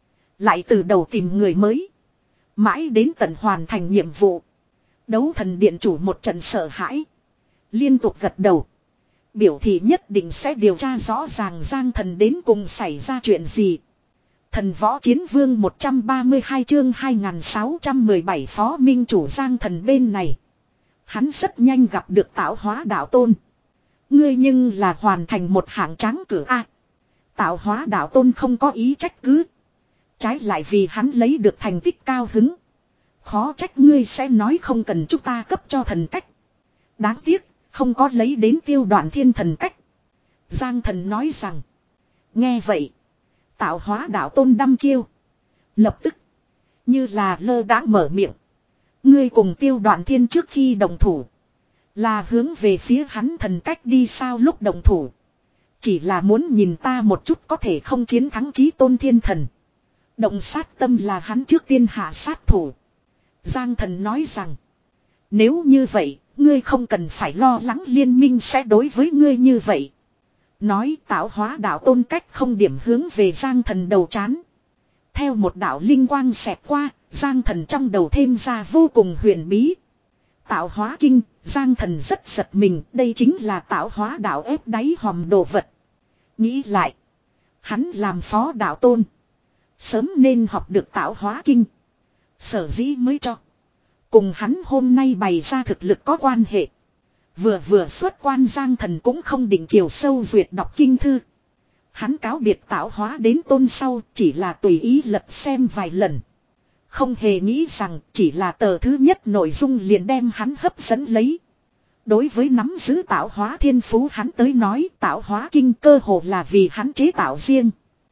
Lại từ đầu tìm người mới. Mãi đến tận hoàn thành nhiệm vụ. Đấu thần điện chủ một trận sợ hãi. Liên tục gật đầu. Biểu thị nhất định sẽ điều tra rõ ràng Giang Thần đến cùng xảy ra chuyện gì. Thần võ chiến vương một trăm ba mươi hai chương hai nghìn sáu trăm mười bảy phó minh chủ Giang Thần bên này. Hắn rất nhanh gặp được tạo hóa đạo tôn. Ngươi nhưng là hoàn thành một hạng tráng cử A. Tạo hóa đạo tôn không có ý trách cứ. Trái lại vì hắn lấy được thành tích cao hứng. Khó trách ngươi sẽ nói không cần chúng ta cấp cho thần cách. Đáng tiếc, không có lấy đến tiêu đoạn thiên thần cách. Giang Thần nói rằng. Nghe vậy. Tạo hóa đạo tôn đăm chiêu. Lập tức. Như là lơ đãng mở miệng. Ngươi cùng tiêu đoạn thiên trước khi đồng thủ. Là hướng về phía hắn thần cách đi sao lúc đồng thủ. Chỉ là muốn nhìn ta một chút có thể không chiến thắng chí tôn thiên thần. Động sát tâm là hắn trước tiên hạ sát thủ. Giang Thần nói rằng. Nếu như vậy, ngươi không cần phải lo lắng liên minh sẽ đối với ngươi như vậy. Nói tạo hóa đạo tôn cách không điểm hướng về Giang Thần đầu chán. Theo một đạo linh quang xẹt qua, Giang Thần trong đầu thêm ra vô cùng huyền bí. Tạo hóa kinh, Giang Thần rất giật mình, đây chính là tạo hóa đạo ép đáy hòm đồ vật. Nghĩ lại, hắn làm phó đạo tôn. Sớm nên học được tạo hóa kinh. Sở dĩ mới cho. Cùng hắn hôm nay bày ra thực lực có quan hệ. Vừa vừa xuất quan Giang Thần cũng không định chiều sâu duyệt đọc kinh thư. Hắn cáo biệt tạo hóa đến tôn sau chỉ là tùy ý lật xem vài lần. Không hề nghĩ rằng chỉ là tờ thứ nhất nội dung liền đem hắn hấp dẫn lấy. Đối với nắm giữ tạo hóa thiên phú hắn tới nói tạo hóa kinh cơ hồ là vì hắn chế tạo riêng.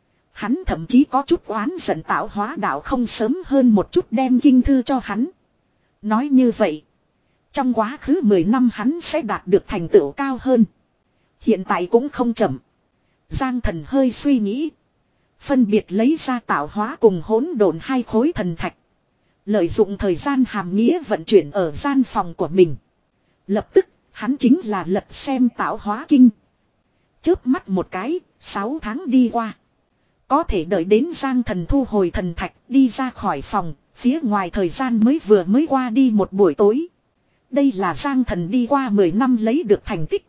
Hắn thậm chí có chút oán giận tạo hóa đạo không sớm hơn một chút đem kinh thư cho hắn. Nói như vậy, trong quá khứ mười năm hắn sẽ đạt được thành tựu cao hơn. Hiện tại cũng không chậm. Giang Thần hơi suy nghĩ. Phân biệt lấy ra tạo hóa cùng hỗn độn hai khối thần thạch. Lợi dụng thời gian hàm nghĩa vận chuyển ở gian phòng của mình. Lập tức, hắn chính là lật xem tạo hóa kinh. Chớp mắt một cái, sáu tháng đi qua. Có thể đợi đến Giang Thần thu hồi thần thạch đi ra khỏi phòng, phía ngoài thời gian mới vừa mới qua đi một buổi tối. Đây là Giang Thần đi qua mười năm lấy được thành tích.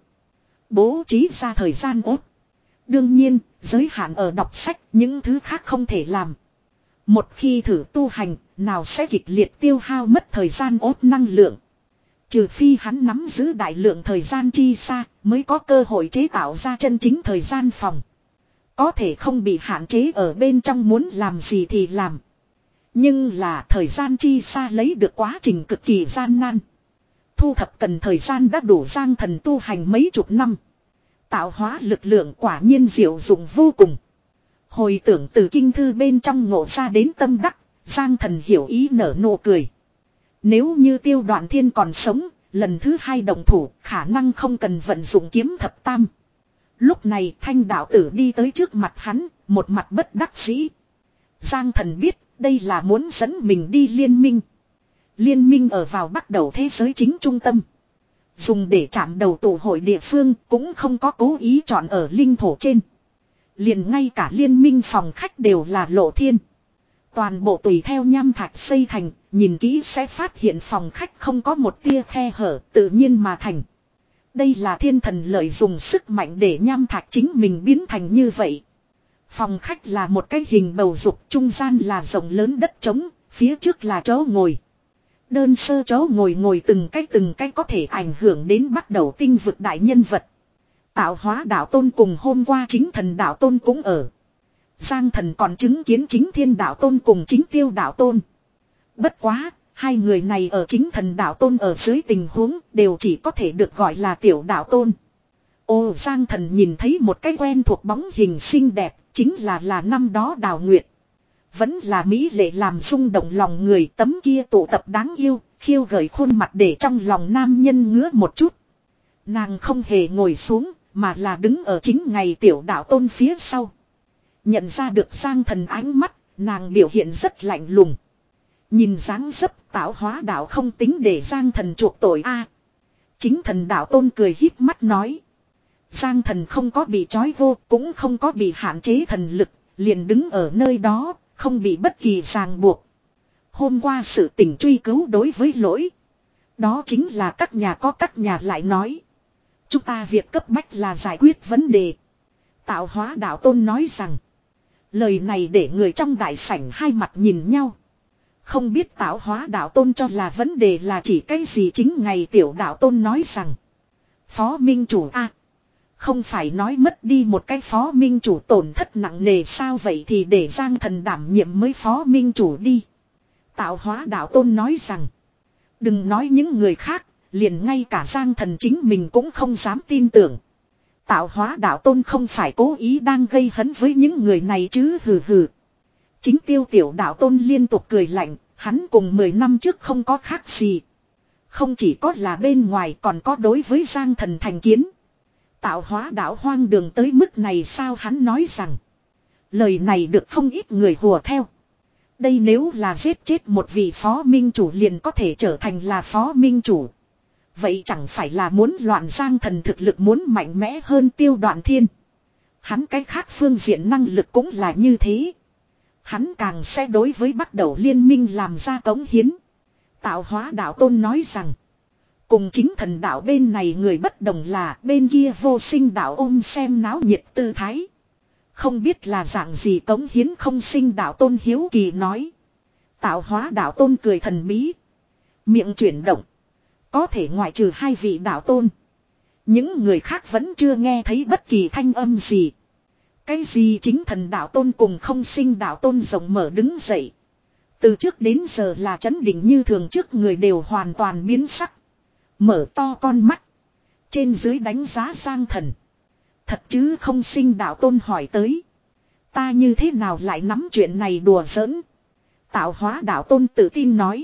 Bố trí ra thời gian ốt. Đương nhiên, giới hạn ở đọc sách, những thứ khác không thể làm. Một khi thử tu hành, nào sẽ kịch liệt tiêu hao mất thời gian ốt năng lượng. Trừ phi hắn nắm giữ đại lượng thời gian chi xa, mới có cơ hội chế tạo ra chân chính thời gian phòng. Có thể không bị hạn chế ở bên trong muốn làm gì thì làm. Nhưng là thời gian chi xa lấy được quá trình cực kỳ gian nan. Thu thập cần thời gian đã đủ Giang Thần tu hành mấy chục năm. Tạo hóa lực lượng quả nhiên diệu dụng vô cùng. Hồi tưởng từ kinh thư bên trong ngộ ra đến tâm đắc, Giang Thần hiểu ý nở nụ cười. Nếu như Tiêu Đoạn Thiên còn sống, lần thứ hai động thủ khả năng không cần vận dụng kiếm thập tam. Lúc này Thanh đạo tử đi tới trước mặt hắn, một mặt bất đắc dĩ. Giang Thần biết đây là muốn dẫn mình đi liên minh. Liên minh ở vào bắt đầu thế giới chính trung tâm. Dùng để chạm đầu tụ hội địa phương cũng không có cố ý chọn ở linh thổ trên. Liền ngay cả liên minh phòng khách đều là lộ thiên. Toàn bộ tùy theo nham thạch xây thành, nhìn kỹ sẽ phát hiện phòng khách không có một tia khe hở, tự nhiên mà thành. Đây là thiên thần lợi dùng sức mạnh để nham thạch chính mình biến thành như vậy. Phòng khách là một cái hình bầu dục, trung gian là rộng lớn đất trống, phía trước là chỗ ngồi. Đơn sơ chỗ ngồi ngồi từng cái từng cái có thể ảnh hưởng đến bắt đầu tinh vực đại nhân vật. Tạo hóa đạo tôn cùng hôm qua chính thần đạo tôn cũng ở. Giang Thần còn chứng kiến chính thiên đạo tôn cùng chính tiêu đạo tôn. Bất quá, hai người này ở chính thần đạo tôn ở dưới tình huống đều chỉ có thể được gọi là tiểu đạo tôn. Ô Giang Thần nhìn thấy một cái quen thuộc bóng hình xinh đẹp, chính là là năm đó Đào Nguyệt. Vẫn là mỹ lệ làm rung động lòng người, tấm kia tụ tập đáng yêu, khiêu gợi khuôn mặt để trong lòng nam nhân ngứa một chút. Nàng không hề ngồi xuống, mà là đứng ở chính ngày tiểu đạo tôn phía sau. Nhận ra được Giang Thần ánh mắt, nàng biểu hiện rất lạnh lùng. Nhìn dáng dấp tạo hóa đạo không tính để Giang Thần chuộc tội a. Chính thần đạo tôn cười híp mắt nói. Giang Thần không có bị trói vô, cũng không có bị hạn chế thần lực, liền đứng ở nơi đó, không bị bất kỳ ràng buộc. Hôm qua sự tình truy cứu đối với lỗi. Đó chính là các nhà có các nhà lại nói. Chúng ta việc cấp bách là giải quyết vấn đề. Tạo hóa đạo tôn nói rằng. Lời này để người trong đại sảnh hai mặt nhìn nhau. Không biết tạo hóa đạo tôn cho là vấn đề là chỉ cái gì, chính ngày tiểu đạo tôn nói rằng. Phó minh chủ a, không phải nói mất đi một cái phó minh chủ tổn thất nặng nề sao, vậy thì để Giang Thần đảm nhiệm mới phó minh chủ đi. Tạo hóa đạo tôn nói rằng. Đừng nói những người khác, liền ngay cả Giang Thần chính mình cũng không dám tin tưởng. Tạo hóa đạo tôn không phải cố ý đang gây hấn với những người này chứ, hừ hừ. Chính tiêu tiểu đạo tôn liên tục cười lạnh, hắn cùng mười năm trước không có khác gì. Không chỉ có là bên ngoài còn có đối với Giang Thần thành kiến. Tạo hóa đạo hoang đường tới mức này sao, hắn nói rằng. Lời này được không ít người hùa theo. Đây nếu là giết chết một vị phó minh chủ liền có thể trở thành là phó minh chủ. Vậy chẳng phải là muốn loạn Giang Thần thực lực muốn mạnh mẽ hơn Tiêu Đoạn Thiên. Hắn cái khác phương diện năng lực cũng là như thế. Hắn càng sẽ đối với bắt đầu liên minh làm ra cống hiến. Tạo hóa đạo tôn nói rằng. Cùng chính thần đạo bên này người bất đồng là bên kia vô sinh đạo ôm xem náo nhiệt tư thái. Không biết là dạng gì cống hiến không sinh đạo tôn hiếu kỳ nói. Tạo hóa đạo tôn cười thần bí. Miệng chuyển động. Có thể ngoại trừ hai vị đạo tôn. Những người khác vẫn chưa nghe thấy bất kỳ thanh âm gì. Cái gì chính thần đạo tôn cùng không sinh đạo tôn rộng mở đứng dậy. Từ trước đến giờ là chấn định như thường, trước người đều hoàn toàn biến sắc. Mở to con mắt. Trên dưới đánh giá Giang Thần. Thật chứ, không sinh đạo tôn hỏi tới. Ta như thế nào lại nắm chuyện này đùa giỡn. Tạo hóa đạo tôn tự tin nói.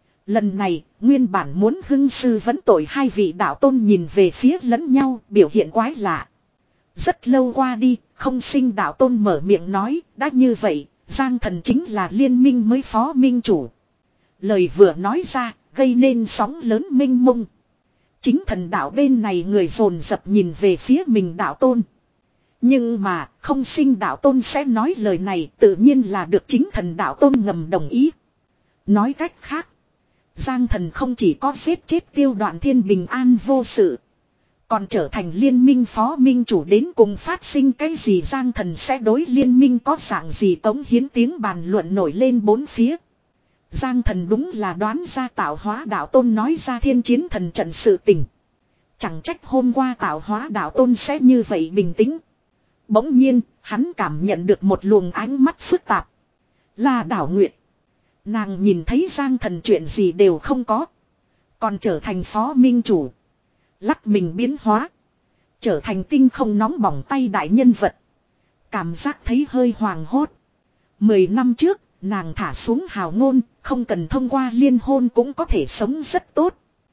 Lần này, nguyên bản muốn hưng sư vấn tội hai vị đạo tôn nhìn về phía lẫn nhau, biểu hiện quái lạ. Rất lâu qua đi, không sinh đạo tôn mở miệng nói, đã như vậy, Giang Thần chính là liên minh mới phó minh chủ. Lời vừa nói ra, gây nên sóng lớn mênh mông. Chính thần đạo bên này người dồn dập nhìn về phía mình đạo tôn. Nhưng mà, không sinh đạo tôn sẽ nói lời này tự nhiên là được chính thần đạo tôn ngầm đồng ý. Nói cách khác, Giang Thần không chỉ có giết chết Tiêu Đoạn Thiên bình an vô sự, còn trở thành liên minh phó minh chủ, đến cùng phát sinh cái gì Giang Thần sẽ đối liên minh có dạng gì cống hiến, tiếng bàn luận nổi lên bốn phía. Giang Thần đúng là đoán ra tạo hóa đạo tôn nói ra thiên chiến thần trận sự tình. Chẳng trách hôm qua tạo hóa đạo tôn sẽ như vậy bình tĩnh. Bỗng nhiên, hắn cảm nhận được một luồng ánh mắt phức tạp. Là Đảo Nguyệt. Nàng nhìn thấy Giang Thần chuyện gì đều không có. Còn trở thành phó minh chủ. Lắc mình biến hóa. Trở thành tinh không nóng bỏng tay đại nhân vật. Cảm giác thấy hơi hoàng hốt. Mười năm trước, nàng thả xuống hào ngôn, không cần thông qua liên hôn cũng có thể sống rất tốt.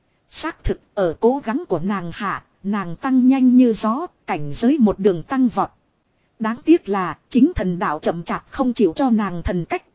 Xác thực, ở cố gắng của nàng hạ, nàng tăng nhanh như gió, cảnh giới một đường tăng vọt. Đáng tiếc là, chính thần đạo chậm chạp không chịu cho nàng thần cách.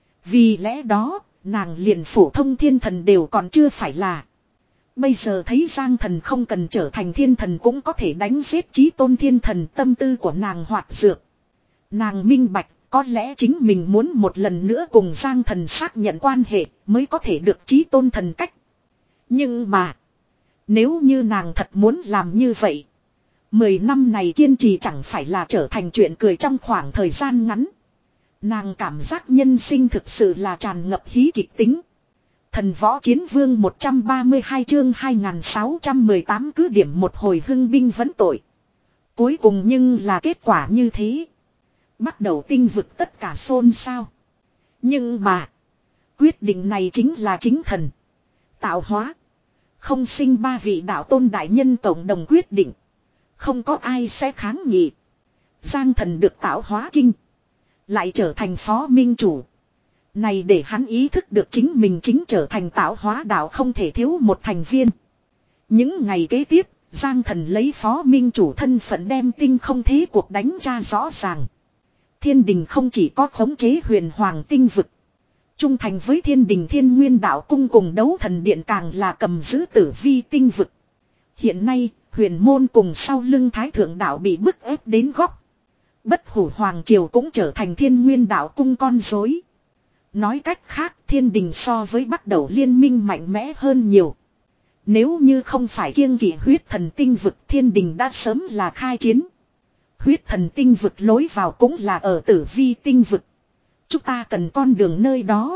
Vì lẽ đó, nàng liền phổ thông thiên thần đều còn chưa phải là. Bây giờ thấy Giang thần không cần trở thành thiên thần cũng có thể đánh giết chí tôn thiên thần, tâm tư của nàng hoạt dược. Nàng minh bạch, có lẽ chính mình muốn một lần nữa cùng Giang thần xác nhận quan hệ mới có thể được chí tôn thần cách. Nhưng mà, nếu như nàng thật muốn làm như vậy, mười năm này kiên trì chẳng phải là trở thành chuyện cười trong khoảng thời gian ngắn. Nàng cảm giác nhân sinh thực sự là tràn ngập hí kịch tính. Thần võ chiến vương một trăm ba mươi hai chương hai nghìn sáu trăm mười tám cứ điểm một hồi hưng binh vấn tội. Cuối cùng nhưng là kết quả như thế. Bắt đầu tinh vực tất cả xôn xao. Nhưng mà, quyết định này chính là chính thần tạo hóa không sinh ba vị đạo tôn đại nhân cộng đồng quyết định. Không có ai sẽ kháng nghị. Giang thần được tạo hóa kinh, lại trở thành phó minh chủ. Này để hắn ý thức được chính mình chính trở thành tạo hóa đạo không thể thiếu một thành viên. Những ngày kế tiếp, Giang thần lấy phó minh chủ thân phận đem tinh không thế cuộc đánh ra rõ ràng. Thiên đình không chỉ có khống chế huyền hoàng tinh vực, trung thành với thiên đình thiên nguyên đạo cung cùng đấu thần điện càng là cầm giữ tử vi tinh vực. Hiện nay, huyền môn cùng sau lưng thái thượng đạo bị bức ép đến góc. Bất hủ hoàng triều cũng trở thành thiên nguyên đạo cung con rối. Nói cách khác, thiên đình so với bắt đầu liên minh mạnh mẽ hơn nhiều. Nếu như không phải kiêng kỵ huyết thần tinh vực, thiên đình đã sớm là khai chiến. Huyết thần tinh vực lối vào cũng là ở tử vi tinh vực. Chúng ta cần con đường nơi đó.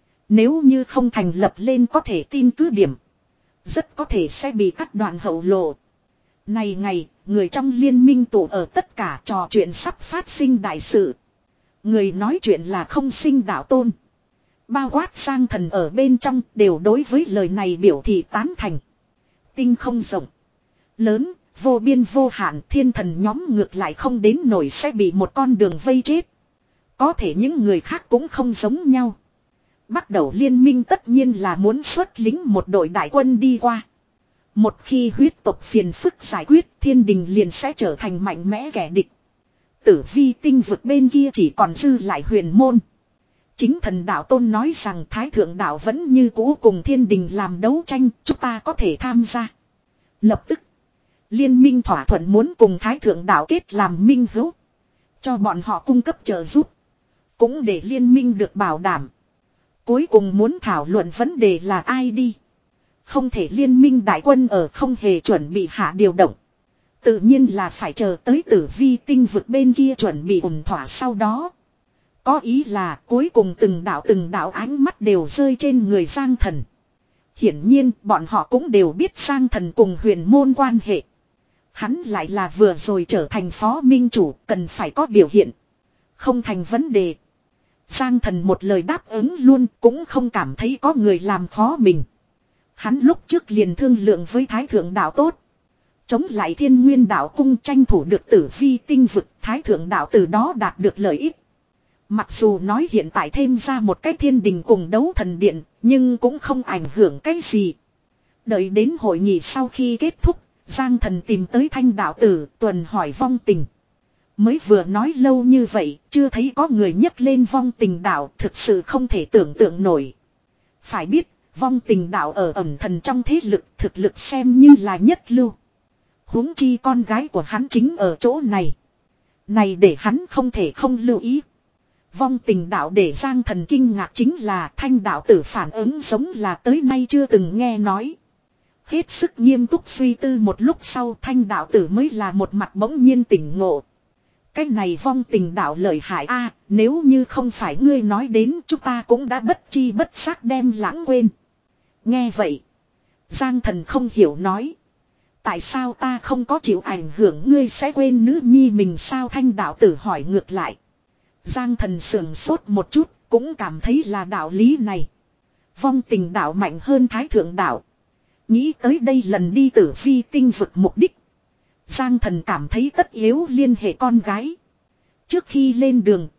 Nếu như không thành lập lên có thể tin cứ điểm, rất có thể sẽ bị cắt đoạn hậu lộ. Này ngày, người trong liên minh tụ ở tất cả trò chuyện sắp phát sinh đại sự. Người nói chuyện là không sinh đạo tôn. Bao quát sang thần ở bên trong đều đối với lời này biểu thị tán thành. Tinh không rộng, lớn, vô biên vô hạn, thiên thần nhóm ngược lại không đến nổi sẽ bị một con đường vây chết. Có thể những người khác cũng không giống nhau. Bắt đầu liên minh tất nhiên là muốn xuất lính một đội đại quân đi qua. Một khi huyết tộc phiền phức giải quyết, thiên đình liền sẽ trở thành mạnh mẽ kẻ địch. Tử vi tinh vực bên kia chỉ còn dư lại huyền môn. Chính thần đạo tôn nói rằng thái thượng đạo vẫn như cũ cùng thiên đình làm đấu tranh, chúng ta có thể tham gia. Lập tức, liên minh thỏa thuận muốn cùng thái thượng đạo kết làm minh hữu, cho bọn họ cung cấp trợ giúp, cũng để liên minh được bảo đảm. Cuối cùng muốn thảo luận vấn đề là ai đi. Không thể liên minh đại quân ở không hề chuẩn bị hạ điều động. Tự nhiên là phải chờ tới tử vi tinh vực bên kia chuẩn bị ổn thỏa sau đó. Có ý là cuối cùng từng đạo từng đạo ánh mắt đều rơi trên người Giang thần. Hiển nhiên bọn họ cũng đều biết Giang thần cùng huyền môn quan hệ. Hắn lại là vừa rồi trở thành phó minh chủ, cần phải có biểu hiện. Không thành vấn đề. Giang thần một lời đáp ứng luôn, cũng không cảm thấy có người làm khó mình. Hắn lúc trước liền thương lượng với thái thượng đạo tốt. Chống lại thiên nguyên đạo cung, tranh thủ được tử vi tinh vực, thái thượng đạo từ đó đạt được lợi ích. Mặc dù nói hiện tại thêm ra một cái thiên đình cùng đấu thần điện, nhưng cũng không ảnh hưởng cái gì. Đợi đến hội nghị sau khi kết thúc, Giang thần tìm tới thanh đạo tử, tuần hỏi vong tình. Mới vừa nói lâu như vậy, chưa thấy có người nhắc lên vong tình đạo, thực sự không thể tưởng tượng nổi. Phải biết, vong tình đạo ở ẩm thần trong thế lực, thực lực xem như là nhất lưu. Huống chi con gái của hắn chính ở chỗ này. Này để hắn không thể không lưu ý. Vong tình đạo để Giang thần kinh ngạc chính là thanh đạo tử phản ứng giống là tới nay chưa từng nghe nói. Hết sức nghiêm túc suy tư một lúc sau, thanh đạo tử mới là một mặt bỗng nhiên tỉnh ngộ. Cái này vong tình đạo lợi hại a, nếu như không phải ngươi nói đến, chúng ta cũng đã bất chi bất giác đem lãng quên. Nghe vậy, Giang thần không hiểu nói. Tại sao ta không có chịu ảnh hưởng, ngươi sẽ quên nữ nhi mình sao? Thanh đạo tử hỏi ngược lại. Giang thần sườn sốt một chút, cũng cảm thấy là đạo lý này. Vong tình đạo mạnh hơn thái thượng đạo. Nghĩ tới đây lần đi tử vi tinh vực mục đích, Giang thần cảm thấy tất yếu liên hệ con gái. Trước khi lên đường,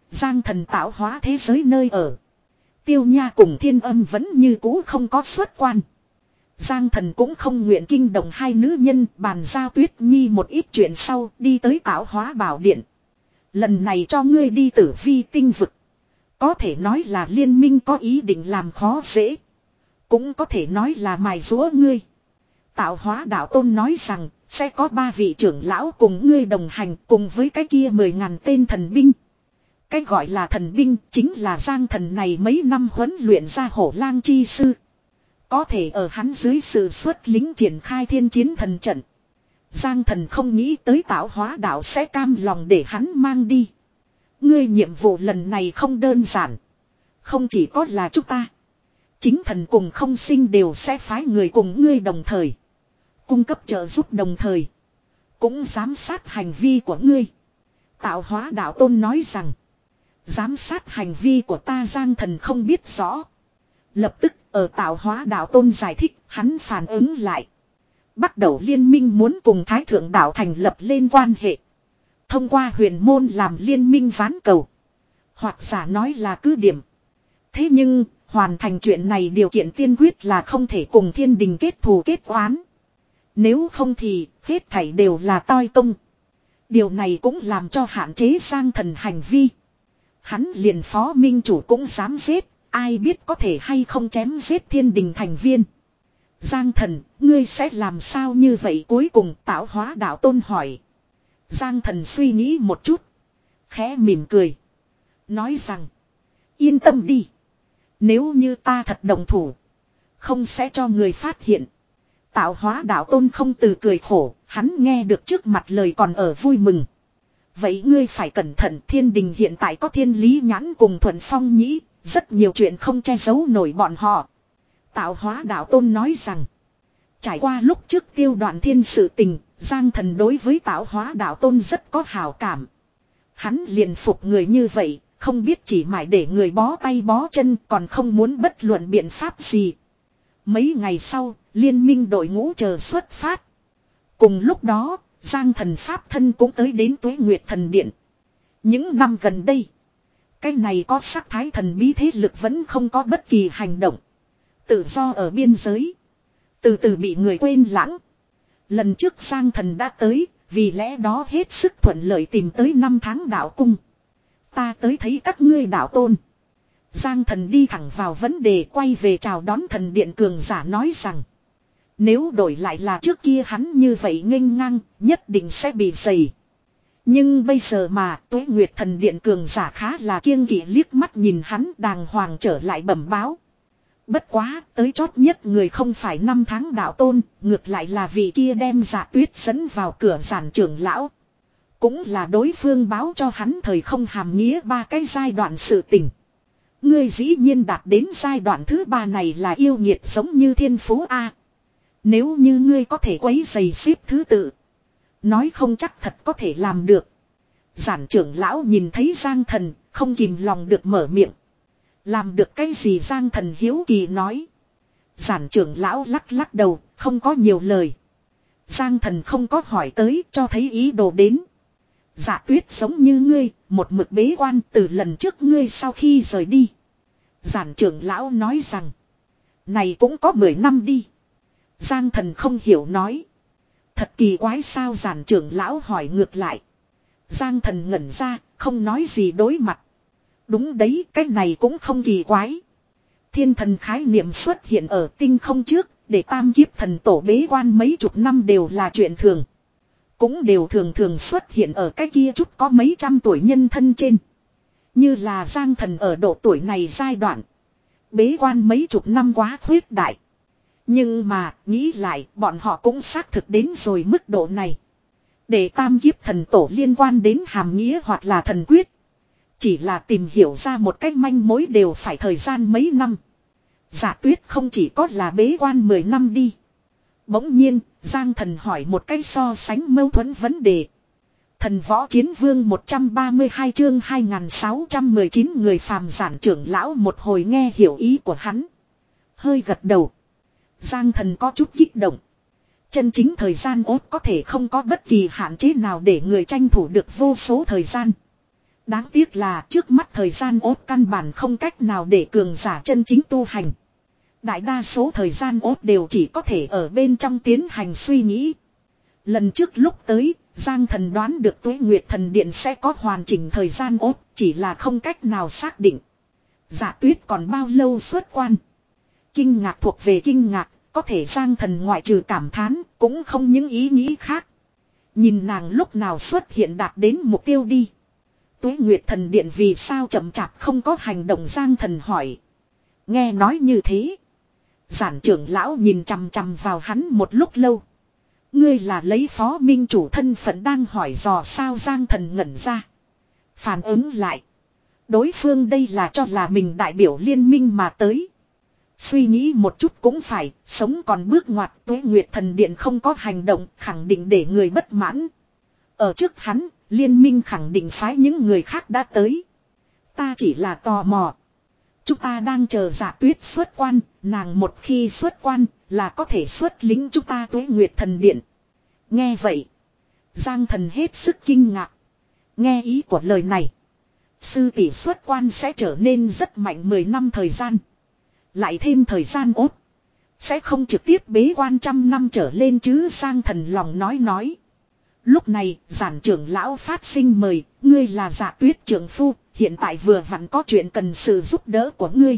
Giang Thần tạo hóa thế giới nơi ở. Tiêu Nha cùng Thiên Âm vẫn như cũ không có xuất quan. Giang Thần cũng không nguyện kinh động hai nữ nhân, bàn giao Tuyết Nhi một ít chuyện sau, đi tới tạo hóa bảo điện. Lần này cho ngươi đi Tử Vi tinh vực. Có thể nói là liên minh có ý định làm khó dễ. Cũng có thể nói là mài giũa ngươi. Tạo hóa đạo tôn nói rằng, sẽ có ba vị trưởng lão cùng ngươi đồng hành, cùng với cái kia mười ngàn tên thần binh. Cái gọi là thần binh chính là Giang Thần này mấy năm huấn luyện ra hổ lang chi sư. Có thể ở hắn dưới sự xuất lính triển khai thiên chiến thần trận. Giang Thần không nghĩ tới tạo hóa đạo sẽ cam lòng để hắn mang đi. Ngươi nhiệm vụ lần này không đơn giản. Không chỉ có là chúng ta. Chính thần cùng không sinh đều sẽ phái người cùng ngươi đồng thời. Cung cấp trợ giúp đồng thời. Cũng giám sát hành vi của ngươi. Tạo hóa đạo tôn nói rằng. Giám sát hành vi của ta Giang Thần không biết rõ. Lập tức ở tạo hóa đạo tôn giải thích hắn phản ứng lại. Bắt đầu liên minh muốn cùng Thái Thượng đạo thành lập lên quan hệ. Thông qua huyền môn làm liên minh ván cầu. Hoặc giả nói là cứ điểm. Thế nhưng hoàn thành chuyện này điều kiện tiên quyết là không thể cùng thiên đình kết thù kết oán. Nếu không thì hết thảy đều là toi công. Điều này cũng làm cho hạn chế Giang Thần hành vi. Hắn liền phó minh chủ cũng dám giết. Ai biết có thể hay không chém giết thiên đình thành viên. Giang Thần, ngươi sẽ làm sao như vậy cuối cùng tạo hóa đạo tôn hỏi. Giang Thần suy nghĩ một chút. Khẽ mỉm cười. Nói rằng. Yên tâm đi. Nếu như ta thật đồng thủ. Không sẽ cho người phát hiện. Tạo hóa đạo tôn không từ cười khổ. Hắn nghe được trước mặt lời còn ở vui mừng. Vậy ngươi phải cẩn thận, thiên đình hiện tại có thiên lý nhãn cùng thuần phong nhĩ. Rất nhiều chuyện không che giấu nổi bọn họ. Tạo hóa đạo tôn nói rằng. Trải qua lúc trước tiêu đoạn thiên sự tình. Giang Thần đối với tạo hóa đạo tôn rất có hảo cảm. Hắn liền phục người như vậy. Không biết chỉ mãi để người bó tay bó chân. Còn không muốn bất luận biện pháp gì. Mấy ngày sau, liên minh đội ngũ chờ xuất phát. Cùng lúc đó, Giang Thần pháp thân cũng tới đến Tuế Nguyệt Thần Điện. Những năm gần đây, cái này có sắc thái thần bí thế lực vẫn không có bất kỳ hành động. Tự do ở biên giới. Từ từ bị người quên lãng. Lần trước Giang Thần đã tới, vì lẽ đó hết sức thuận lợi tìm tới năm tháng đạo cung. Ta tới thấy các ngươi đạo tôn. Giang Thần đi thẳng vào vấn đề, quay về chào đón thần điện cường giả nói rằng. Nếu đổi lại là trước kia hắn như vậy nghênh ngang, nhất định sẽ bị dày. Nhưng bây giờ mà Tuế Nguyệt Thần Điện cường giả khá là kiêng kỵ liếc mắt nhìn hắn đàng hoàng trở lại bẩm báo. Bất quá, tới chót nhất người không phải năm tháng đạo tôn, ngược lại là vị kia đem Dạ Tuyết dẫn vào cửa giản trưởng lão. Cũng là đối phương báo cho hắn thời không hàm nghĩa ba cái giai đoạn sự tình. Ngươi dĩ nhiên đạt đến giai đoạn thứ ba này là yêu nghiệt giống như thiên phú A. Nếu như ngươi có thể quấy giày xếp thứ tự. Nói không chắc thật có thể làm được. Giản trưởng lão nhìn thấy Giang Thần, không kìm lòng được mở miệng. Làm được cái gì Giang Thần hiếu kỳ nói. Giản trưởng lão lắc lắc đầu, không có nhiều lời. Giang Thần không có hỏi tới, cho thấy ý đồ đến. Dạ Tuyết giống như ngươi, một mực bế quan từ lần trước ngươi sau khi rời đi. Giản trưởng lão nói rằng. Này cũng có mười năm đi. Giang Thần không hiểu nói. Thật kỳ quái sao giản trưởng lão hỏi ngược lại. Giang Thần ngẩn ra, không nói gì đối mặt. Đúng đấy, cái này cũng không kỳ quái. Thiên thần khái niệm xuất hiện ở tinh không trước, để tam kiếp thần tổ bế quan mấy chục năm đều là chuyện thường. Cũng đều thường thường xuất hiện ở cái kia chút có mấy trăm tuổi nhân thân trên. Như là Giang Thần ở độ tuổi này giai đoạn. Bế quan mấy chục năm quá khuyết đại. Nhưng mà, nghĩ lại, bọn họ cũng xác thực đến rồi mức độ này. Để tam kiếp thần tổ liên quan đến hàm nghĩa hoặc là thần quyết. Chỉ là tìm hiểu ra một cách manh mối đều phải thời gian mấy năm. Dạ Tuyết không chỉ có là bế quan mười năm đi. Bỗng nhiên, Giang Thần hỏi một cách so sánh mâu thuẫn vấn đề. Thần võ chiến vương một trăm ba mươi hai chương hai nghìn sáu trăm mười chín người phàm giản trưởng lão một hồi nghe hiểu ý của hắn. Hơi gật đầu. Giang Thần có chút kích động. Chân chính thời gian ốt có thể không có bất kỳ hạn chế nào để người tranh thủ được vô số thời gian. Đáng tiếc là trước mắt thời gian ốt căn bản không cách nào để cường giả chân chính tu hành. Đại đa số thời gian ốt đều chỉ có thể ở bên trong tiến hành suy nghĩ. Lần trước lúc tới, Giang Thần đoán được Tuế Nguyệt Thần Điện sẽ có hoàn chỉnh thời gian ốt, chỉ là không cách nào xác định. Dạ Tuyết còn bao lâu xuất quan? Kinh ngạc thuộc về kinh ngạc, có thể Giang Thần ngoại trừ cảm thán, cũng không những ý nghĩ khác. Nhìn nàng lúc nào xuất hiện đạt đến mục tiêu đi. Tuế Nguyệt Thần Điện vì sao chậm chạp không có hành động, Giang Thần hỏi. Nghe nói như thế. Giản trưởng lão nhìn chằm chằm vào hắn một lúc lâu. Ngươi là lấy phó minh chủ thân phận đang hỏi dò sao, Giang Thần ngẩn ra. Phản ứng lại. Đối phương đây là cho là mình đại biểu liên minh mà tới. Suy nghĩ một chút cũng phải, sống còn bước ngoặt. Tuế Nguyệt Thần Điện không có hành động, khẳng định để người bất mãn. Ở trước hắn, liên minh khẳng định phái những người khác đã tới. Ta chỉ là tò mò. Chúng ta đang chờ Dạ Tuyết xuất quan, nàng một khi xuất quan là có thể xuất lính chúng ta Tuế Nguyệt Thần Điện. Nghe vậy, Giang Thần hết sức kinh ngạc. Nghe ý của lời này, sư tỷ xuất quan sẽ trở nên rất mạnh mười năm thời gian. Lại thêm thời gian ốt, sẽ không trực tiếp bế quan trăm năm trở lên chứ, Giang Thần lòng nói nói. Lúc này, giản trưởng lão phát sinh mời, ngươi là Dạ Tuyết trưởng phu, hiện tại vừa vặn có chuyện cần sự giúp đỡ của ngươi.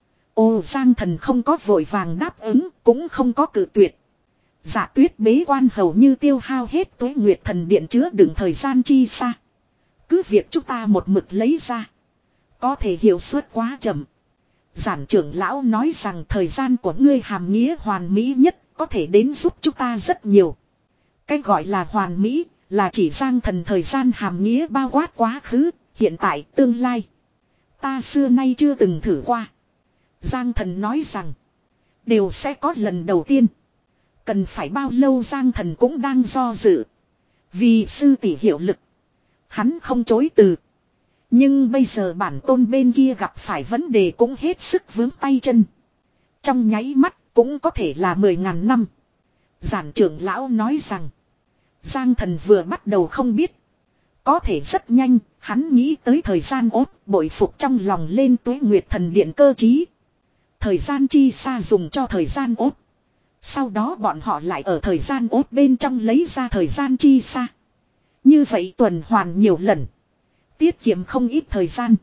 Ồ, Giang Thần không có vội vàng đáp ứng, cũng không có cự tuyệt. Dạ Tuyết bế quan hầu như tiêu hao hết Tuế Nguyệt Thần Điện chứa đựng thời gian chi xa. Cứ việc chúng ta một mực lấy ra, có thể hiệu suất quá chậm. Giản trưởng lão nói rằng thời gian của ngươi hàm nghĩa hoàn mỹ nhất, có thể đến giúp chúng ta rất nhiều. Cái gọi là hoàn mỹ, là chỉ Giang Thần thời gian hàm nghĩa bao quát quá khứ, hiện tại, tương lai. Ta xưa nay chưa từng thử qua. Giang Thần nói rằng, đều sẽ có lần đầu tiên. Cần phải bao lâu, Giang Thần cũng đang do dự. Vì sư tỷ hiệu lực, hắn không chối từ. Nhưng bây giờ bản tôn bên kia gặp phải vấn đề cũng hết sức vướng tay chân. Trong nháy mắt cũng có thể là mười ngàn năm. Giản trưởng lão nói rằng, Giang Thần vừa bắt đầu không biết. Có thể rất nhanh, hắn nghĩ tới thời gian ốt, bội phục trong lòng lên Tuế Nguyệt Thần Điện cơ trí. Thời gian chi xa dùng cho thời gian ốt. Sau đó bọn họ lại ở thời gian ốt bên trong lấy ra thời gian chi xa. Như vậy tuần hoàn nhiều lần, tiết kiệm không ít thời gian.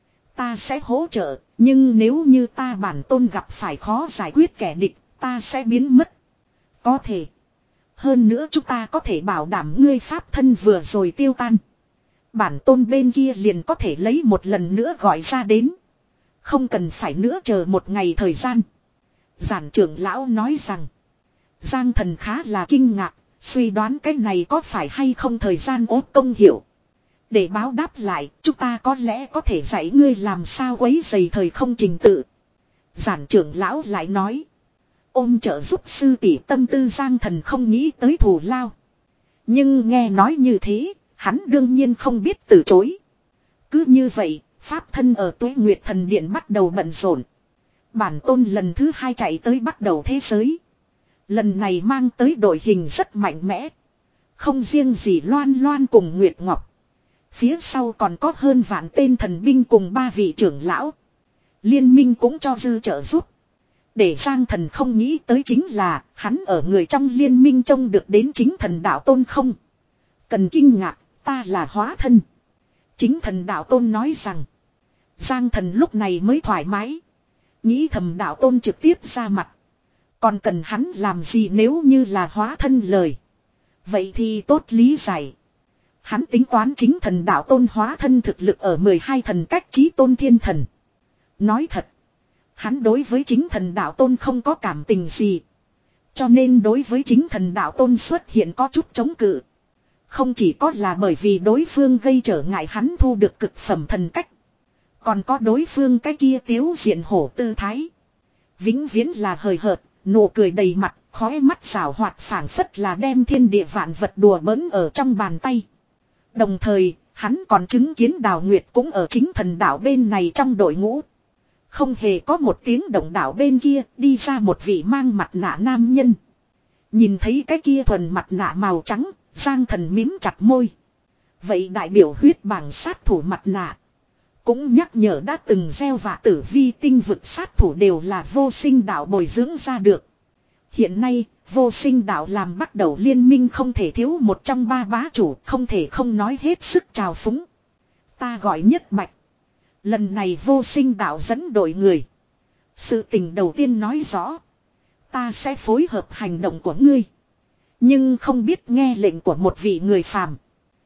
Ta sẽ hỗ trợ, nhưng nếu như ta bản tôn gặp phải khó giải quyết kẻ địch, ta sẽ biến mất. Có thể. Hơn nữa chúng ta có thể bảo đảm ngươi pháp thân vừa rồi tiêu tan. Bản tôn bên kia liền có thể lấy một lần nữa gọi ra đến. Không cần phải nữa chờ một ngày thời gian. Giản trưởng lão nói rằng, Giang Thần khá là kinh ngạc, suy đoán cái này có phải hay không thời gian ốt công hiệu. Để báo đáp lại, chúng ta có lẽ có thể dạy ngươi làm sao quấy dày thời không trình tự. Giản trưởng lão lại nói, ôm trợ giúp sư tỷ tâm tư, Giang Thần không nghĩ tới thù lao. Nhưng nghe nói như thế, hắn đương nhiên không biết từ chối. Cứ như vậy, pháp thân ở Tuế Nguyệt Thần Điện bắt đầu bận rộn. Bản tôn lần thứ hai chạy tới bắt đầu thế giới. Lần này mang tới đội hình rất mạnh mẽ. Không riêng gì Loan Loan cùng Nguyệt Ngọc. Phía sau còn có hơn vạn tên thần binh cùng ba vị trưởng lão. Liên minh cũng cho dư trợ giúp. Để Giang Thần không nghĩ tới chính là hắn ở người trong liên minh trông được đến chính thần đạo tôn không. Cần kinh ngạc, ta là hóa thân. Chính thần đạo tôn nói rằng. Giang Thần lúc này mới thoải mái. Nghĩ thầm đạo tôn trực tiếp ra mặt. Còn cần hắn làm gì nếu như là hóa thân lời. Vậy thì tốt lý giải. Hắn tính toán chính thần đạo tôn hóa thân thực lực ở mười hai thần cách chí tôn thiên thần. Nói thật, hắn đối với chính thần đạo tôn không có cảm tình gì. Cho nên đối với chính thần đạo tôn xuất hiện có chút chống cự. Không chỉ có là bởi vì đối phương gây trở ngại hắn thu được cực phẩm thần cách. Còn có đối phương cái kia tiếu diện hổ tư thái. Vĩnh viễn là hời hợt, nụ cười đầy mặt, khói mắt xảo hoạt phảng phất là đem thiên địa vạn vật đùa bỡn ở trong bàn tay. Đồng thời, hắn còn chứng kiến Đào Nguyệt cũng ở chính thần đạo bên này trong đội ngũ. Không hề có một tiếng động đạo bên kia đi ra một vị mang mặt nạ nam nhân. Nhìn thấy cái kia thuần mặt nạ màu trắng, Giang Thần mím chặt môi. Vậy đại biểu huyết bảng sát thủ mặt nạ. Cũng nhắc nhở đã từng gieo vạ tử vi tinh vực sát thủ đều là vô sinh đạo bồi dưỡng ra được. Hiện nay, vô sinh đạo làm bắt đầu liên minh không thể thiếu một trong ba bá chủ, không thể không nói hết sức trào phúng. Ta gọi Nhất Bạch. Lần này vô sinh đạo dẫn đội người. Sự tình đầu tiên nói rõ. Ta sẽ phối hợp hành động của ngươi. Nhưng không biết nghe lệnh của một vị người phàm.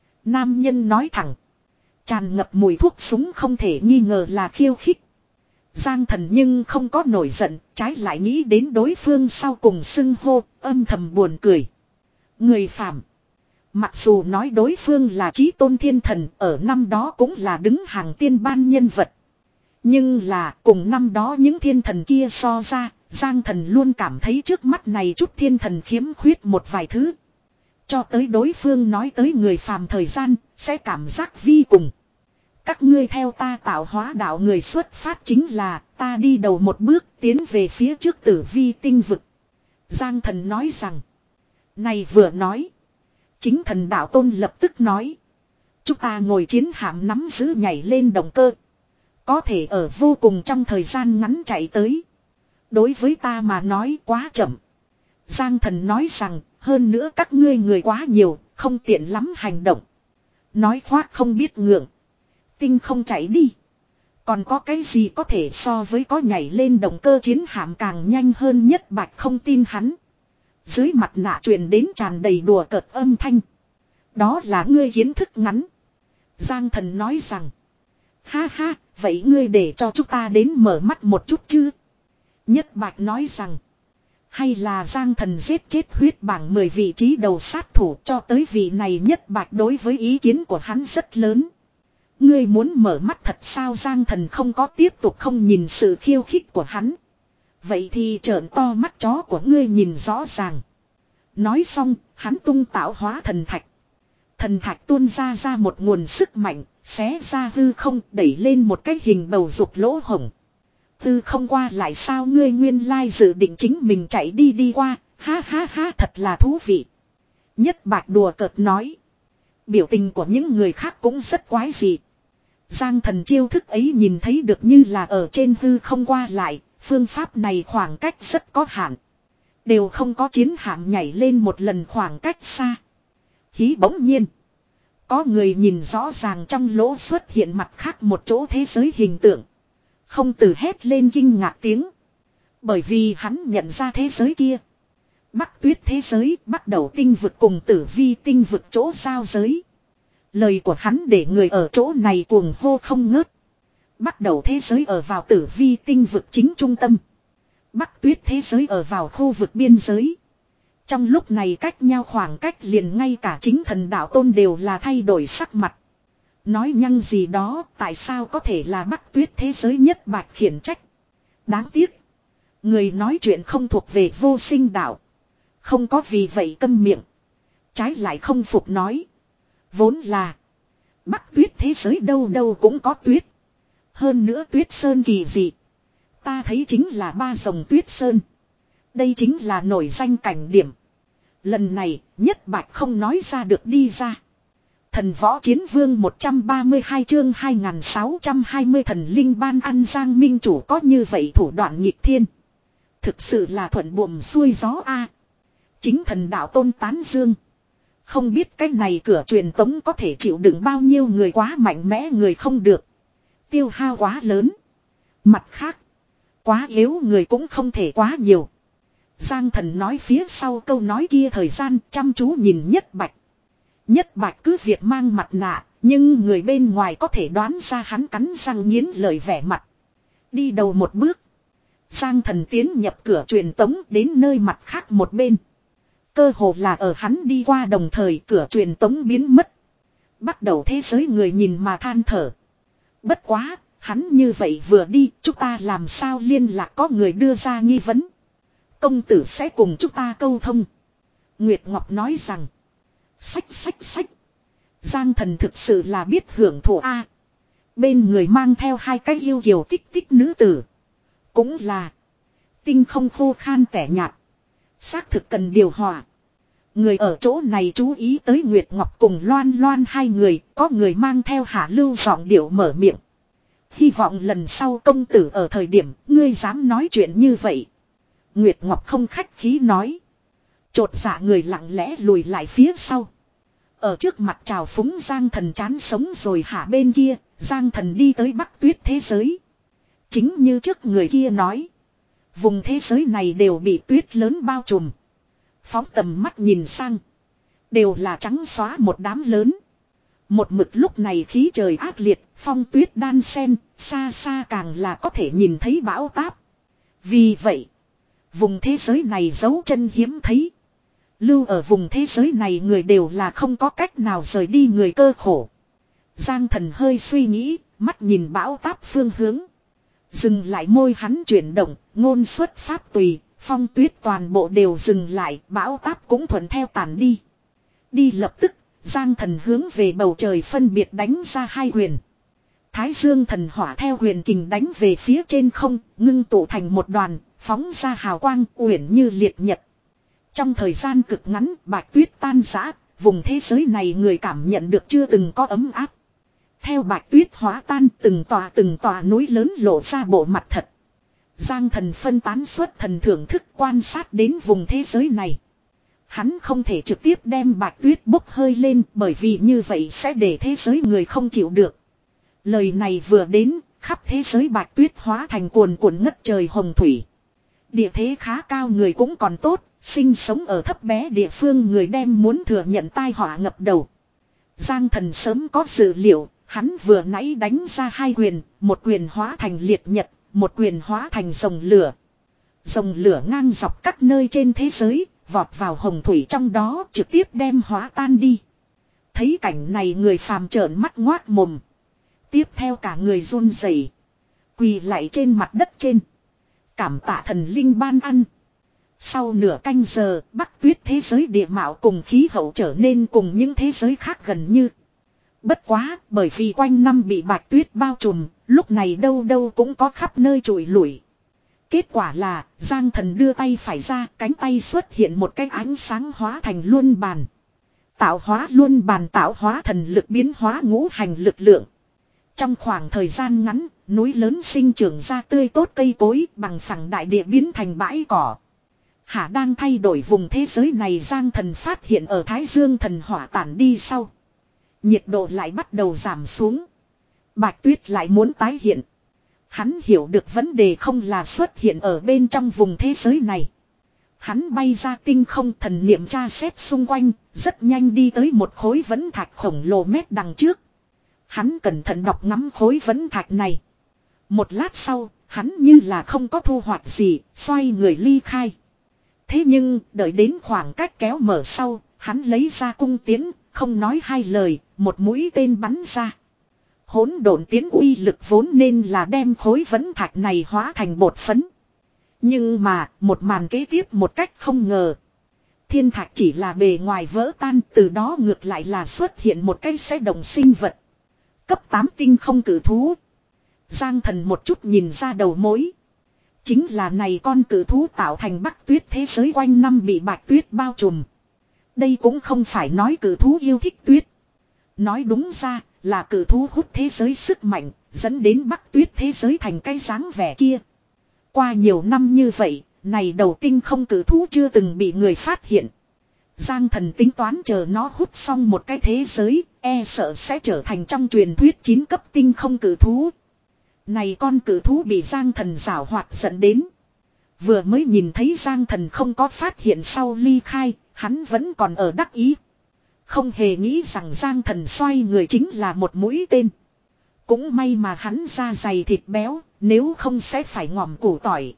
Nam nhân nói thẳng. Tràn ngập mùi thuốc súng không thể nghi ngờ là khiêu khích. Giang Thần nhưng không có nổi giận, trái lại nghĩ đến đối phương sau cùng xưng hô, âm thầm buồn cười. Người phàm. Mặc dù nói đối phương là chí tôn thiên thần, ở năm đó cũng là đứng hàng tiên ban nhân vật. Nhưng là cùng năm đó những thiên thần kia so ra, Giang Thần luôn cảm thấy trước mắt này chút thiên thần khiếm khuyết một vài thứ. Cho tới đối phương nói tới người phàm thời gian, sẽ cảm giác vi cùng. Các ngươi theo ta tạo hóa đạo người xuất phát chính là ta đi đầu một bước tiến về phía trước tử vi tinh vực. Giang Thần nói rằng. Này vừa nói. Chính thần đạo tôn lập tức nói. Chúng ta ngồi chiến hạm nắm giữ nhảy lên động cơ. Có thể ở vô cùng trong thời gian ngắn chạy tới. Đối với ta mà nói quá chậm. Giang Thần nói rằng. Hơn nữa các ngươi người quá nhiều. Không tiện lắm hành động. Nói khoác không biết ngượng. Tinh không chạy đi. Còn có cái gì có thể so với có nhảy lên động cơ chiến hạm càng nhanh hơn Nhất Bạch không tin hắn. Dưới mặt nạ truyền đến tràn đầy đùa cợt âm thanh. Đó là ngươi kiến thức ngắn. Giang Thần nói rằng. Ha ha, vậy ngươi để cho chúng ta đến mở mắt một chút chứ. Nhất Bạch nói rằng. Hay là Giang Thần giết chết huyết bảng mười vị trí đầu sát thủ cho tới vị này Nhất Bạch đối với ý kiến của hắn rất lớn. Ngươi muốn mở mắt thật sao Giang Thần không có tiếp tục không nhìn sự khiêu khích của hắn. Vậy thì trợn to mắt chó của ngươi nhìn rõ ràng. Nói xong, hắn tung tạo hóa thần thạch. Thần thạch tuôn ra ra một nguồn sức mạnh, xé ra hư không đẩy lên một cái hình bầu dục lỗ hổng. Hư không qua lại sao ngươi nguyên lai dự định chính mình chạy đi đi qua, ha ha ha thật là thú vị. Nhất Bạch đùa cợt nói. Biểu tình của những người khác cũng rất quái dị. Giang Thần chiêu thức ấy nhìn thấy được như là ở trên hư không qua lại, phương pháp này khoảng cách rất có hạn. Đều không có chiến hạm nhảy lên một lần khoảng cách xa. Hí bỗng nhiên. Có người nhìn rõ ràng trong lỗ xuất hiện mặt khác một chỗ thế giới hình tượng. Không từ hét lên kinh ngạc tiếng. Bởi vì hắn nhận ra thế giới kia. Bắc Tuyết thế giới bắt đầu tinh vực cùng tử vi tinh vực chỗ giao giới. Lời của hắn để người ở chỗ này cuồng hô không ngớt. Bắt đầu thế giới ở vào tử vi tinh vực chính trung tâm. Bắc Tuyết thế giới ở vào khu vực biên giới. Trong lúc này cách nhau khoảng cách liền ngay cả chính thần đạo tôn đều là thay đổi sắc mặt. Nói nhăng gì đó tại sao có thể là Bắc Tuyết thế giới Nhất Bạch khiển trách. Đáng tiếc. Người nói chuyện không thuộc về vô sinh đạo. Không có vì vậy câm miệng. Trái lại không phục nói. Vốn là. Bắc Tuyết thế giới đâu đâu cũng có tuyết. Hơn nữa tuyết sơn kỳ dị. Ta thấy chính là ba dòng tuyết sơn. Đây chính là nổi danh cảnh điểm. Lần này Nhất Bạch không nói ra được đi ra. Thần võ chiến vương một trăm ba mươi hai chương hai nghìn sáu trăm hai mươi thần linh ban ăn Giang Minh Chủ có như vậy thủ đoạn nghịch thiên. Thực sự là thuận buồm xuôi gió a. Chính thần đạo tôn tán dương. Không biết cái này cửa truyền tống có thể chịu đựng bao nhiêu người quá mạnh mẽ người không được. Tiêu hao quá lớn. Mặt khác. Quá yếu người cũng không thể quá nhiều. Giang Thần nói phía sau câu nói kia thời gian chăm chú nhìn Nhất Bạch. Nhất Bạch cứ việc mang mặt nạ. Nhưng người bên ngoài có thể đoán ra hắn cắn răng nghiến lợi vẻ mặt. Đi đầu một bước. Giang Thần tiến nhập cửa truyền tống đến nơi mặt khác một bên. Cơ hồ là ở hắn đi qua đồng thời cửa truyền tống biến mất. Bắt đầu thế giới người nhìn mà than thở. Bất quá, hắn như vậy vừa đi, chúng ta làm sao liên lạc có người đưa ra nghi vấn. Công tử sẽ cùng chúng ta câu thông. Nguyệt Ngọc nói rằng. Sách sách sách. Giang Thần thực sự là biết hưởng thụ a. Bên người mang theo hai cái yêu kiều tích tích nữ tử. Cũng là. Tinh không khô khan tẻ nhạt. Xác thực cần điều hòa. Người ở chỗ này chú ý tới Nguyệt Ngọc cùng Loan Loan hai người, có người mang theo Hạ Lưu giọng điệu mở miệng. Hy vọng lần sau công tử ở thời điểm ngươi dám nói chuyện như vậy. Nguyệt Ngọc không khách khí nói. Chột dạ người lặng lẽ lùi lại phía sau. Ở trước mặt trào phúng Giang Thần chán sống rồi hạ bên kia, Giang Thần đi tới Bắc Tuyết thế giới. Chính như trước người kia nói. Vùng thế giới này đều bị tuyết lớn bao trùm. Phóng tầm mắt nhìn sang. Đều là trắng xóa một đám lớn. Một mực lúc này khí trời ác liệt, phong tuyết đan xen, xa xa càng là có thể nhìn thấy bão táp. Vì vậy, vùng thế giới này dấu chân hiếm thấy. Lưu ở vùng thế giới này người đều là không có cách nào rời đi người cơ khổ. Giang Thần hơi suy nghĩ, mắt nhìn bão táp phương hướng. Dừng lại môi hắn chuyển động, ngôn xuất pháp tùy, phong tuyết toàn bộ đều dừng lại, bão táp cũng thuận theo tàn đi. Đi lập tức, Giang Thần hướng về bầu trời phân biệt đánh ra hai huyền. Thái Dương thần hỏa theo huyền kình đánh về phía trên không, ngưng tụ thành một đoàn, phóng ra hào quang uyển như liệt nhật. Trong thời gian cực ngắn, bạch tuyết tan rã, vùng thế giới này người cảm nhận được chưa từng có ấm áp. Theo bạch tuyết hóa tan, từng tòa từng tòa núi lớn lộ ra bộ mặt thật. Giang Thần phân tán xuất thần thưởng thức quan sát đến vùng thế giới này. Hắn không thể trực tiếp đem bạch tuyết bốc hơi lên, bởi vì như vậy sẽ để thế giới người không chịu được. Lời này vừa đến, khắp thế giới bạch tuyết hóa thành cuồn cuộn ngất trời hồng thủy. Địa thế khá cao người cũng còn tốt, sinh sống ở thấp bé địa phương người đem muốn thừa nhận tai họa ngập đầu. Giang Thần sớm có dự liệu, hắn vừa nãy đánh ra hai quyền, một quyền hóa thành liệt nhật, một quyền hóa thành rồng lửa. Rồng lửa ngang dọc các nơi trên thế giới, vọt vào hồng thủy trong đó trực tiếp đem hóa tan đi. Thấy cảnh này người phàm trợn mắt ngoác mồm. Tiếp theo cả người run rẩy, quỳ lại trên mặt đất trên. Cảm tạ thần linh ban ăn. Sau nửa canh giờ, Bắc Tuyết thế giới địa mạo cùng khí hậu trở nên cùng những thế giới khác gần như. Bất quá, bởi vì quanh năm bị bạch tuyết bao trùm, lúc này đâu đâu cũng có khắp nơi trụi lủi. Kết quả là, Giang Thần đưa tay phải ra, cánh tay xuất hiện một cái ánh sáng hóa thành luân bàn. Tạo hóa luân bàn tạo hóa thần lực biến hóa ngũ hành lực lượng. Trong khoảng thời gian ngắn, núi lớn sinh trưởng ra tươi tốt cây cối, bằng phẳng đại địa biến thành bãi cỏ. Hả đang thay đổi vùng thế giới này Giang Thần phát hiện ở Thái Dương thần hỏa tản đi sau. Nhiệt độ lại bắt đầu giảm xuống. Bạch tuyết lại muốn tái hiện. Hắn hiểu được vấn đề không là xuất hiện ở bên trong vùng thế giới này. Hắn bay ra tinh không thần niệm tra xét xung quanh, rất nhanh đi tới một khối vấn thạch khổng lồ mét đằng trước. Hắn cẩn thận đọc ngắm khối vấn thạch này. Một lát sau, hắn như là không có thu hoạch gì, xoay người ly khai. Thế nhưng, đợi đến khoảng cách kéo mở sau, hắn lấy ra cung tiến, không nói hai lời, một mũi tên bắn ra. Hỗn độn tiến uy lực vốn nên là đem khối vấn thạch này hóa thành bột phấn. Nhưng mà, một màn kế tiếp một cách không ngờ. Thiên thạch chỉ là bề ngoài vỡ tan, từ đó ngược lại là xuất hiện một cái sẽ động sinh vật. Cấp tám tinh không cử thú. Giang Thần một chút nhìn ra đầu mối. Chính là này con cử thú tạo thành Bắc Tuyết thế giới quanh năm bị bạch tuyết bao trùm. Đây cũng không phải nói cử thú yêu thích tuyết. Nói đúng ra là cử thú hút thế giới sức mạnh, dẫn đến Bắc Tuyết thế giới thành cái dáng vẻ kia. Qua nhiều năm như vậy, này đầu tinh không cử thú chưa từng bị người phát hiện. Giang Thần tính toán chờ nó hút xong một cái thế giới, e sợ sẽ trở thành trong truyền thuyết chín cấp tinh không cử thú. Này con cử thú bị Giang Thần giảo hoạt dẫn đến. Vừa mới nhìn thấy Giang Thần không có phát hiện sau ly khai, hắn vẫn còn ở đắc ý. Không hề nghĩ rằng Giang Thần xoay người chính là một mũi tên. Cũng may mà hắn da dày thịt béo, nếu không sẽ phải ngòm củ tỏi.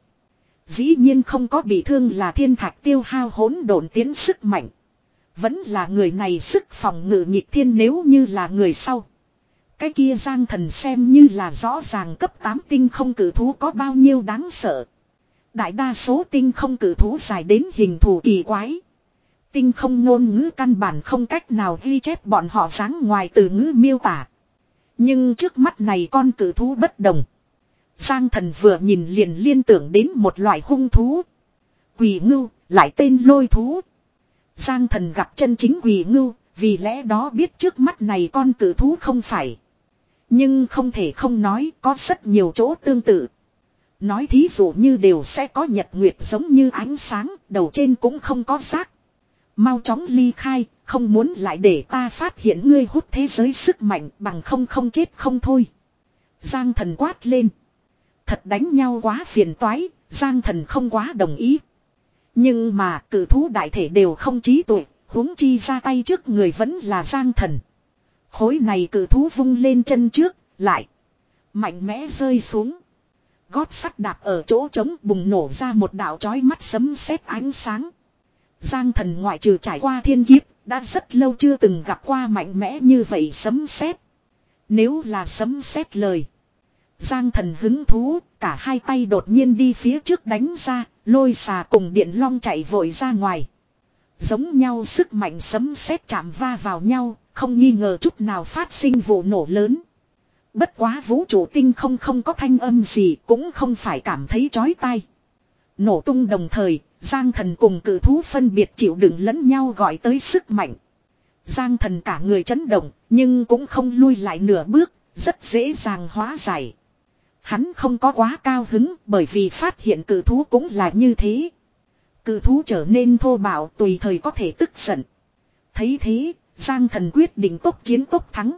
Dĩ nhiên không có bị thương là thiên thạch tiêu hao hỗn độn tiến sức mạnh. Vẫn là người này sức phòng ngự nhịp thiên nếu như là người sau. Cái kia Giang Thần xem như là rõ ràng cấp tám tinh không cử thú có bao nhiêu đáng sợ. Đại đa số tinh không cử thú dài đến hình thù kỳ quái. Tinh không ngôn ngữ căn bản không cách nào ghi chép bọn họ dáng ngoài từ ngữ miêu tả. Nhưng trước mắt này con cử thú bất đồng. Giang Thần vừa nhìn liền liên tưởng đến một loại hung thú. Quỷ ngưu, lại tên lôi thú. Giang Thần gặp chân chính quỷ ngưu, vì lẽ đó biết trước mắt này con cử thú không phải. Nhưng không thể không nói có rất nhiều chỗ tương tự. Nói thí dụ như đều sẽ có nhật nguyệt giống như ánh sáng, đầu trên cũng không có rác. Mau chóng ly khai, không muốn lại để ta phát hiện ngươi hút thế giới sức mạnh bằng không không chết không thôi. Giang Thần quát lên. Thật đánh nhau quá phiền toái, Giang Thần không quá đồng ý. Nhưng mà cử thú đại thể đều không trí tuệ, huống chi ra tay trước người vẫn là Giang Thần. Khối này cử thú vung lên chân trước, lại mạnh mẽ rơi xuống. Gót sắt đạp ở chỗ trống bùng nổ ra một đạo chói mắt sấm sét ánh sáng. Giang Thần ngoại trừ trải qua thiên kiếp, đã rất lâu chưa từng gặp qua mạnh mẽ như vậy sấm sét. Nếu là sấm sét lời, Giang Thần hứng thú, cả hai tay đột nhiên đi phía trước đánh ra, lôi xà cùng điện long chạy vội ra ngoài. Giống nhau sức mạnh sấm sét chạm va vào nhau, không nghi ngờ chút nào phát sinh vụ nổ lớn. Bất quá vũ trụ tinh không không có thanh âm gì, cũng không phải cảm thấy chói tai. Nổ tung đồng thời, Giang Thần cùng cử thú phân biệt chịu đựng lẫn nhau gọi tới sức mạnh. Giang Thần cả người chấn động, nhưng cũng không lui lại nửa bước, rất dễ dàng hóa giải. Hắn không có quá cao hứng bởi vì phát hiện cử thú cũng là như thế. Cử thú trở nên thô bạo tùy thời có thể tức giận. Thấy thế, Giang Thần quyết định tốc chiến tốc thắng.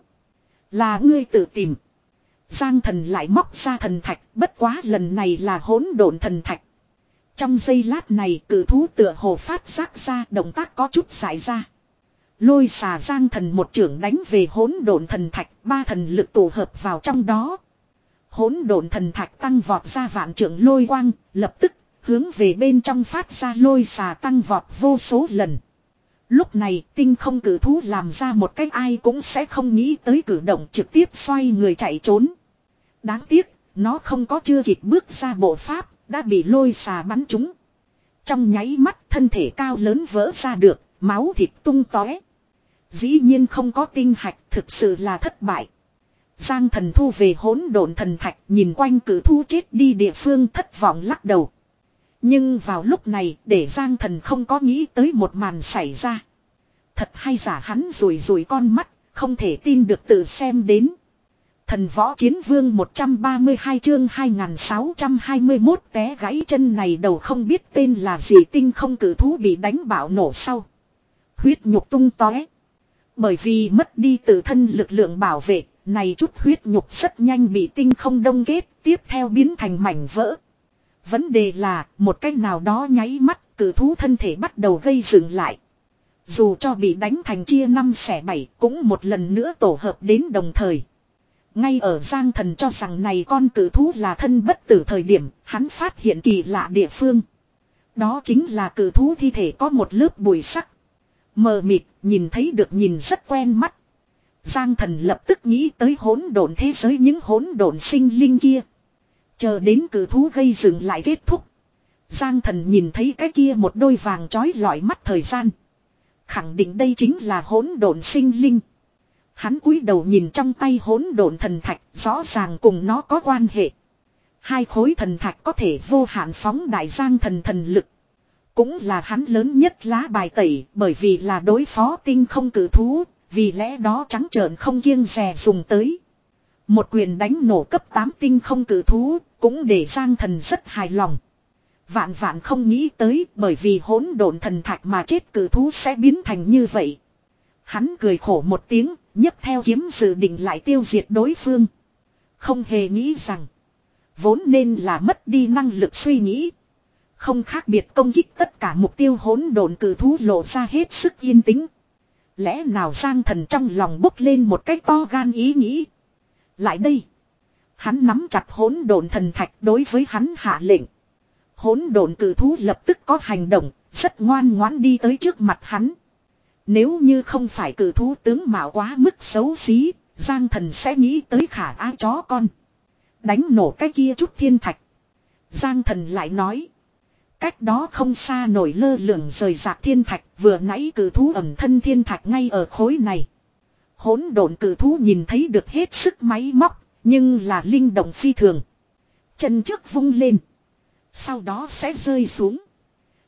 Là ngươi tự tìm. Giang Thần lại móc ra thần thạch, bất quá lần này là hỗn độn thần thạch. Trong giây lát này cử thú tựa hồ phát giác ra động tác có chút xảy ra. Lôi xà Giang Thần một chưởng đánh về hỗn độn thần thạch, ba thần lực tụ hợp vào trong đó. Hỗn độn thần thạch tăng vọt ra vạn trượng lôi quang, lập tức hướng về bên trong phát ra lôi xà tăng vọt vô số lần. Lúc này tinh không cử thú làm ra một cách ai cũng sẽ không nghĩ tới cử động trực tiếp xoay người chạy trốn. Đáng tiếc, nó không có chưa kịp bước ra bộ pháp, đã bị lôi xà bắn trúng. Trong nháy mắt thân thể cao lớn vỡ ra được, máu thịt tung tóe. Dĩ nhiên không có tinh hạch, thực sự là thất bại. Giang Thần thu về hỗn độn thần thạch, nhìn quanh cử thú chết đi địa phương thất vọng lắc đầu. Nhưng vào lúc này, để Giang Thần không có nghĩ tới một màn xảy ra. Thật hay giả hắn rủi rủi con mắt, không thể tin được tự xem đến. Thần võ chiến vương một trăm ba mươi hai chương hai nghìn sáu trăm hai mươi mốt té gãy chân này đầu không biết tên là gì tinh không cử thú bị đánh bạo nổ sau. Huyết nhục tung tóe. Bởi vì mất đi tự thân lực lượng bảo vệ, này chút huyết nhục rất nhanh bị tinh không đông kết, tiếp theo biến thành mảnh vỡ. Vấn đề là, một cách nào đó nháy mắt, cử thú thân thể bắt đầu gây dựng lại. Dù cho bị đánh thành chia năm xẻ bảy, cũng một lần nữa tổ hợp đến đồng thời. Ngay ở Giang Thần cho rằng này con cử thú là thân bất tử thời điểm, hắn phát hiện kỳ lạ địa phương. Đó chính là cử thú thi thể có một lớp bụi sắc. Mờ mịt, nhìn thấy được nhìn rất quen mắt. Giang Thần lập tức nghĩ tới hỗn độn thế giới những hỗn độn sinh linh kia. Chờ đến cử thú gây dừng lại kết thúc. Giang Thần nhìn thấy cái kia một đôi vàng chói lọi mắt thời gian. Khẳng định đây chính là hỗn độn sinh linh. Hắn cúi đầu nhìn trong tay hỗn độn thần thạch, rõ ràng cùng nó có quan hệ. Hai khối thần thạch có thể vô hạn phóng đại Giang Thần thần lực. Cũng là hắn lớn nhất lá bài tẩy, bởi vì là đối phó tinh không cử thú, vì lẽ đó trắng trợn không kiêng dè dùng tới. Một quyền đánh nổ cấp tám tinh không cử thú, cũng để Giang Thần rất hài lòng. Vạn vạn không nghĩ tới, bởi vì hỗn độn thần thạch mà chết cử thú sẽ biến thành như vậy. Hắn cười khổ một tiếng, nhấc theo kiếm dự định lại tiêu diệt đối phương. Không hề nghĩ rằng, vốn nên là mất đi năng lực suy nghĩ. Không khác biệt công kích tất cả mục tiêu hỗn độn cử thú lộ ra hết sức yên tĩnh. Lẽ nào Giang Thần trong lòng bốc lên một cách to gan ý nghĩ. Lại đây. Hắn nắm chặt hỗn độn thần thạch đối với hắn hạ lệnh. Hỗn độn cử thú lập tức có hành động, rất ngoan ngoãn đi tới trước mặt hắn. Nếu như không phải cử thú tướng mạo quá mức xấu xí, Giang Thần sẽ nghĩ tới khả ái chó con. Đánh nổ cái kia chút thiên thạch. Giang Thần lại nói. Cách đó không xa nổi lơ lửng rời rạc thiên thạch, vừa nãy cử thú ẩm thân thiên thạch ngay ở khối này. Hỗn độn cử thú nhìn thấy được hết sức máy móc, nhưng là linh động phi thường. Chân trước vung lên. Sau đó sẽ rơi xuống.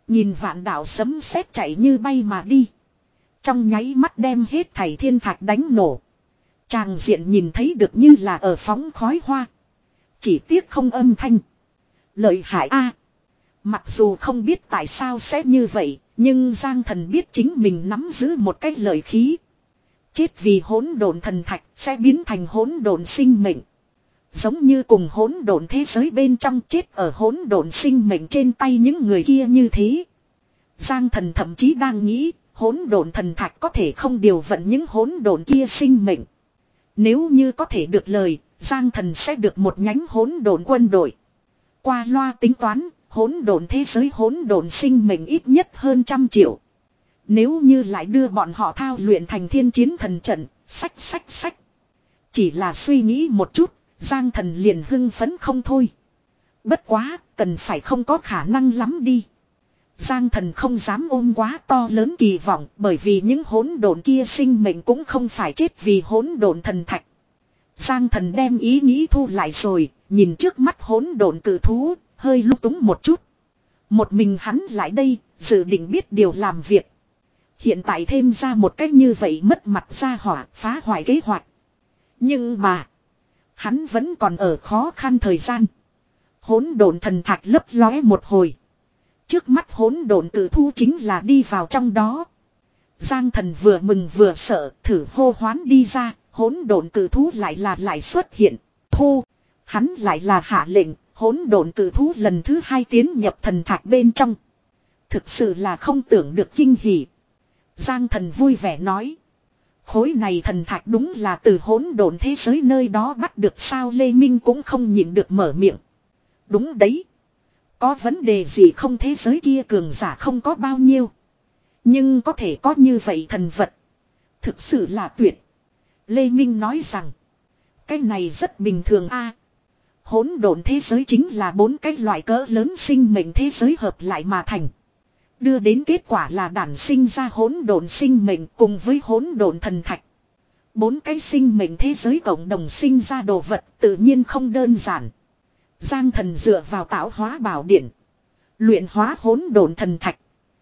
Nhìn vạn đạo sấm sét chạy như bay mà đi. Trong nháy mắt đem hết thảy thiên thạch đánh nổ. Tràng diện nhìn thấy được như là ở phóng khói hoa. Chỉ tiếc không âm thanh. Lợi hại a. Mặc dù không biết tại sao sẽ như vậy, nhưng Giang Thần biết chính mình nắm giữ một cái lợi khí. Chết vì hỗn độn thần thạch sẽ biến thành hỗn độn sinh mệnh. Giống như cùng hỗn độn thế giới bên trong chết ở hỗn độn sinh mệnh trên tay những người kia như thế. Giang Thần thậm chí đang nghĩ, hỗn độn thần thạch có thể không điều vận những hỗn độn kia sinh mệnh. Nếu như có thể được lời, Giang Thần sẽ được một nhánh hỗn độn quân đội. Qua loa tính toán, hỗn độn thế giới hỗn độn sinh mệnh ít nhất hơn trăm triệu. Nếu như lại đưa bọn họ thao luyện thành thiên chiến thần trận, sách sách sách. Chỉ là suy nghĩ một chút, Giang Thần liền hưng phấn không thôi. Bất quá, cần phải không có khả năng lắm đi. Giang Thần không dám ôm quá to lớn kỳ vọng, bởi vì những hỗn độn kia sinh mệnh cũng không phải chết vì hỗn độn thần thạch. Giang Thần đem ý nghĩ thu lại rồi, nhìn trước mắt hỗn độn cự thú, hơi lung túng một chút. Một mình hắn lại đây, dự định biết điều làm việc. Hiện tại thêm ra một cách như vậy mất mặt ra hỏa, phá hoại kế hoạch. Nhưng mà, hắn vẫn còn ở khó khăn thời gian. Hỗn độn thần thạch lấp lóe một hồi. Trước mắt hỗn độn cự thú chính là đi vào trong đó. Giang Thần vừa mừng vừa sợ, thử hô hoán đi ra, hỗn độn cự thú lại là lại xuất hiện. Thu, hắn lại là hạ lệnh, hỗn độn cự thú lần thứ hai tiến nhập thần thạch bên trong. Thực sự là không tưởng được kinh hỉ. Giang Thần vui vẻ nói. Khối này thần thạch đúng là từ hỗn độn thế giới nơi đó bắt được sao. Lê Minh cũng không nhịn được mở miệng. Đúng đấy. Có vấn đề gì không, thế giới kia cường giả không có bao nhiêu. Nhưng có thể có như vậy thần vật. Thực sự là tuyệt. Lê Minh nói rằng. Cái này rất bình thường a. Hỗn độn thế giới chính là bốn cái loại cỡ lớn sinh mệnh thế giới hợp lại mà thành. Đưa đến kết quả là đản sinh ra hỗn độn sinh mệnh cùng với hỗn độn thần thạch. Bốn cái sinh mệnh thế giới cộng đồng sinh ra đồ vật tự nhiên không đơn giản. Giang Thần dựa vào tạo hóa bảo điển. Luyện hóa hỗn độn thần thạch.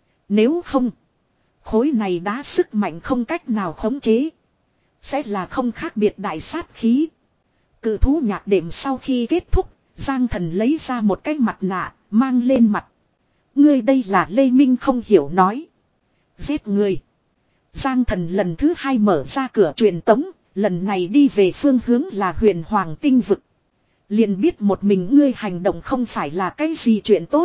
Nếu không, khối này đá sức mạnh không cách nào khống chế. Sẽ là không khác biệt đại sát khí. Cự thú nhạc đệm sau khi kết thúc, Giang Thần lấy ra một cái mặt nạ, mang lên mặt. Ngươi đây là Lê Minh không hiểu nói. Giết người. Giang Thần lần thứ hai mở ra cửa truyền tống, lần này đi về phương hướng là huyền hoàng tinh vực. Liền biết một mình ngươi hành động không phải là cái gì chuyện tốt.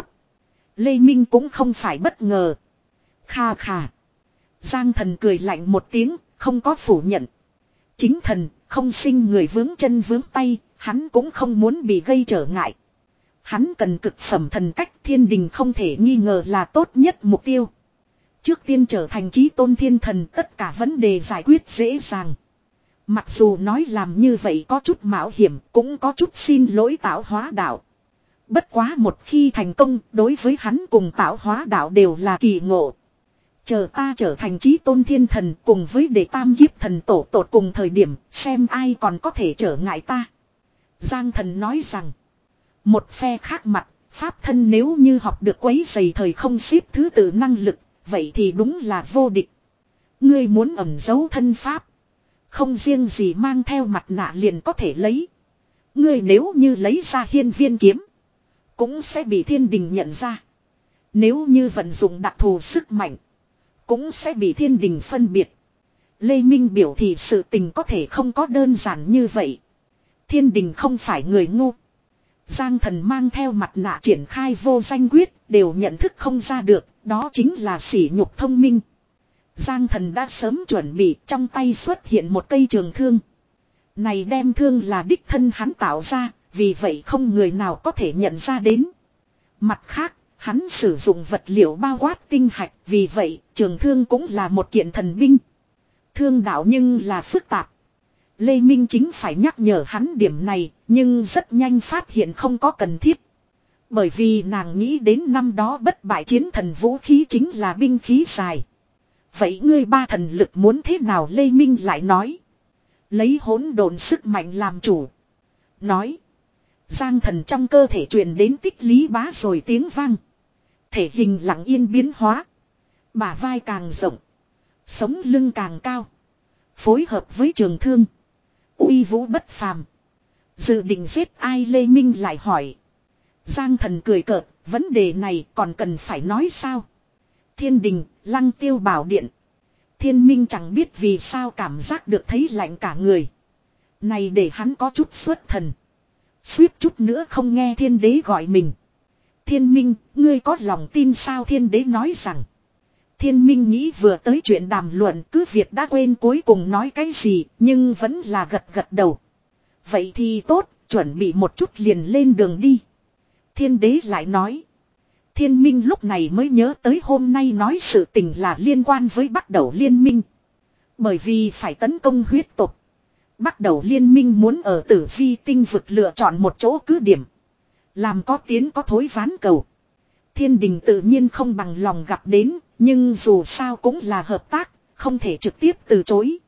Lê Minh cũng không phải bất ngờ. Kha kha. Giang Thần cười lạnh một tiếng, không có phủ nhận. Chính thần, không sinh người vướng chân vướng tay, hắn cũng không muốn bị gây trở ngại. Hắn cần cực phẩm thần cách, thiên đình không thể nghi ngờ là tốt nhất mục tiêu. Trước tiên trở thành chí tôn thiên thần, tất cả vấn đề giải quyết dễ dàng. Mặc dù nói làm như vậy có chút mạo hiểm, cũng có chút xin lỗi tạo hóa đạo. Bất quá một khi thành công, đối với hắn cùng tạo hóa đạo đều là kỳ ngộ. Chờ ta trở thành chí tôn thiên thần cùng với đệ tam kiếp thần tổ tột cùng thời điểm, xem ai còn có thể trở ngại ta. Giang Thần nói rằng, một phe khác mặt, pháp thân nếu như học được quấy dày thời không xếp thứ tự năng lực, vậy thì đúng là vô địch. Ngươi muốn ẩn giấu thân pháp, không riêng gì mang theo mặt nạ liền có thể lấy. Ngươi nếu như lấy ra hiên viên kiếm, cũng sẽ bị thiên đình nhận ra. Nếu như vận dụng đặc thù sức mạnh, cũng sẽ bị thiên đình phân biệt. Lê Minh biểu thị sự tình có thể không có đơn giản như vậy. Thiên đình không phải người ngu. Giang Thần mang theo mặt nạ triển khai vô danh quyết, đều nhận thức không ra được, đó chính là sỉ nhục thông minh. Giang Thần đã sớm chuẩn bị, trong tay xuất hiện một cây trường thương. Này đem thương là đích thân hắn tạo ra, vì vậy không người nào có thể nhận ra đến. Mặt khác, hắn sử dụng vật liệu bao quát tinh hạch, vì vậy trường thương cũng là một kiện thần binh. Thương đạo nhưng là phức tạp. Lê Minh chính phải nhắc nhở hắn điểm này, nhưng rất nhanh phát hiện không có cần thiết. Bởi vì nàng nghĩ đến năm đó bất bại chiến thần vũ khí chính là binh khí dài. Vậy ngươi ba thần lực muốn thế nào? Lê Minh lại nói. Lấy hỗn độn sức mạnh làm chủ. Nói. Giang Thần trong cơ thể truyền đến tích lý bá rồi tiếng vang. Thể hình lặng yên biến hóa. Bả vai càng rộng. Sống lưng càng cao. Phối hợp với trường thương. Uy vũ bất phàm. Dự định giết ai Lê Minh lại hỏi. Giang Thần cười cợt. Vấn đề này còn cần phải nói sao? Thiên đình, Lăng Tiêu Bảo Điện. Thiên Minh chẳng biết vì sao cảm giác được thấy lạnh cả người. Này để hắn có chút xuất thần. Suýt chút nữa không nghe thiên đế gọi mình. Thiên Minh, ngươi có lòng tin sao? Thiên đế nói rằng. Thiên Minh nghĩ vừa tới chuyện đàm luận cứ việc đã quên cuối cùng nói cái gì, nhưng vẫn là gật gật đầu. Vậy thì tốt, chuẩn bị một chút liền lên đường đi. Thiên đế lại nói. Thiên Minh lúc này mới nhớ tới hôm nay nói sự tình là liên quan với Bắc Đẩu Liên Minh. Bởi vì phải tấn công huyết tộc. Bắc Đẩu Liên Minh muốn ở Tử Vi tinh vực lựa chọn một chỗ cứ điểm. Làm có tiến có thối ván cầu. Thiên đình tự nhiên không bằng lòng gặp đến, nhưng dù sao cũng là hợp tác, không thể trực tiếp từ chối.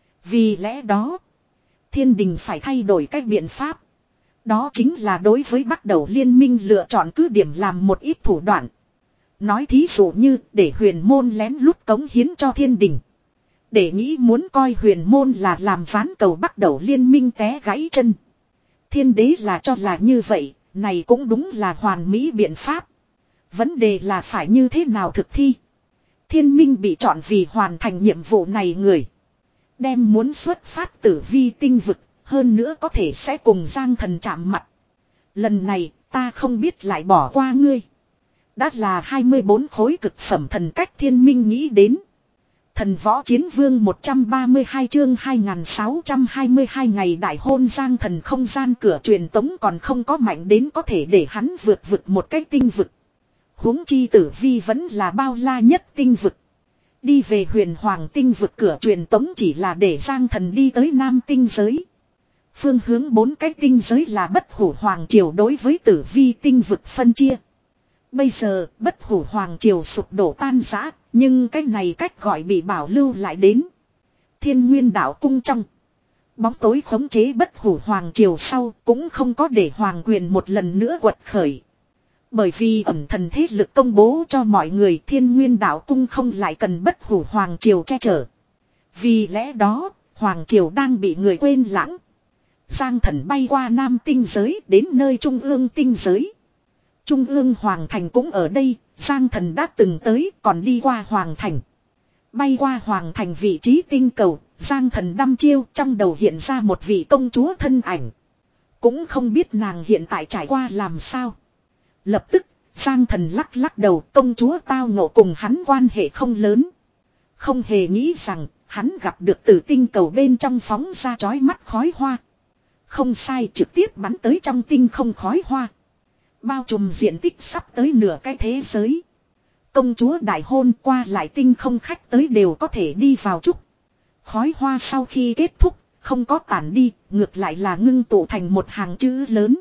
Vì lẽ đó, thiên đình phải thay đổi cách biện pháp. Đó chính là đối với Bắc Đẩu Liên Minh lựa chọn cứ điểm làm một ít thủ đoạn. Nói thí dụ như để huyền môn lén lút cống hiến cho thiên đình. Để nghĩ muốn coi huyền môn là làm ván cầu Bắc Đẩu Liên Minh té gãy chân. Thiên đế là cho là như vậy, này cũng đúng là hoàn mỹ biện pháp. Vấn đề là phải như thế nào thực thi. Thiên Minh bị chọn vì hoàn thành nhiệm vụ này người. Đem muốn xuất phát Tử Vi tinh vực, hơn nữa có thể sẽ cùng Giang Thần chạm mặt. Lần này ta không biết lại bỏ qua ngươi. Đã là hai mươi bốn khối cực phẩm thần cách. Thiên Minh nghĩ đến. Thần Võ Chiến Vương một trăm ba mươi hai chương hai nghìn sáu trăm hai mươi hai ngày đại hôn. Giang Thần không gian cửa truyền tống còn không có mạnh đến có thể để hắn vượt vực một cái tinh vực. Huống chi Tử Vi vẫn là bao la nhất tinh vực. Đi về huyền hoàng tinh vực cửa truyền tống chỉ là để Giang Thần đi tới nam tinh giới. Phương hướng bốn cái tinh giới là Bất Hủ Hoàng Triều đối với Tử Vi tinh vực phân chia. Bây giờ Bất Hủ Hoàng Triều sụp đổ tan rã, nhưng cái này cách gọi bị bảo lưu lại đến. Thiên Nguyên Đạo Cung trong bóng tối khống chế Bất Hủ Hoàng Triều sau cũng không có để hoàng quyền một lần nữa quật khởi. Bởi vì ẩn thần thế lực công bố cho mọi người Thiên Nguyên Đạo Cung không lại cần Bất Hủ Hoàng Triều che chở. Vì lẽ đó, Hoàng Triều đang bị người quên lãng. Giang Thần bay qua Nam tinh giới đến nơi Trung ương tinh giới. Trung ương Hoàng Thành cũng ở đây, Giang Thần đã từng tới còn đi qua Hoàng Thành. Bay qua Hoàng Thành vị trí tinh cầu, Giang Thần đăm chiêu trong đầu hiện ra một vị công chúa thân ảnh. Cũng không biết nàng hiện tại trải qua làm sao. Lập tức, Giang Thần lắc lắc đầu, công chúa tao ngộ cùng hắn quan hệ không lớn. Không hề nghĩ rằng, hắn gặp được từ tinh cầu bên trong phóng ra chói mắt khói hoa. Không sai, trực tiếp bắn tới trong tinh không khói hoa. Bao trùm diện tích sắp tới nửa cái thế giới. Công chúa đại hôn qua lại tinh không khách tới đều có thể đi vào chúc. Khói hoa sau khi kết thúc, không có tản đi, ngược lại là ngưng tụ thành một hàng chữ lớn.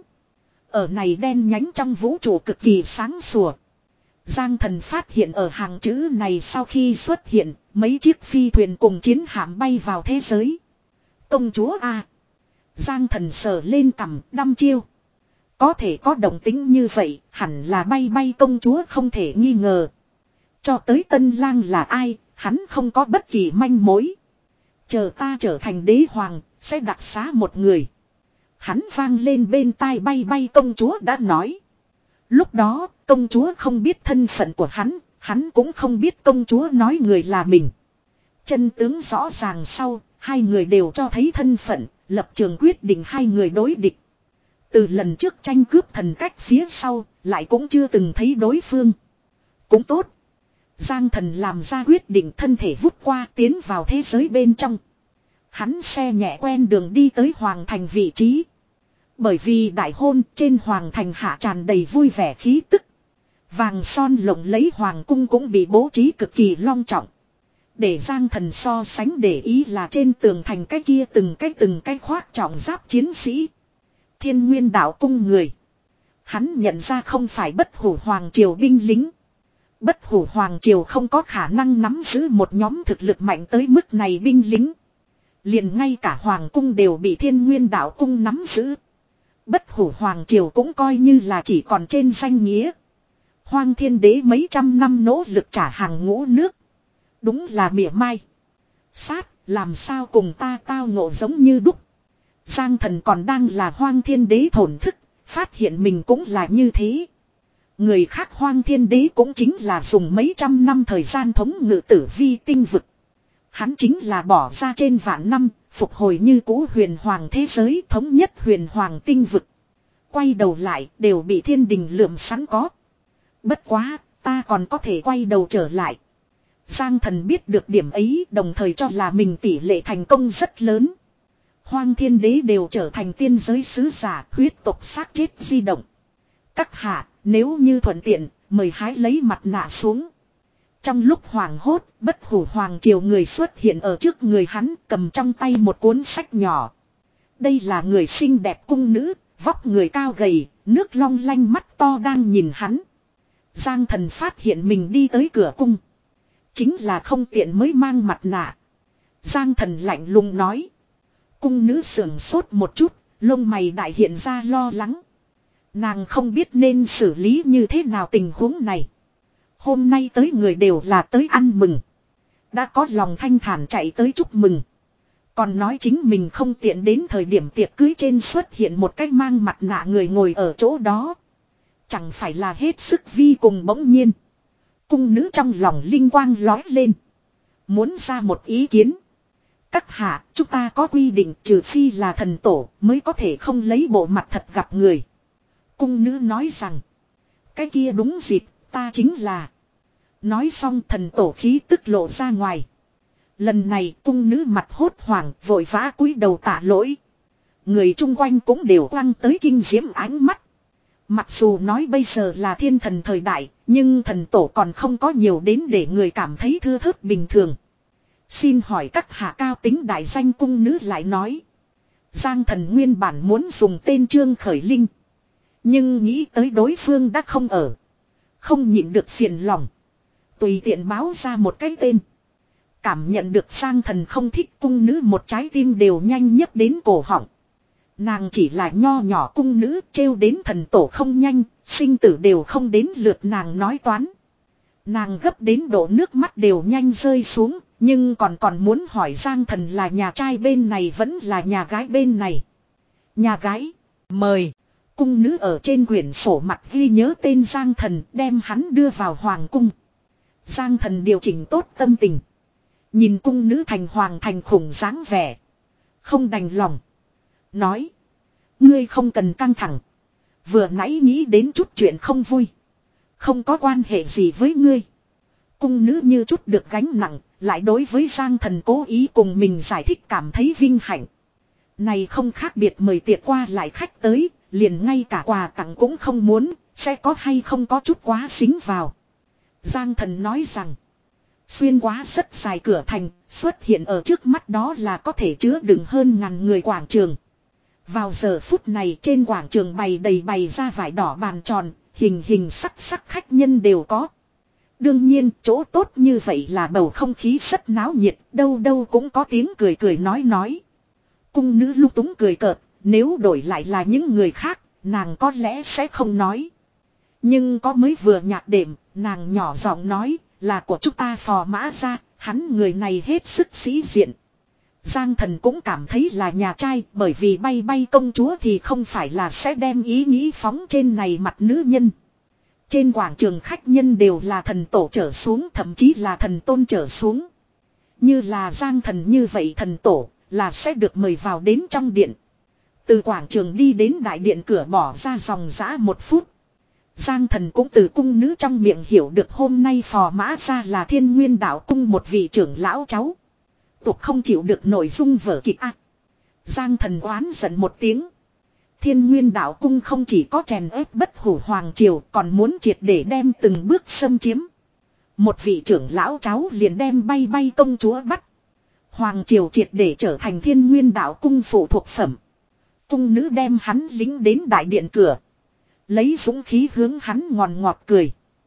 Ở này đen nhánh trong vũ trụ cực kỳ sáng sủa. Giang Thần phát hiện ở hàng chữ này sau khi xuất hiện, mấy chiếc phi thuyền cùng chiến hạm bay vào thế giới. Công chúa a Giang Thần sờ lên cằm đăm chiêu. Có thể có động tính như vậy, hẳn là bay bay công chúa không thể nghi ngờ. Cho tới Tân Lang là ai, hắn không có bất kỳ manh mối. Chờ ta trở thành đế hoàng, sẽ đặc xá một người. Hắn vang lên bên tai bay bay công chúa đã nói. Lúc đó, công chúa không biết thân phận của hắn, hắn cũng không biết công chúa nói người là mình. Chân tướng rõ ràng sau, hai người đều cho thấy thân phận, lập trường quyết định hai người đối địch. Từ lần trước tranh cướp thần cách phía sau, lại cũng chưa từng thấy đối phương. Cũng tốt. Giang Thần làm ra quyết định thân thể vút qua tiến vào thế giới bên trong. Hắn xe nhẹ quen đường đi tới Hoàng Thành vị trí. Bởi vì đại hôn trên Hoàng Thành hạ tràn đầy vui vẻ khí tức. Vàng son lộng lấy Hoàng cung cũng bị bố trí cực kỳ long trọng. Để Giang Thần so sánh để ý là trên tường thành cái kia từng cái từng cái khoác trọng giáp chiến sĩ. Thiên Nguyên Đạo Cung người. Hắn nhận ra không phải Bất Hủ Hoàng Triều binh lính. Bất Hủ Hoàng Triều không có khả năng nắm giữ một nhóm thực lực mạnh tới mức này binh lính. Liền ngay cả Hoàng Cung đều bị Thiên Nguyên Đạo Cung nắm giữ. Bất Hủ Hoàng Triều cũng coi như là chỉ còn trên danh nghĩa. Hoang Thiên Đế mấy trăm năm nỗ lực trả hàng ngũ nước. Đúng là mỉa mai. Sát, làm sao cùng ta tao ngộ giống như đúc. Giang Thần còn đang là Hoang Thiên Đế thổn thức, phát hiện mình cũng là như thế. Người khác Hoang Thiên Đế cũng chính là dùng mấy trăm năm thời gian thống ngự tử vi tinh vực. Hắn chính là bỏ ra trên vạn năm, phục hồi như cũ huyền hoàng thế giới, thống nhất huyền hoàng tinh vực. Quay đầu lại đều bị thiên đình lượm sẵn có. Bất quá, ta còn có thể quay đầu trở lại. Giang Thần biết được điểm ấy, đồng thời cho là mình tỷ lệ thành công rất lớn. Hoang Thiên Đế đều trở thành tiên giới sứ giả, huyết tộc xác chết di động. Các hạ, nếu như thuận tiện, mời hái lấy mặt nạ xuống. Trong lúc hoàng hốt, bất hủ hoàng triều người xuất hiện ở trước người hắn, cầm trong tay một cuốn sách nhỏ. Đây là người xinh đẹp cung nữ, vóc người cao gầy, nước long lanh mắt to đang nhìn hắn. Giang Thần phát hiện mình đi tới cửa cung. Chính là không tiện mới mang mặt nạ. Giang Thần lạnh lùng nói. Cung nữ sưởng sốt một chút, lông mày đại hiện ra lo lắng. Nàng không biết nên xử lý như thế nào tình huống này. Hôm nay tới người đều là tới ăn mừng. Đã có lòng thanh thản chạy tới chúc mừng. Còn nói chính mình không tiện đến thời điểm tiệc cưới trên xuất hiện một cái mang mặt nạ người ngồi ở chỗ đó. Chẳng phải là hết sức vi cùng bỗng nhiên. Cung nữ trong lòng linh quang lói lên. Muốn ra một ý kiến. Các hạ, chúng ta có quy định trừ phi là thần tổ mới có thể không lấy bộ mặt thật gặp người. Cung nữ nói rằng. Cái kia đúng dịp, ta chính là. Nói xong thần tổ khí tức lộ ra ngoài. Lần này cung nữ mặt hốt hoảng vội vã cúi đầu tạ lỗi. Người chung quanh cũng đều quăng tới kinh diễm ánh mắt. Mặc dù nói bây giờ là thiên thần thời đại, nhưng thần tổ còn không có nhiều đến để người cảm thấy thưa thớt bình thường. Xin hỏi các hạ cao tính đại danh cung nữ lại nói. Giang Thần nguyên bản muốn dùng tên Trương Khởi Linh. Nhưng nghĩ tới đối phương đã không ở. Không nhịn được phiền lòng. Tùy tiện báo ra một cái tên. Cảm nhận được Giang Thần không thích cung nữ, một trái tim đều nhanh nhấc đến cổ họng. Nàng chỉ là nho nhỏ cung nữ, trêu đến thần tổ không nhanh, sinh tử đều không đến lượt nàng nói toán. Nàng gấp đến độ nước mắt đều nhanh rơi xuống, nhưng còn còn muốn hỏi Giang Thần là nhà trai bên này vẫn là nhà gái bên này. Nhà gái, mời. Cung nữ ở trên quyển sổ mặt ghi nhớ tên Giang Thần, đem hắn đưa vào hoàng cung. Giang Thần điều chỉnh tốt tâm tình. Nhìn cung nữ thành hoàng thành khủng dáng vẻ. Không đành lòng. Nói. Ngươi không cần căng thẳng. Vừa nãy nghĩ đến chút chuyện không vui. Không có quan hệ gì với ngươi. Cung nữ như chút được gánh nặng. Lại đối với Giang Thần cố ý cùng mình giải thích cảm thấy vinh hạnh. Này không khác biệt mời tiệc qua lại khách tới. Liền ngay cả quà tặng cũng không muốn. Sẽ có hay không có chút quá xính vào. Giang Thần nói rằng. Xuyên quá rất dài cửa thành. Xuất hiện ở trước mắt đó là có thể chứa đựng hơn ngàn người quảng trường. Vào giờ phút này trên quảng trường bày đầy bày ra vải đỏ bàn tròn. Hình hình sắc sắc khách nhân đều có. Đương nhiên chỗ tốt như vậy là bầu không khí rất náo nhiệt. Đâu đâu cũng có tiếng cười cười nói nói. Cung nữ lúc túng cười cợt. Nếu đổi lại là những người khác, nàng có lẽ sẽ không nói. Nhưng có mới vừa nhạc đệm, nàng nhỏ giọng nói, là của chúng ta Phò Mã Gia, hắn người này hết sức sĩ diện. Giang Thần cũng cảm thấy là nhà trai, bởi vì bay bay công chúa thì không phải là sẽ đem ý nghĩ phóng trên này mặt nữ nhân. Trên quảng trường khách nhân đều là thần tổ trở xuống, thậm chí là thần tôn trở xuống. Như là Giang Thần như vậy thần tổ, là sẽ được mời vào đến trong điện. Từ quảng trường đi đến đại điện cửa bỏ ra dòng dã một phút. Giang Thần cũng từ cung nữ trong miệng hiểu được hôm nay Phò Mã Gia là Thiên Nguyên Đạo Cung một vị trưởng lão cháu. Tục không chịu được nội dung vở kịch ác. Giang Thần oán giận một tiếng. Thiên Nguyên Đạo Cung không chỉ có chèn ép bất hủ hoàng triều còn muốn triệt để đem từng bước xâm chiếm. Một vị trưởng lão cháu liền đem bay bay công chúa bắt. Hoàng triều triệt để trở thành Thiên Nguyên Đạo Cung phụ thuộc phẩm. Cung nữ đem hắn lính đến đại điện cửa. Lấy dũng khí hướng hắn ngòn ngọt cười.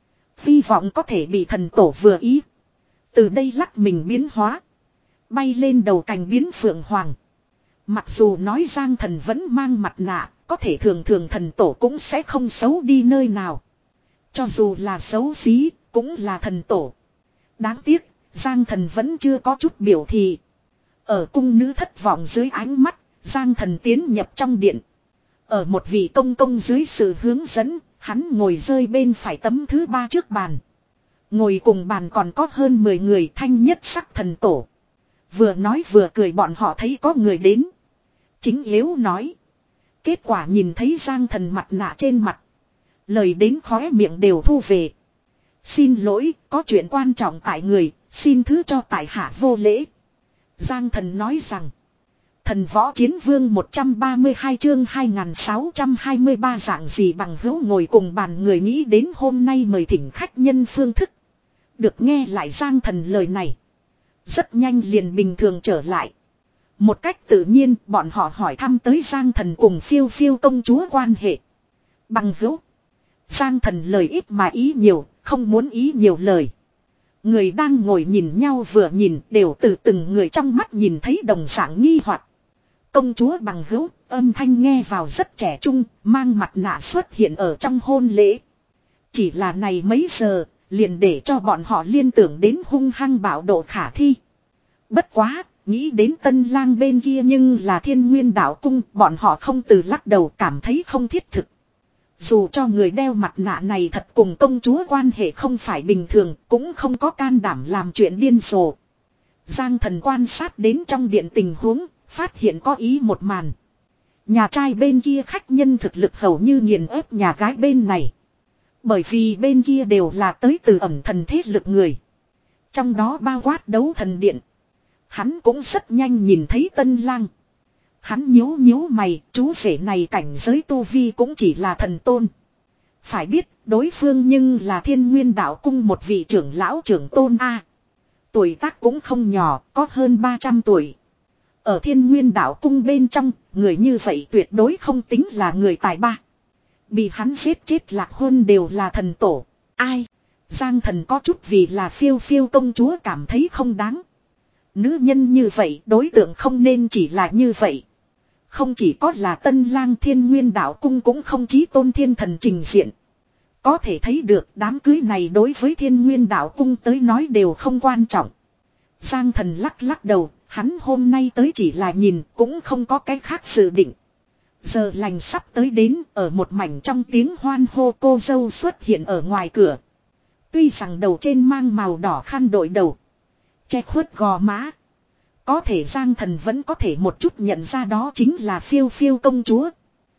Hy vọng có thể bị thần tổ vừa ý. Từ đây lắc mình biến hóa. Bay lên đầu cành biến phượng hoàng. Mặc dù nói Giang Thần vẫn mang mặt nạ. Có thể thường thường thần tổ cũng sẽ không xấu đi nơi nào. Cho dù là xấu xí, cũng là thần tổ. Đáng tiếc, Giang Thần vẫn chưa có chút biểu thị. Ở cung nữ thất vọng dưới ánh mắt, Giang Thần tiến nhập trong điện. Ở một vị công công dưới sự hướng dẫn, hắn ngồi rơi bên phải tấm thứ ba trước bàn. Ngồi cùng bàn còn có hơn mười người thanh nhất sắc thần tổ. Vừa nói vừa cười, bọn họ thấy có người đến. Chính yếu nói. Kết quả nhìn thấy Giang Thần mặt nạ trên mặt. Lời đến khóe miệng đều thu về. Xin lỗi, có chuyện quan trọng tại người, xin thứ cho tại hạ vô lễ. Giang Thần nói rằng. Thần võ chiến vương một trăm ba mươi hai chương hai nghìn sáu trăm hai mươi ba dạng gì bằng hữu ngồi cùng bàn người nghĩ đến hôm nay mời thỉnh khách nhân phương thức. Được nghe lại Giang Thần lời này. Rất nhanh liền bình thường trở lại. Một cách tự nhiên bọn họ hỏi thăm tới Giang Thần cùng phiêu phiêu công chúa quan hệ. Bằng hữu. Giang Thần lời ít mà ý nhiều, không muốn ý nhiều lời. Người đang ngồi nhìn nhau vừa nhìn đều từ từng người trong mắt nhìn thấy đồng dạng nghi hoặc. Công chúa bằng hữu, âm thanh nghe vào rất trẻ trung, mang mặt nạ xuất hiện ở trong hôn lễ. Chỉ là này mấy giờ, liền để cho bọn họ liên tưởng đến hung hăng bạo độ khả thi. Bất quá, nghĩ đến Tân Lang bên kia nhưng là Thiên Nguyên Đạo Cung, bọn họ không từ lắc đầu cảm thấy không thiết thực. Dù cho người đeo mặt nạ này thật cùng công chúa quan hệ không phải bình thường, cũng không có can đảm làm chuyện điên rồ. Giang Thần quan sát đến trong điện tình huống, phát hiện có ý một màn. Nhà trai bên kia khách nhân thực lực hầu như nghiền ép nhà gái bên này. Bởi vì bên kia đều là tới từ ẩm thần thế lực người. Trong đó bao quát đấu thần điện. Hắn cũng rất nhanh nhìn thấy Tân Lang. Hắn nhíu nhíu mày, chú rể này cảnh giới tu vi cũng chỉ là thần tôn. Phải biết, đối phương nhưng là Thiên Nguyên Đạo Cung một vị trưởng lão trưởng tôn A. Tuổi tác cũng không nhỏ, có hơn ba trăm tuổi. Ở Thiên Nguyên Đạo Cung bên trong, người như vậy tuyệt đối không tính là người tài ba. Bị hắn giết chết lạc hôn đều là thần tổ. Ai? Giang Thần có chút vì là phiêu phiêu công chúa cảm thấy không đáng. Nữ nhân như vậy đối tượng không nên chỉ là như vậy. Không chỉ có là Tân Lang Thiên Nguyên Đạo Cung cũng không chí tôn thiên thần trình diện. Có thể thấy được đám cưới này đối với Thiên Nguyên Đạo Cung tới nói đều không quan trọng. Giang Thần lắc lắc đầu, hắn hôm nay tới chỉ là nhìn cũng không có cái khác dự định. Giờ lành sắp tới đến, ở một mảnh trong tiếng hoan hô cô dâu xuất hiện ở ngoài cửa. Tuy rằng đầu trên mang màu đỏ khăn đội đầu, che khuất gò má. Có thể Giang Thần vẫn có thể một chút nhận ra đó chính là phiêu phiêu công chúa.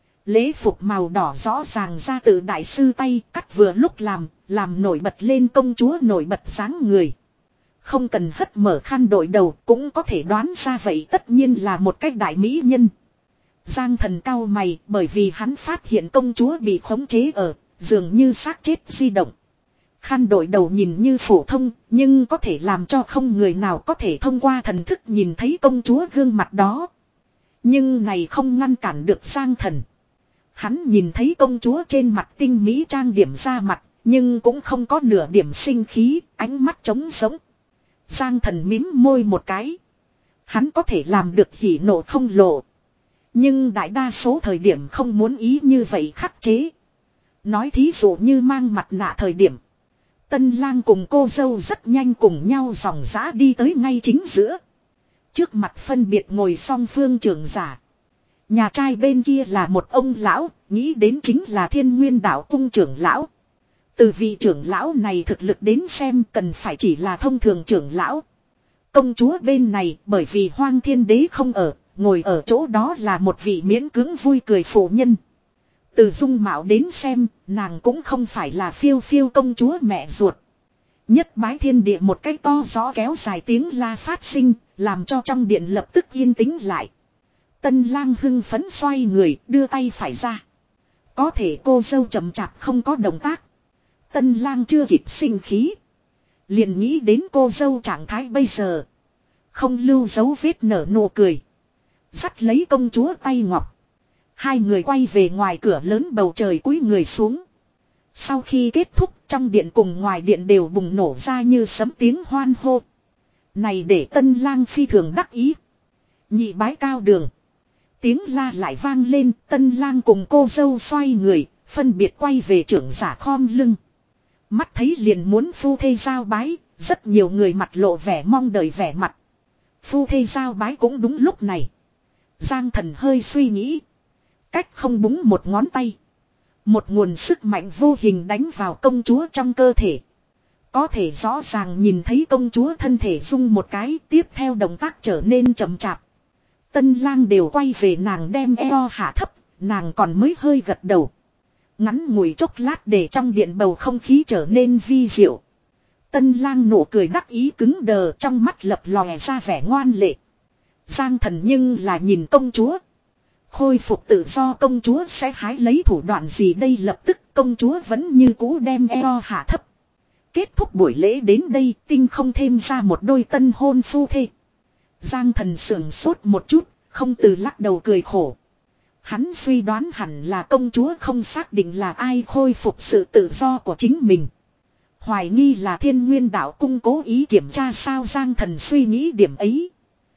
Lễ phục màu đỏ rõ ràng ra từ đại sư tay cắt vừa lúc làm, làm nổi bật lên công chúa nổi bật dáng người. Không cần hất mở khăn đội đầu cũng có thể đoán ra vậy tất nhiên là một cách đại mỹ nhân. Giang Thần cau mày bởi vì hắn phát hiện công chúa bị khống chế ở, dường như xác chết di động. Khăn đội đầu nhìn như phổ thông, nhưng có thể làm cho không người nào có thể thông qua thần thức nhìn thấy công chúa gương mặt đó. Nhưng này không ngăn cản được Giang Thần. Hắn nhìn thấy công chúa trên mặt tinh mỹ trang điểm ra mặt, nhưng cũng không có nửa điểm sinh khí, ánh mắt trống sống. Giang Thần mím môi một cái. Hắn có thể làm được hỉ nộ không lộ. Nhưng đại đa số thời điểm không muốn ý như vậy khắc chế. Nói thí dụ như mang mặt nạ thời điểm. Tân Lang cùng cô dâu rất nhanh cùng nhau dòng dã đi tới ngay chính giữa. Trước mặt phân biệt ngồi song phương trưởng giả. Nhà trai bên kia là một ông lão, nghĩ đến chính là Thiên Nguyên Đạo Cung trưởng lão. Từ vị trưởng lão này thực lực đến xem cần phải chỉ là thông thường trưởng lão. Công chúa bên này bởi vì Hoang Thiên Đế không ở, ngồi ở chỗ đó là một vị miễn cưỡng vui cười phụ nhân. Từ dung mạo đến xem, nàng cũng không phải là phiêu phiêu công chúa mẹ ruột. Nhất bái thiên địa một cái to gió kéo dài tiếng la phát sinh, làm cho trong điện lập tức yên tĩnh lại. Tân Lang hưng phấn xoay người, đưa tay phải ra. Có thể cô dâu chậm chạp không có động tác. Tân Lang chưa kịp sinh khí. Liền nghĩ đến cô dâu trạng thái bây giờ. Không lưu dấu vết nở nụ cười. Dắt lấy công chúa tay ngọc. Hai người quay về ngoài cửa lớn bầu trời cúi người xuống. Sau khi kết thúc trong điện cùng ngoài điện đều bùng nổ ra như sấm tiếng hoan hô. Này để Tân Lang phi thường đắc ý. Nhị bái cao đường. Tiếng la lại vang lên, Tân Lang cùng cô dâu xoay người, phân biệt quay về trưởng giả khom lưng. Mắt thấy liền muốn phu thê giao bái, rất nhiều người mặt lộ vẻ mong đợi vẻ mặt. Phu thê giao bái cũng đúng lúc này. Giang Thần hơi suy nghĩ. Cách không búng một ngón tay. Một nguồn sức mạnh vô hình đánh vào công chúa trong cơ thể. Có thể rõ ràng nhìn thấy công chúa thân thể rung một cái, tiếp theo động tác trở nên chậm chạp. Tân lang đều quay về nàng đem eo hạ thấp, nàng còn mới hơi gật đầu. Ngắn ngủi chốc lát để trong điện bầu không khí trở nên vi diệu. Tân lang nụ cười đắc ý cứng đờ, trong mắt lập lòe ra vẻ ngoan lệ. Giang Thần nhưng là nhìn công chúa. Khôi phục tự do công chúa sẽ hái lấy thủ đoạn gì đây, lập tức công chúa vẫn như cũ đem eo hạ thấp. Kết thúc buổi lễ đến đây, tinh không thêm ra một đôi tân hôn phu thê. Giang Thần sưởng sốt một chút, không từ lắc đầu cười khổ. Hắn suy đoán hẳn là công chúa không xác định là ai khôi phục sự tự do của chính mình. Hoài nghi là Thiên Nguyên Đạo Cung cố ý kiểm tra sao, Giang Thần suy nghĩ điểm ấy.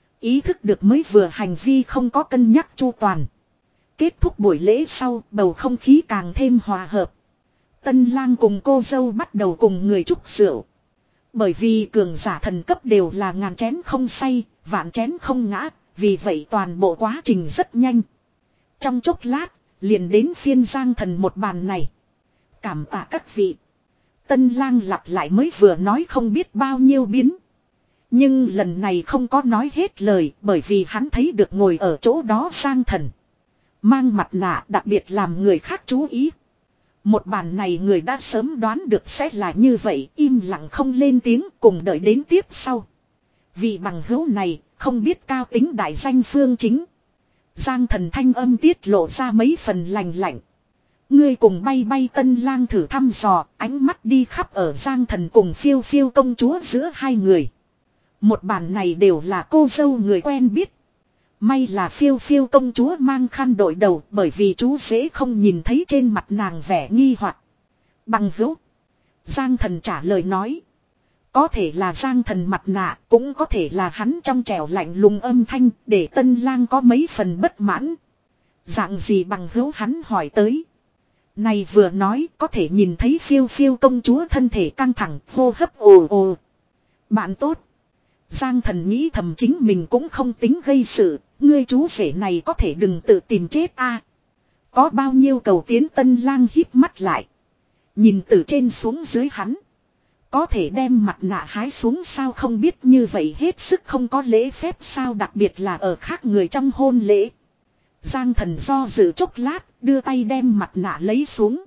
Ý thức được mới vừa hành vi không có cân nhắc chu toàn. Kết thúc buổi lễ sau, bầu không khí càng thêm hòa hợp. Tân lang cùng cô dâu bắt đầu cùng người chúc rượu. Bởi vì cường giả thần cấp đều là ngàn chén không say, vạn chén không ngã, vì vậy toàn bộ quá trình rất nhanh. Trong chốc lát, liền đến phiên Giang Thần một bàn này. Cảm tạ các vị. Tân lang lặp lại mới vừa nói không biết bao nhiêu biến. Nhưng lần này không có nói hết lời, bởi vì hắn thấy được ngồi ở chỗ đó Giang Thần. Mang mặt nạ đặc biệt làm người khác chú ý. Một bàn này người đã sớm đoán được sẽ là như vậy, im lặng không lên tiếng, cùng đợi đến tiếp sau. Vì bằng hữu này, không biết cao tính đại danh phương chính. Giang Thần thanh âm tiết lộ ra mấy phần lành lạnh. Ngươi cùng bay bay tân lang thử thăm dò, ánh mắt đi khắp ở Giang Thần cùng phiêu phiêu công chúa giữa hai người. Một bàn này đều là cô dâu người quen biết. May là phiêu phiêu công chúa mang khăn đội đầu, bởi vì chú dễ không nhìn thấy trên mặt nàng vẻ nghi hoặc. Bằng hữu. Giang Thần trả lời nói. Có thể là Giang Thần mặt nạ, cũng có thể là hắn trong trẻo lạnh lùng âm thanh, để tân lang có mấy phần bất mãn. Dạng gì bằng hữu hắn hỏi tới. Này vừa nói có thể nhìn thấy phiêu phiêu công chúa thân thể căng thẳng, hô hấp ồ ồ. Bạn tốt. Giang Thần nghĩ thầm chính mình cũng không tính gây sự, ngươi chú rể này có thể đừng tự tìm chết a. Có bao nhiêu cầu tiến tân lang híp mắt lại. Nhìn từ trên xuống dưới hắn. Có thể đem mặt nạ hái xuống sao, không biết như vậy hết sức không có lễ phép sao, đặc biệt là ở khác người trong hôn lễ. Giang Thần do dự chốc lát, đưa tay đem mặt nạ lấy xuống.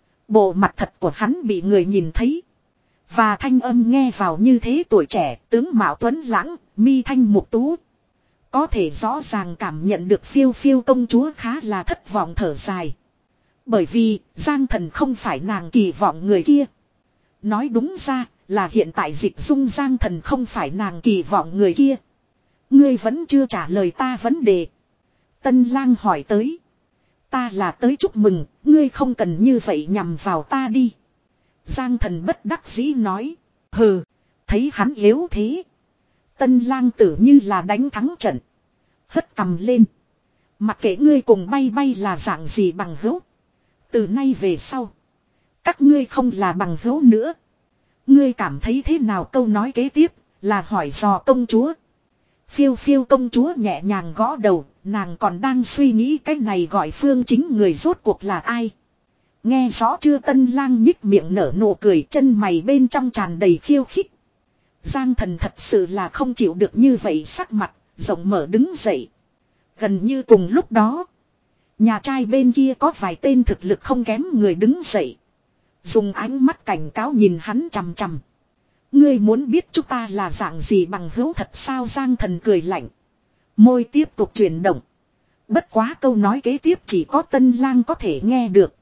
Bộ mặt thật của hắn bị người nhìn thấy. Và thanh âm nghe vào như thế tuổi trẻ, tướng mạo tuấn lãng, mi thanh mục tú. Có thể rõ ràng cảm nhận được phiêu phiêu công chúa khá là thất vọng thở dài. Bởi vì, Giang Thần không phải nàng kỳ vọng người kia. Nói đúng ra, là hiện tại Dịch Dung Giang Thần không phải nàng kỳ vọng người kia. Ngươi vẫn chưa trả lời ta vấn đề. Tân lang hỏi tới. Ta là tới chúc mừng, ngươi không cần như vậy nhằm vào ta đi. Giang Thần bất đắc dĩ nói. Hừ, thấy hắn yếu thế. Tân lang tử như là đánh thắng trận. Hất cầm lên. Mặc kệ ngươi cùng bay bay là dạng gì bằng hữu. Từ nay về sau. Các ngươi không là bằng hữu nữa. Ngươi cảm thấy thế nào, câu nói kế tiếp là hỏi dò công chúa. Phiêu phiêu công chúa nhẹ nhàng gõ đầu. Nàng còn đang suy nghĩ cái này gọi phương chính người rốt cuộc là ai. Nghe rõ chưa, tân lang nhích miệng nở nụ cười, chân mày bên trong tràn đầy khiêu khích. Giang Thần thật sự là không chịu được như vậy sắc mặt, rộng mở đứng dậy. Gần như cùng lúc đó, nhà trai bên kia có vài tên thực lực không kém người đứng dậy. Dùng ánh mắt cảnh cáo nhìn hắn chằm chằm. Ngươi muốn biết chúng ta là dạng gì bằng hữu thật sao? Giang Thần cười lạnh. Môi tiếp tục chuyển động. Bất quá câu nói kế tiếp chỉ có tân lang có thể nghe được.